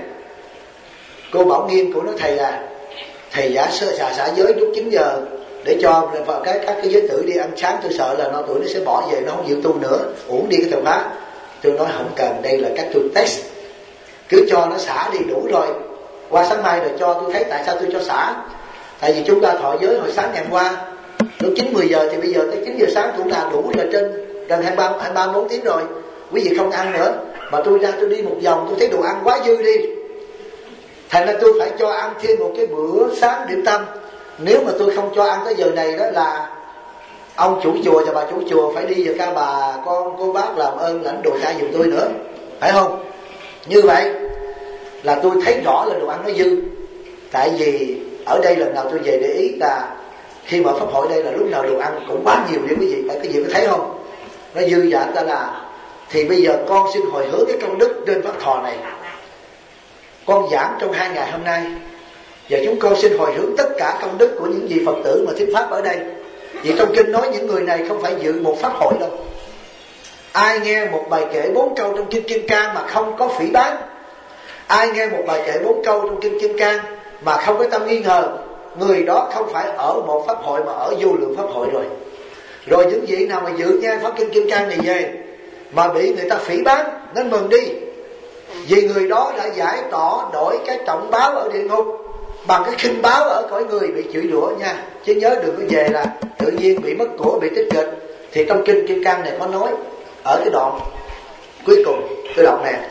cô Bảo Nghiêm của nói thầy là thầy giả xả giới lúc 9 giờ để cho các cái giới tử đi ăn sáng. Tôi sợ là nó tuổi nó sẽ bỏ về, nó không chịu tu nữa, uổng đi cái thời khóa. Tôi nói không cần, đây là các tôi test, cứ cho nó xả đi đủ rồi, qua sáng mai rồi cho. Tôi thấy tại sao tôi cho xả, tại vì chúng ta thọ giới hồi sáng ngày hôm qua lúc 9-10 giờ, thì bây giờ tới 9 giờ sáng cũng là đủ là trên gần 23-24 tiếng rồi. Quý vị không ăn nữa, mà tôi ra tôi đi một vòng tôi thấy đồ ăn quá dư đi, thành ra tôi phải cho ăn thêm một cái bữa sáng điểm tâm. Nếu mà tôi không cho ăn tới giờ này đó là ông chủ chùa và bà chủ chùa phải đi vào ca bà con cô bác làm ơn lãnh đồ chay giùm tôi nữa, phải không? Như vậy là tôi thấy rõ là đồ ăn nó dư. Tại vì ở đây lần nào tôi về để ý là khi mở pháp hội đây là lúc nào đồ ăn cũng quá nhiều đi quý vị, phải cái gì có thấy không? Nó dư giả ta là. Thì bây giờ con xin hồi hướng cái công đức trên pháp thọ này con giảng trong 2 ngày hôm nay, và chúng con xin hồi hướng tất cả công đức của những vị Phật tử mà thuyết pháp ở đây. Vì trong kinh nói những người này không phải dự một pháp hội đâu. Ai nghe một bài kệ 4 câu trong kinh Kim Cang mà không có phỉ báng, ai nghe một bài kệ 4 câu trong kinh Kim Cang mà không có tâm nghi ngờ, người đó không phải ở một pháp hội mà ở vô lượng pháp hội rồi. Rồi những vị nào mà dự nghe pháp kinh Kim Cang này về mà bị người ta phỉ báng, nên mừng đi, vì người đó đã giải tỏ đổi cái trọng báo ở địa ngục bằng cái khinh báo ở cõi người bị chửi rủa nha. Chứ nhớ đừng có về là tự nhiên bị mất của, bị tích cực. Thì trong kinh Kim Cang này có nói ở cái đoạn cuối cùng, cái đoạn này: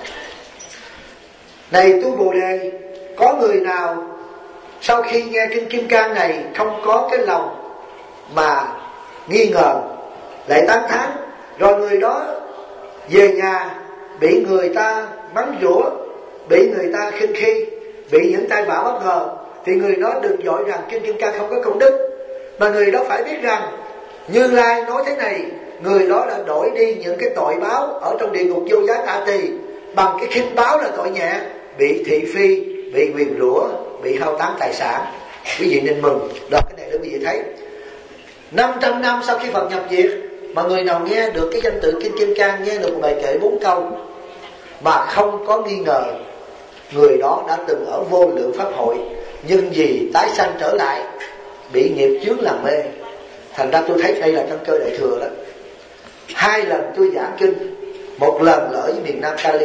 này tu Bồ Đề, có người nào sau khi nghe kinh Kim Cang này không có cái lòng mà nghi ngờ, lại tán thán, rồi người đó về nhà bị người ta mắng rủa, bị người ta khinh khi, bị những tai vạ bất ngờ, thì người đó đừng dội rằng kinh Kim Cang không có công đức, mà người đó phải biết rằng Như Lai nói thế này, người đó đã đổi đi những cái tội báo ở trong địa ngục vô giá A Tỳ bằng cái khinh báo là tội nhẹ, bị thị phi, bị nguyền rủa, bị hao tán tài sản. Quý vị nên mừng đó, cái này để quý vị thấy 500 năm sau khi Phật nhập diệt mà người nào nghe được cái danh tự kinh Kim Cang, nghe được một bài kệ 4 câu mà không có nghi ngờ, người đó đã từng ở vô lượng pháp hội, nhưng vì tái sanh trở lại bị nghiệp chướng làm mê. Thành ra tôi thấy đây là căn cơ đại thừa đó. 2 lần tôi giảng kinh, một lần là ở miền Nam Cali,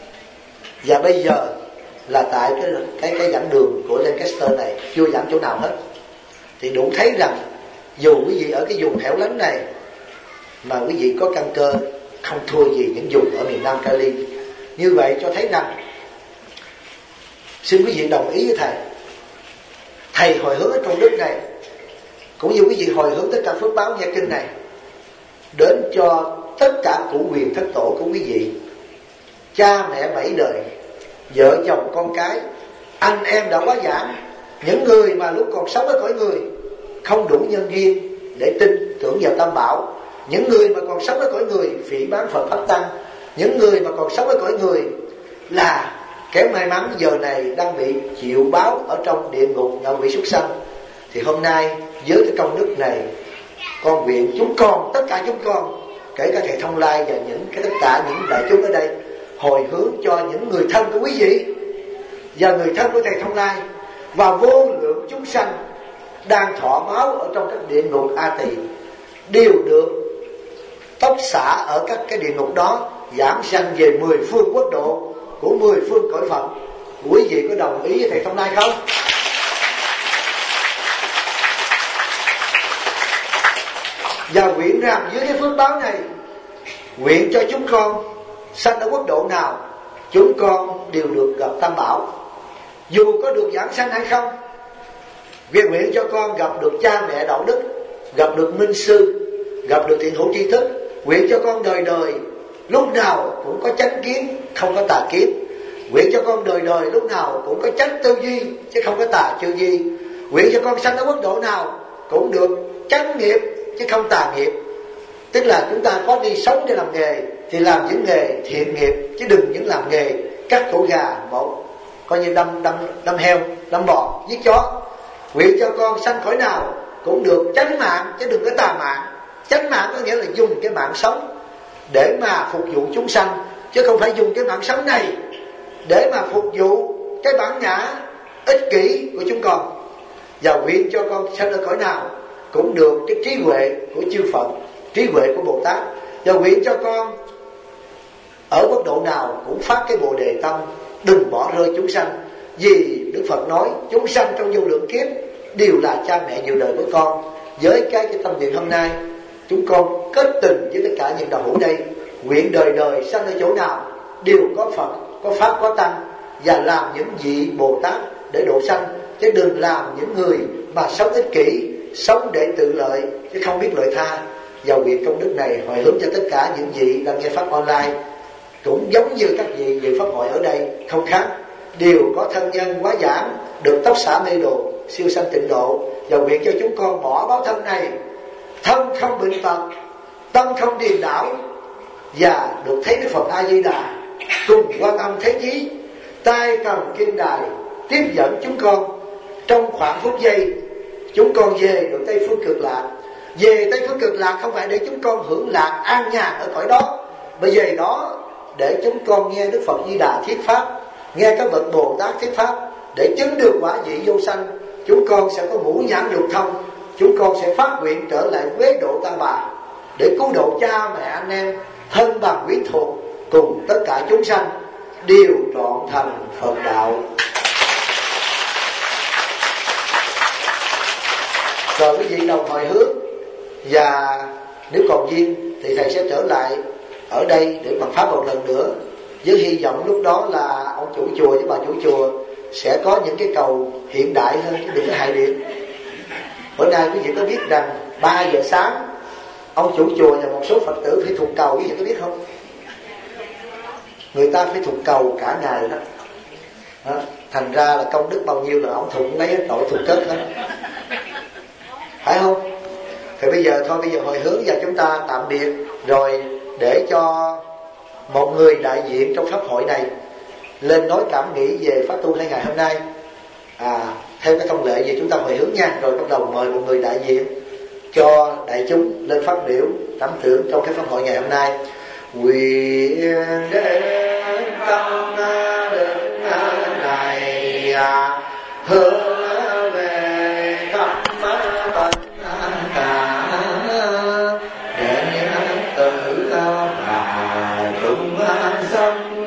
và bây giờ là tại cái giảng đường của Lancaster này, chưa giảng chỗ nào hết. Thì đủ thấy rằng dù quý vị ở cái vùng hẻo lánh này mà quý vị có căn cơ không thua gì những vùng ở miền Nam Cali. Như vậy cho thấy rằng, xin quý vị đồng ý với thầy hồi hướng ở công đức này, cũng như quý vị hồi hướng tất cả phước báo nghe kinh này đến cho tất cả cụ quyền thất tổ của quý vị, cha mẹ 7 đời, vợ chồng con cái, anh em đã quá giảng, những người mà lúc còn sống ở cõi người không đủ nhân duyên để tin tưởng vào Tam Bảo, những người mà còn sống ở cõi người phỉ báng Phật Pháp Tăng, những người mà còn sống ở cõi người là kẻ may mắn giờ này đang bị chịu báo ở trong địa ngục ngạ quỷ súc sanh. Thì hôm nay với cái công đức này, con nguyện chúng con, tất cả chúng con, kể cả thầy Thông Lai và tất cả những đại chúng ở đây, hồi hướng cho những người thân của quý vị và người thân của thầy Thông Lai và vô lượng chúng sanh đang thọ máu ở trong các địa ngục A Tỳ, đều được tốc xả ở các cái địa ngục đó, giảm sanh về 10 phương quốc độ của 10 phương cõi Phật. Quý vị có đồng ý với thầy Thông Lai không? Và nguyện rằng dưới cái phước báo này, nguyện cho chúng con sanh ở quốc độ nào, chúng con đều được gặp Tam Bảo, dù có được giảng sanh hay không. Nguyện cho con gặp được cha mẹ đạo đức, gặp được minh sư, gặp được thiện hữu tri thức. Nguyện cho con đời đời lúc nào cũng có chánh kiến, không có tà kiến. Nguyện cho con đời đời lúc nào cũng có chánh tư duy, chứ không có tà tư duy. Nguyện cho con sanh ở quốc độ nào cũng được chánh nghiệp, chứ không tà nghiệp. Tức là chúng ta có đi sống để làm nghề thì làm những nghề thiện nghiệp, chứ đừng những làm nghề cắt cổ gà, một coi như đâm heo, đâm bò, giết chó. Nguyện cho con sanh cõi nào cũng được chánh mạng, chứ đừng có tà mạng. Chánh mạng có nghĩa là dùng cái mạng sống để mà phục vụ chúng sanh, chứ không phải dùng cái mạng sống này để mà phục vụ cái bản ngã ích kỷ của chúng con. Và nguyện cho con sanh ở cõi nào cũng được cái trí huệ của chư Phật, trí huệ của Bồ Tát. Và nguyện cho con ở quốc độ nào cũng phát cái Bồ Đề tâm, đừng bỏ rơi chúng sanh. Vì Đức Phật nói chúng sanh trong vô lượng kiếp đều là cha mẹ nhiều đời của con. Với cái tâm nguyện hôm nay, chúng con kết tình với tất cả những đạo hữu đây, nguyện đời đời sanh ở chỗ nào đều có Phật, có Pháp, có Tăng, và làm những vị Bồ Tát để độ sanh, chứ đừng làm những người mà sống ích kỷ, sống để tự lợi chứ không biết lợi tha. Và nguyện công đức này hồi hướng cho tất cả những vị đang nghe pháp online, cũng giống như các vị dự pháp hội ở đây không khác, đều có thân nhân quá giảng, được tóc xả mê đồ, siêu sanh tịnh độ. Và nguyện cho chúng con bỏ báo thân này, thân không bệnh tật, tâm không điềm đảo, và được thấy Đức Phật A Di Đà cùng Quan Âm Thế Chí tay cầm kim đài tiếp dẫn chúng con. Trong khoảng phút giây chúng con về được Tây Phương Cực Lạc. Về Tây Phương Cực Lạc không phải để chúng con hưởng lạc an nhàn ở cõi đó, mà về đó để chúng con nghe Đức Phật Di Đà thuyết pháp, nghe các bậc Bồ Tát thuyết pháp, để chứng được quả vị vô sanh. Chúng con sẽ có ngũ nhãn lục thông, chúng con sẽ phát nguyện trở lại Quế Độ Ta Bà để cứu độ cha mẹ anh em, thân bằng quyến thuộc cùng tất cả chúng sanh đều trọn thành Phật đạo. Rồi quý vị đồng hồi hướng, và nếu còn duyên thì thầy sẽ trở lại ở đây để bằng pháp một lần nữa, với hy vọng lúc đó là ông chủ chùa với bà chủ chùa sẽ có những cái cầu hiện đại hơn, chứ đừng có hại điện. Bữa nay quý vị có biết rằng 3 giờ sáng ông chủ chùa và một số Phật tử phải thục cầu, quý vị có biết không? Người ta phải thục cầu cả ngày đó. Thành ra là công đức bao nhiêu là ông thục lấy hết nội thục kết hết, phải không? Thì bây giờ thôi, bây giờ hồi hướng và chúng ta tạm biệt, rồi để cho một người đại diện trong pháp hội này lên nói cảm nghĩ về pháp tu 2 ngày hôm nay. Theo cái thông lệ về chúng ta hồi hướng nha, rồi bắt đầu mời một người đại diện cho đại chúng lên phát biểu cảm tưởng trong cái pháp hội ngày hôm nay. Nguyện đến tâm đức này hướng về khắp tất cả để tự và chúng sanh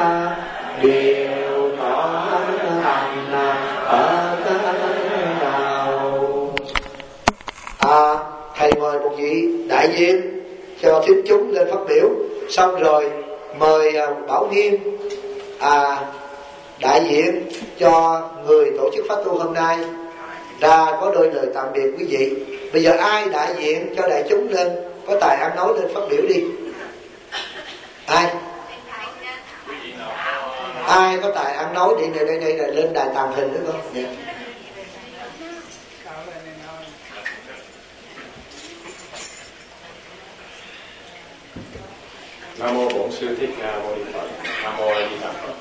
đều có thành ở nào. Thầy mời một vị đại diện cho thuyết chúng lên phát biểu. Xong rồi mời Bảo Nghiêm đại diện cho người tổ chức pháp tu hôm nay ra có đôi lời tạm biệt quý vị. Bây giờ ai đại diện cho đại chúng lên, có tài ăn nói lên phát biểu đi. Ai có tài ăn nói đi, đây là lên đài tàng hình nữa không? Dạ. Nam mô Bổn Sư Thích Ca Mâu Ni Phật. Nam mô A Di Đà Phật.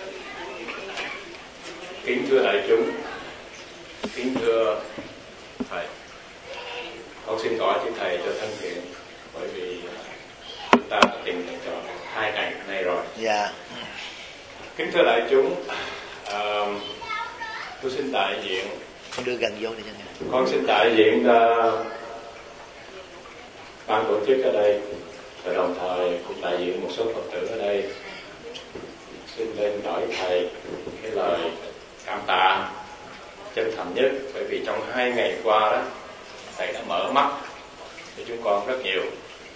Kính thưa đại chúng, kính thưa thầy, con xin hỏi chư thầy cho thân thiện, bởi vì chúng ta đã tìm được trọn 2 ngày nay rồi. Dạ. Kính thưa đại chúng, tôi xin đại diện. Con đưa gần vô đi cho nghe. Con xin đại diện ban tổ chức ở đây, và đồng thời cũng đại diện một số Phật tử ở đây, xin lên hỏi thầy cái lời cảm tạ chân thành nhất, bởi vì trong 2 ngày qua đó thầy đã mở mắt cho chúng con rất nhiều,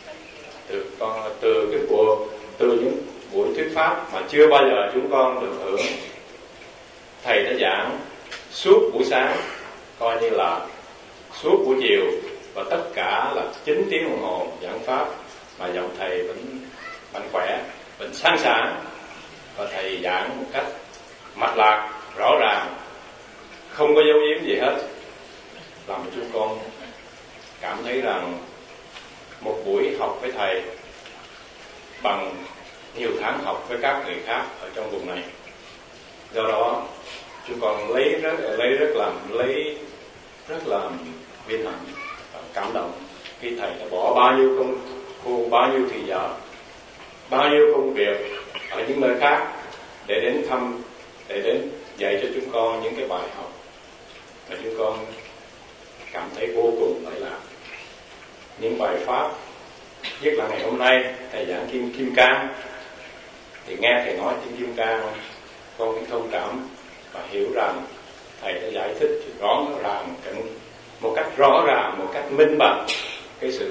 từ những buổi thuyết pháp mà chưa bao giờ chúng con được hưởng. Thầy đã giảng suốt buổi sáng, coi như là suốt buổi chiều, và tất cả là 9 tiếng đồng hồ giảng pháp, mà giọng thầy vẫn mạnh khỏe, vẫn sáng sảng, và thầy giảng một cách mạch lạc, rõ ràng, không có giấu giếm gì hết, làm cho chúng con cảm thấy rằng một buổi học với thầy bằng nhiều tháng học với các người khác ở trong vùng này. Do đó chúng con lấy rất là vinh hạnh và cảm động khi thầy đã bỏ bao nhiêu thời giờ, bao nhiêu công việc ở những nơi khác để đến thăm, để đến dạy cho chúng con những cái bài học mà chúng con cảm thấy vô cùng lợi lạc. Những bài pháp, nhất là ngày hôm nay thầy giảng Kim Cang, thì nghe thầy nói Kim Cang, con cũng thông cảm và hiểu rằng thầy đã giải thích rõ ràng, một cách rõ ràng, một cách minh bạch cái sự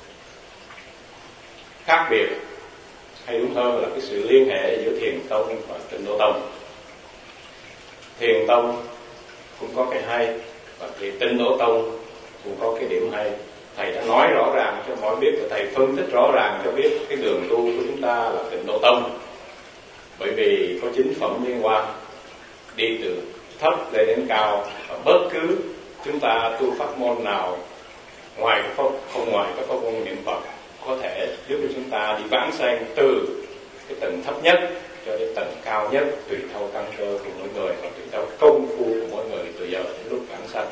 khác biệt, hay đúng hơn là cái sự liên hệ giữa Thiền Tông và Tịnh Độ Tông. Thiền Tông cũng có cái hay, và Tịnh Độ Tông cũng có cái điểm hay. Thầy đã nói rõ ràng cho mọi biết, và thầy phân tích rõ ràng cho biết cái đường tu của chúng ta là Tịnh Độ Tông, bởi vì có 9 phẩm liên quan, đi từ thấp lên đến cao, và bất cứ chúng ta tu pháp môn nào ngoài cái pháp môn niệm Phật có thể giúp cho chúng ta đi vãng sanh từ cái tầng thấp nhất cho đến tầng cao nhất, tùy theo căn cơ của mỗi người và tùy theo công phu của mỗi người từ giờ đến lúc vãng sanh.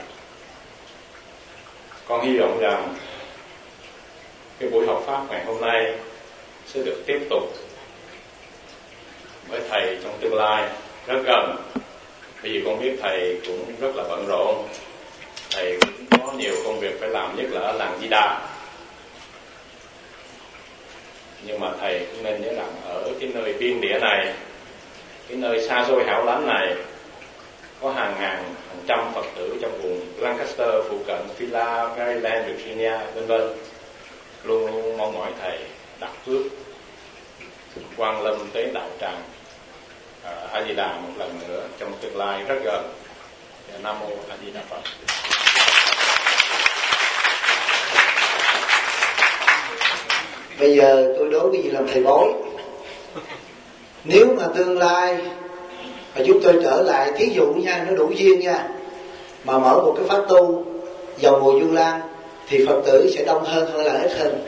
Con hy vọng rằng cái buổi học pháp ngày hôm nay sẽ được tiếp tục với thầy trong tương lai rất gần, bởi vì con biết thầy cũng rất là bận rộn, thầy cũng có nhiều công việc phải làm, nhất là ở làng Di Đà. Nhưng mà thầy cũng nên nhớ rằng ở cái nơi biên địa này, cái nơi xa xôi hẻo lánh này, có hàng ngàn, hàng trăm Phật tử trong vùng Lancaster phụ cận, Phila, Maryland, Virginia, v.v. luôn mong mỏi thầy đặt phước quang lâm tới đạo tràng A Di Đà một lần nữa trong tương lai rất gần. Nam mô A Di Đà Phật. Bây giờ tôi đố cái gì làm thầy bói. Nếu mà tương lai mà chúng tôi trở lại, thí dụ nha, nó đủ duyên nha, mà mở một cái pháp tu vào mùa Vu Lan, thì Phật tử sẽ đông hơn hay là ít hơn?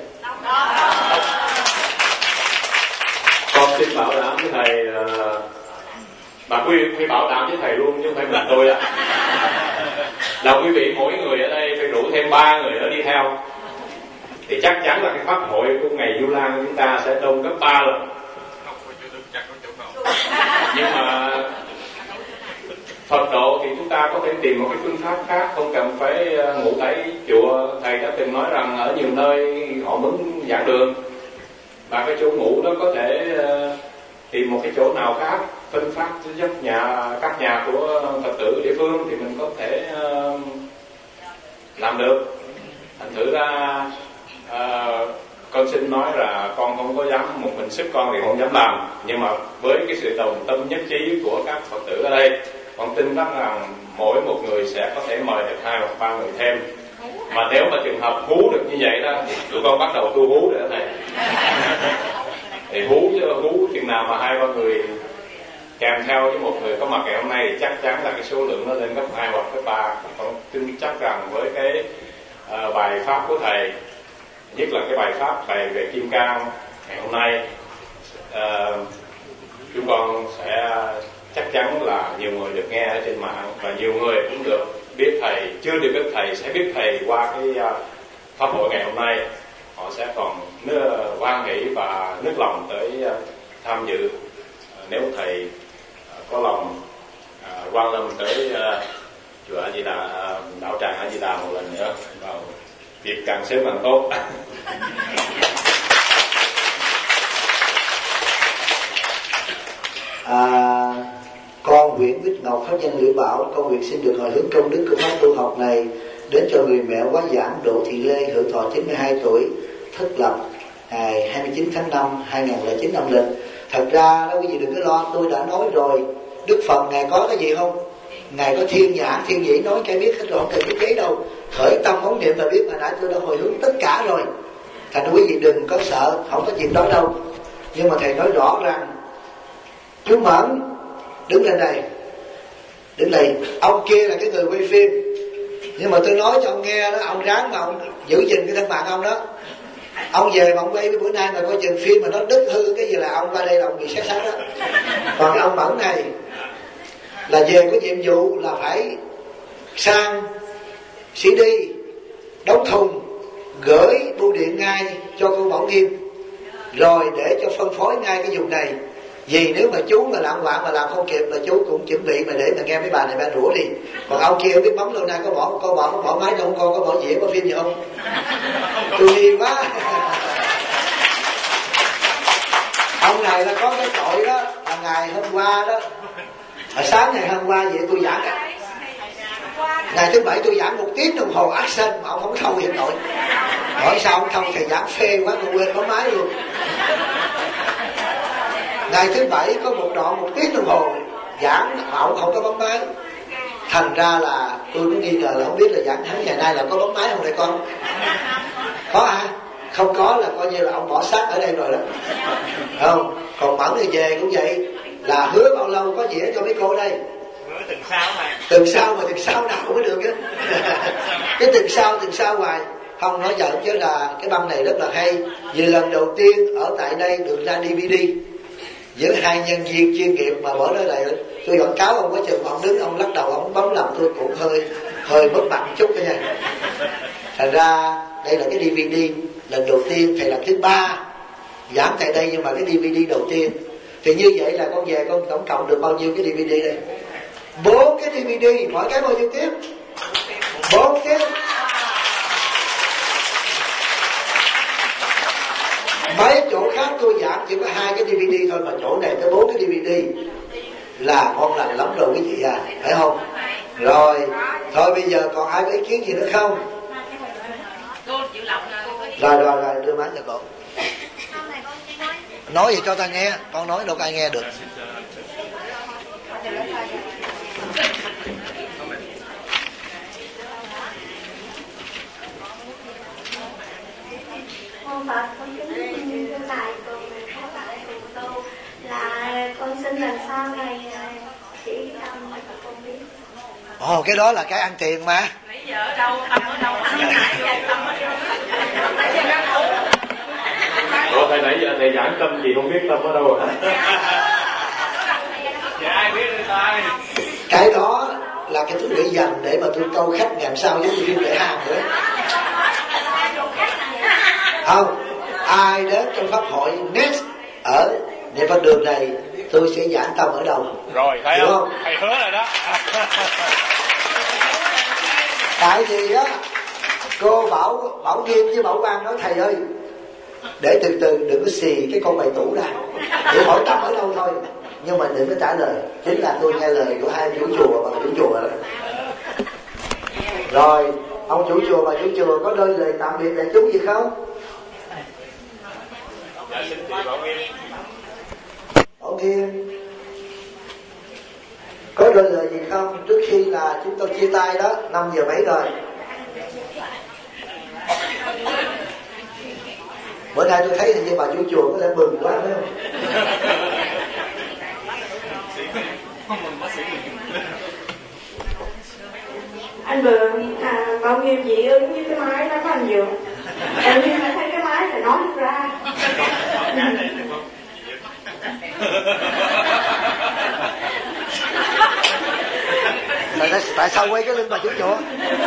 Con xin bảo đảm với thầy, bà quý vị phải bảo đảm với thầy luôn chứ không phải mình tôi ạ. Là quý vị mỗi người ở đây phải rủ thêm 3 người nữa đi theo, thì chắc chắn là cái pháp hội của ngày Vu Lan của chúng ta sẽ đông gấp 3 lần. Nhưng mà Phật độ thì chúng ta có thể tìm một cái phương pháp khác, không cần phải ngủ tại chùa. Thầy đã từng nói rằng ở nhiều nơi họ mướn giảng đường, và cái chỗ ngủ đó có thể tìm một cái chỗ nào khác phân phát giúp các nhà của Phật tử địa phương thì mình có thể làm được. Thành thử ra con xin nói là con không có dám, một mình sức con thì không dám làm, nhưng mà với cái sự đồng tâm nhất trí của các Phật tử ở đây, con tin chắc rằng mỗi một người sẽ có thể mời được 2 hoặc 3 người thêm. Mà nếu mà trường hợp hú được như vậy đó thì tụi con bắt đầu tu hú nữa thầy. Thì hú chừng nào mà 2-3 người kèm theo với một người có mặt ngày hôm nay thì chắc chắn là cái số lượng nó lên gấp 2 hoặc gấp 3. Con tin chắc rằng với cái bài pháp của thầy, nhất là cái bài pháp thầy về Kim Cang ngày hôm nay, chúng con sẽ chắc chắn là nhiều người được nghe ở trên mạng, và nhiều người cũng được biết thầy, chưa được biết thầy sẽ biết thầy qua cái pháp hội ngày hôm nay. Họ sẽ còn hoan hỷ và nức lòng tới tham dự, nếu thầy có lòng quan lâm tới chùa A Di Đà, đạo tràng A Di Đà một lần nữa vào dịp càng sớm càng tốt. Con Nguyễn Bích Ngọc, pháp nhân Liễu Bảo, con nguyện xin được hồi hướng công đức của pháp tu học này đến cho người mẹ quá giảng Đỗ Thị Lê, hưởng thọ 92 tuổi, thất lập ngày 29 tháng 5 2009 âm lịch. Thật ra đó quý vị đừng có lo, tôi đã nói rồi, Đức Phật Ngài có cái gì không? Ngài có thiên nhãn, thiên nhĩ, nói cái biết hết rồi, không cần biết giấy đâu. Khởi tâm ống niệm là biết, mà nãy tôi đã hồi hướng tất cả rồi. Thành ra quý vị đừng có sợ, không có chuyện đó đâu. Nhưng mà thầy nói rõ rằng chú Mẫn đứng lên đây, đứng đây. Ông kia là cái người quay phim, nhưng mà tôi nói cho ông nghe đó, ông ráng mà ông giữ gìn cái thân phận ông đó. Ông về mà ông quay cái bữa nay mà coi chừng phim mà nó đứt hư cái gì là ông qua đây là ông bị xét đó. Còn cái ông Mẫn này là về có nhiệm vụ là phải sang CD, đóng thùng, gửi bưu điện ngay cho cô Bảo Nghiêm, rồi để cho phân phối ngay cái vùng này. Vì nếu mà chú mà lạng quạng mà làm không kịp là chú cũng chuẩn bị mà để mà nghe mấy bà này bà rủa đi. Còn ông kia biết bấm lâu nay có bỏ máy đâu, con có bỏ dĩa có phim gì không? Tôi hiền quá. Ông này là có cái tội đó, là ngày hôm qua đó, sáng ngày hôm qua vậy tôi giảng ngày thứ Bảy tôi giảng 1 tiếng đồng hồ action mà ông không thâu hiện nội. Hỏi sao ông thâu? Thầy giảng phê quá tôi quên bấm máy luôn. Ngày thứ Bảy có một đoạn 1 tiếng đồng hồ giảng mà ông không có bấm máy. Thành ra là tôi cũng nghi ngờ là không biết là giảng thánh ngày nay là có bấm máy không đây con? Có à? Không có là coi như là ông bỏ xác ở đây rồi đó, không? Còn Mẫn thì về cũng vậy, là hứa bao lâu có dĩa cho mấy cô đây? Tuần sau mà. Tuần sau mà tuần sau nào cũng mới được á. Cái tuần sau hoài. Không nói giận chứ là cái băng này rất là hay. Vì lần đầu tiên ở tại đây được ra DVD với 2 nhân viên chuyên nghiệp mà mở ra đây. Tôi quảng cáo ông có chừng ông đứng ông lắc đầu ông bấm làm tôi cũng hơi mất mặt một chút đó nha. Thành ra đây là cái DVD lần đầu tiên, thầy làm thứ 3 giảng tại đây, nhưng mà cái DVD đầu tiên. Thì như vậy là con về con tổng cộng được bao nhiêu cái DVD đây? 4 cái DVD, mỗi cái bao nhiêu tiếp? 4 tiếp. Mấy chỗ khác tôi giảng chỉ có 2 cái DVD thôi, mà chỗ này tới 4 cái DVD là ngon lành lắm rồi quý vị à, phải không? Rồi, thôi bây giờ còn ai có ý kiến gì nữa không? Rồi, đưa máy cho cô. Nói gì cho ta nghe, con nói đâu có ai nghe được. Con Phật, con kính như tài cùng các bạn cùng tu là con xin lần sau này chỉ tâm mà con biết. Ồ, cái đó là cái ăn tiền mà. Nãy giờ ở đâu, tâm ở đâu, tâm ở đâu. Ủa, thầy nãy giờ thầy giảng tâm gì không biết tâm ở đâu hả? Dạ ai biết người ta. Cái đó là cái tôi để dành để mà tôi câu khách ngàn sau giống như phim Lễ Hàng nữa. Không, ai đến trong pháp hội next ở Niệm Phật đường này tôi sẽ giảng tâm ở đâu. Rồi, thấy không? không? Thầy hứa rồi đó. Tại vì á, cô Bảo Nghiêm với Bảo Quang nói thầy ơi, để từ từ đừng có xì cái con bài tủ ra, để hỏi tâm ở đâu thôi, nhưng mà đừng có trả lời. Chính là tôi nghe lời của 2 chủ chùa và chủ chùa đó. Rồi, ông chủ chùa và chủ chùa có đôi lời tạm biệt đại chúng gì không? Bảo Nghiêm có đôi lời gì không trước khi là chúng tôi chia tay đó? 5 giờ mấy rồi. Bữa nay tôi thấy hình như bà chủ chùa có thể mừng quá phải không? Anh Vượng, Bảo Nghiêm dị ứng với cái máy đó anh Vượng. Tự nhiên phải thấy cái máy là nói ra. Tại sao quay cái lưng bà chủ chùa?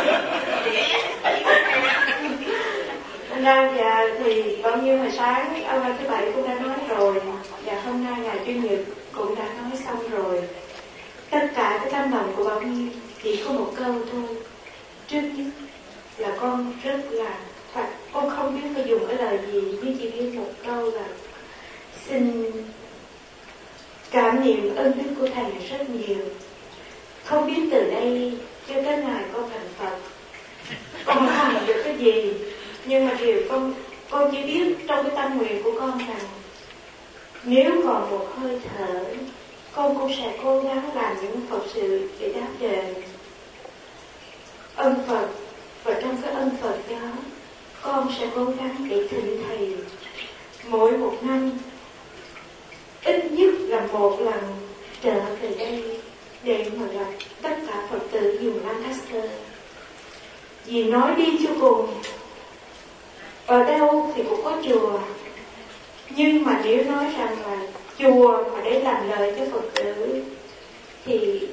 Anh ra dạ thì bao nhiêu hồi sáng thứ bảy cũng đã nói rồi, và hôm nay ngày Chủ nhật cũng đã nói xong rồi. Tất cả cái tấm lòng của Bảo Nghiêm chỉ có một câu thôi. Trước nhất là con rất là thật, con không biết phải dùng cái lời gì, nhưng chỉ biết một câu là xin cảm niệm ơn đức của thầy rất nhiều. Không biết từ đây cho tới ngày con thành Phật con làm được cái gì, nhưng mà điều con chỉ biết trong cái tâm nguyện của con rằng nếu còn một hơi thở, con cũng sẽ cố gắng làm những Phật sự để đáp đền ân Phật. Và trong cái ân Phật đó, con sẽ cố gắng để thỉnh thầy mỗi một năm ít nhất là một lần trở về đây để mà gặp tất cả Phật tử vùng Lancaster. Vì nói đi cho cùng, ở đâu thì cũng có chùa, nhưng mà nếu nói rằng là chùa mà để làm lợi cho Phật tử thì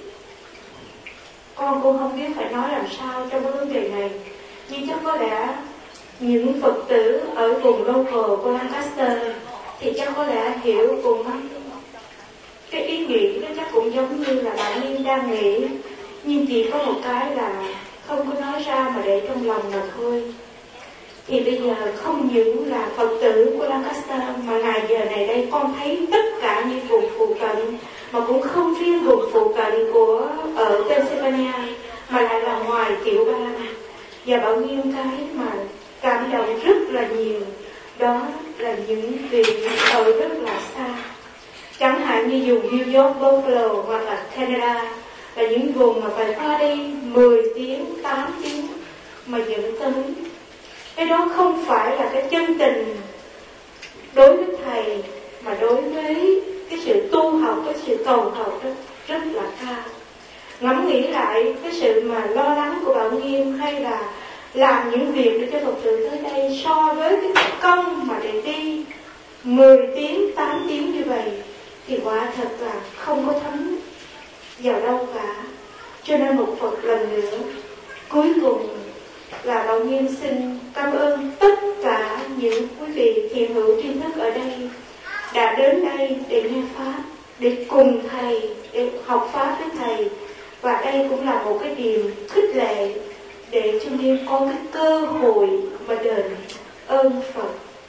con cũng không biết phải nói làm sao trong cái vấn đề này. Nhưng chắc có lẽ những Phật tử ở vùng local của Lancaster thì chắc có lẽ hiểu cùng cái ý nghĩ đó, chắc cũng giống như là bạn Liên đang nghĩ, nhưng chỉ có một cái là không có nói ra mà để trong lòng mà thôi. Thì bây giờ không những là Phật tử của Lancaster mà ngày giờ này đây con thấy tất cả những vùng phụ cận, mà cũng không riêng vùng phụ cận của ở Pennsylvania mà lại là ngoài tiểu bang. Và Bảo Nghiêm cái mà cảm động rất là nhiều, đó là những vị ở rất là xa, chẳng hạn như vùng New York, Buffalo hoặc là Canada, là những vùng mà phải qua đây 10 tiếng, 8 tiếng mà dẫn tới. Cái đó không phải là cái chân tình đối với thầy, mà đối với cái sự tu học, cái sự cầu học đó rất là cao. Ngẫm nghĩ lại cái sự mà lo lắng của Bảo Nghiêm hay là làm những việc để cho Phật tử tới đây, so với cái công mà để đi 10 tiếng, 8 tiếng như vậy thì quả thật là không có thấm vào đâu cả. Cho nên một Phật lần nữa, cuối cùng là Bảo Nghiêm xin cảm ơn tất cả những quý vị thiện hữu tri thức ở đây đã đến đây để nghe Pháp, để cùng thầy, để học Pháp với thầy. Và đây cũng là một cái điểm khích lệ để cho Nghiêm có cái cơ hội mà đền ơn Phật.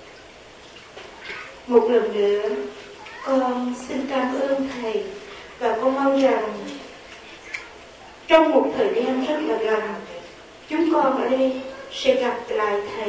Một lần nữa, con xin cảm ơn thầy, và con mong rằng trong một thời gian rất là gần, chúng con ở đây sẽ gặp lại thầy.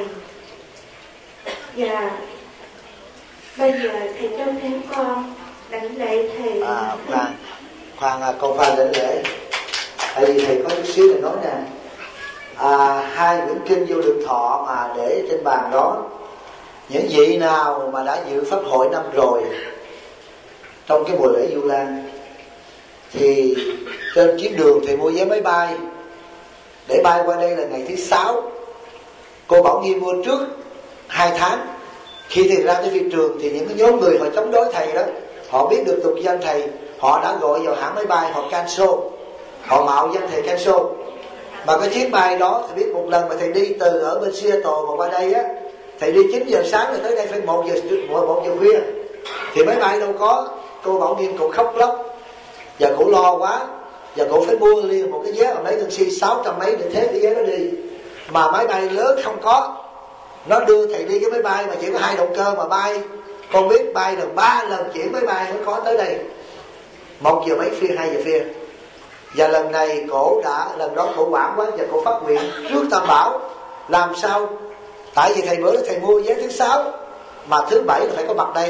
Và bây giờ thầy cho phép con đảnh lễ thầy. Khoan con khoan đảnh lễ. Tại vì thầy có chút xíu này nói nè, hai quyển kinh vô lượng thọ mà để trên bàn đó, những vị nào mà đã dự pháp hội năm rồi trong cái buổi lễ Vu Lan thì trên chuyến đường thì mua vé máy bay để bay qua đây là ngày thứ 6. Cô Bảo Nghiêm mua trước 2 tháng. Khi thầy ra tới phi trường thì những cái nhóm người họ chống đối thầy đó, họ biết được tục danh thầy, họ đã gọi vào hãng máy bay, họ cancel, họ mạo danh thầy cancel. Mà cái chuyến bay đó thầy biết một lần mà thầy đi từ ở bên Seattle mà qua đây á, thầy đi 9 giờ sáng rồi tới đây phải 1 giờ khuya thì máy bay đâu có. Cô Bảo Nghiêm cũng khóc lóc và cũng lo quá, và cô phải mua liền một cái vé ở mấy taxi 600 mấy để thế cái vé đó đi, mà máy bay lớn không có. Nó đưa thầy đi cái máy bay mà chỉ có 2 động cơ mà bay, con biết bay được 3 lần chuyển máy bay mới có tới đây, 1 giờ mấy phia, 2 giờ phia. Và lần này lần đó cổ quản quá và cổ phát nguyện trước Tam Bảo làm sao, tại vì thầy bữa thầy mua vé thứ 6 mà thứ 7 là phải có mặt đây,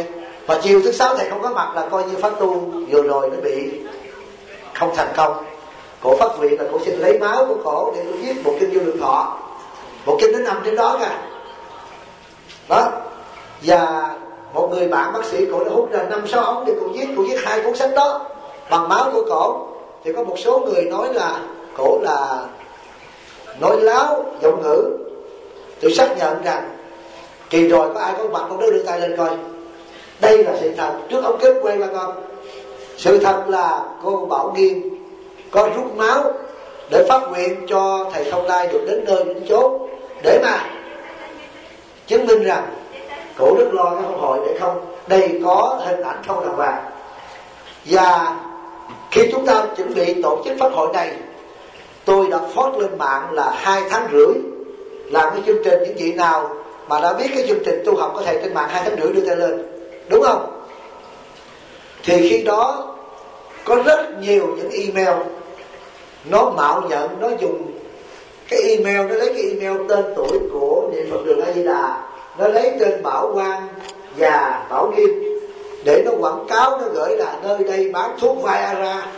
Mà chiều thứ sáu thầy không có mặt là coi như pháp tu vừa rồi nó bị không thành công. Cổ phát nguyện là cổ xin lấy máu của cổ để viết một kinh vô lượng thọ, một kinh nó nằm trên đó cả đó. Và một người bạn bác sĩ cổ đã hút ra 5-6 ống để cổ viết 2 cuốn sách đó bằng máu của cổ. Thì có một số người nói là cổ là nói láo giọng ngữ. Tôi xác nhận rằng kỳ rồi có ai có mặt con đưa tay lên coi. Đây là sự thật. Trước ống kính quay qua con. Sự thật là cô Bảo Nghiêm có rút máu để phát nguyện cho thầy Thông Lai được đến nơi đến chốn, để mà chứng minh rằng cổ rất lo cái pháp hội để không đây có hình ảnh không đàng hoàng. Và khi chúng ta chuẩn bị tổ chức pháp hội này, tôi đã post lên mạng là 2 tháng rưỡi làm cái chương trình. Những vị nào mà đã biết cái chương trình tu học của thầy trên mạng 2 tháng rưỡi đưa tay lên, đúng không? Thì khi đó có rất nhiều những email nó mạo nhận, nó dùng cái email, nó lấy cái email tên tuổi của Niệm Phật Đường A Di Đà, nó lấy tên Bảo Quang và Bảo Nghiêm để nó quảng cáo, nó gửi là nơi đây bán thuốc Viagra.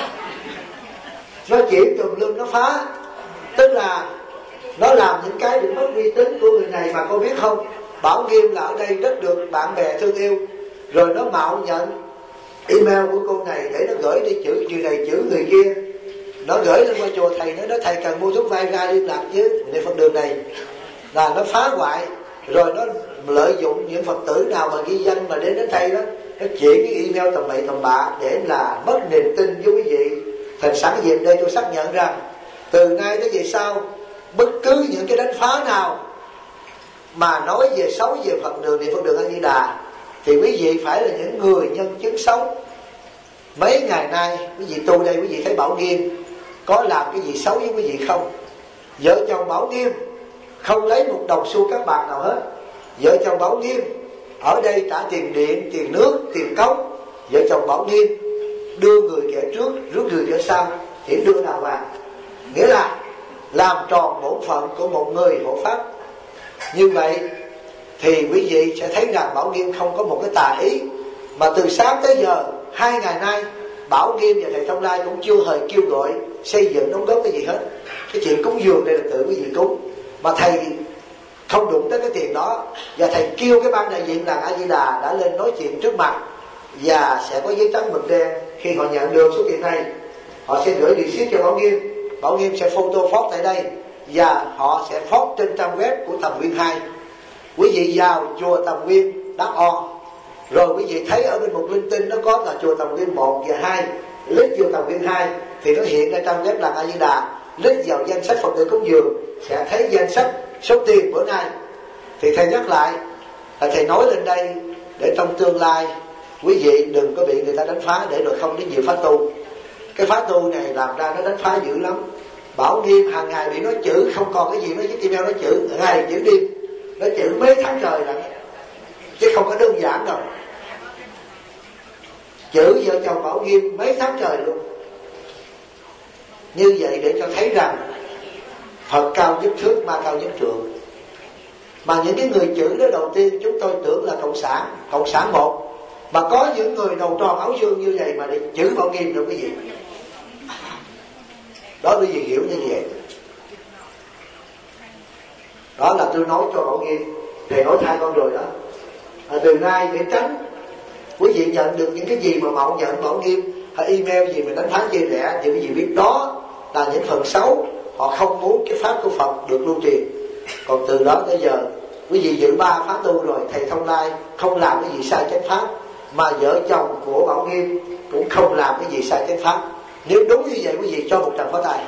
Nó chỉ tùm lum, nó phá. Tức là nó làm những cái để mất uy tín của người này. Mà cô biết không, Bảo Nghiêm là ở đây rất được bạn bè thương yêu. Rồi nó mạo nhận email của cô này để nó gửi đi chữ người này chữ người kia. Nó gửi lên qua chùa thầy, nó nói thầy cần mua thuốc Viagra liên lạc với Niệm Phật Đường này. Là nó phá hoại. Rồi nó lợi dụng những Phật tử nào mà ghi danh mà đến thầy đó, nó chuyển cái email tầm bậy tầm bạ để là mất niềm tin với quý vị. Thành sẵn dịp đây tôi xác nhận rằng từ nay tới về sau, bất cứ những cái đánh phá nào mà nói về xấu về Phật Đường, Niệm Phật Đường A Di Đà, thì quý vị phải là những người nhân chứng xấu. Mấy ngày nay quý vị tu đây, quý vị thấy Bảo Nghiêm có làm cái gì xấu với quý vị không? Vợ chồng Bảo Nghiêm không lấy một đồng xu các bạc nào hết. Vợ chồng Bảo Nghiêm ở đây trả tiền điện, tiền nước, tiền cống. Vợ chồng Bảo Nghiêm đưa người kẻ trước, rước người kẻ sau, thì đưa đàng hoàng. Nghĩa là làm tròn bổn phận của một người hộ pháp. Như vậy thì quý vị sẽ thấy rằng Bảo Nghiêm không có một cái tà ý. Mà từ sáng tới giờ 2 ngày nay, Bảo Nghiêm và thầy Thông Lai cũng chưa hề kêu gọi xây dựng đóng góp cái gì hết. Cái chuyện cúng dường đây là tự quý vị cúng, mà thầy không đụng tới cái tiền đó. Và thầy kêu cái ban đại diện làng A Di Đà đã lên nói chuyện trước mặt, và sẽ có giấy trắng mực đen. Khi họ nhận được số tiền này, họ sẽ gửi receipt cho Bảo Nghiêm. Bảo Nghiêm sẽ photo post tại đây, và họ sẽ post trên trang web của Tầm Nguyên 2. Quý vị vào chùa Tầm Nguyên .org, rồi quý vị thấy ở bên mục linh tinh nó có là chùa Tầm Nguyên 1 và 2, click vô Tầm Nguyên 2 thì nó hiện ra trang web làng A Di Đà. Click vào danh sách Phật tử cúng dường sẽ thấy danh sách số tiền bữa nay. Thì thầy nhắc lại là thầy nói lên đây để trong tương lai quý vị đừng có bị người ta đánh phá, để rồi không đến nhiều phá tu. Cái phá tu này làm ra nó đánh phá dữ lắm. Bảo Nghiêm hàng ngày bị nói chữ, không còn cái gì nó với email nói chữ, ngày chữ đêm nói chữ mấy tháng trời là, chứ không có đơn giản đâu. Chữ vợ chồng Bảo Nghiêm mấy tháng trời luôn. Như vậy để cho thấy rằng Phật cao nhất thước, ma cao nhất trượng. Mà những cái người chữ đó đầu tiên chúng tôi tưởng là Cộng sản 1. Mà có những người đầu tròn áo dương như vậy mà để chữ Bảo Nghiêm được cái gì? Đó quý vị hiểu như vậy. Đó là tôi nói cho Bảo Nghiêm. Thầy nói thay con rồi đó. Từ nay để tránh quý vị nhận được những cái gì mà mạo nhận Bảo Nghiêm hay email gì mà đánh phá chia rẽ, thì quý vị biết đó là những phần xấu. Họ không muốn cái pháp của Phật được lưu truyền. Còn từ đó tới giờ quý vị giữ 3 phá tu rồi, thầy Thông Lai không làm cái gì sai chánh pháp, mà vợ chồng của Bảo Nghiêm cũng không làm cái gì sai chánh pháp. Nếu đúng như vậy quý vị cho một tràng pháo tay.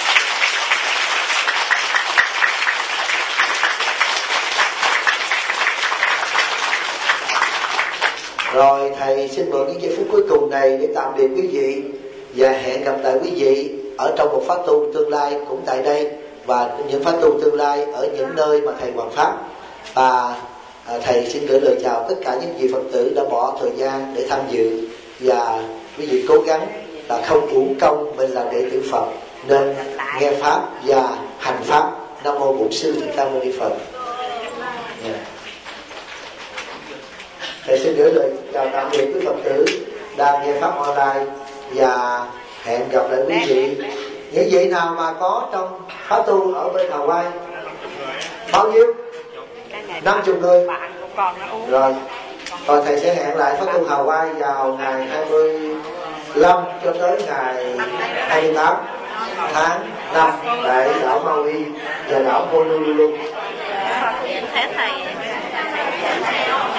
Rồi thầy xin mượn những giây phút cuối cùng này để tạm biệt quý vị, và hẹn gặp lại quý vị ở trong một pháp tu tương lai cũng tại đây, và những pháp tu tương lai ở những nơi mà thầy hoàn pháp. Và thầy xin gửi lời chào tất cả những vị Phật tử đã bỏ thời gian để tham dự, và quý vị cố gắng là không uổng công mình là đệ tử Phật, nên nghe pháp và hành pháp. Nam mô Bổn Sư Thích Ca Mâu Ni Phật. Thầy xin gửi lời chào tạm biệt quý Phật tử đang nghe pháp online và hẹn gặp lại quý vị. Những vị nào mà có trong khóa tu ở bên Hawaii bao nhiêu? 50 người. Rồi, còn thầy sẽ hẹn lại pháp tu Hawaii vào ngày 25 cho tới ngày 28 tháng 5 tại đảo Maui và đảo Honolulu. Thầy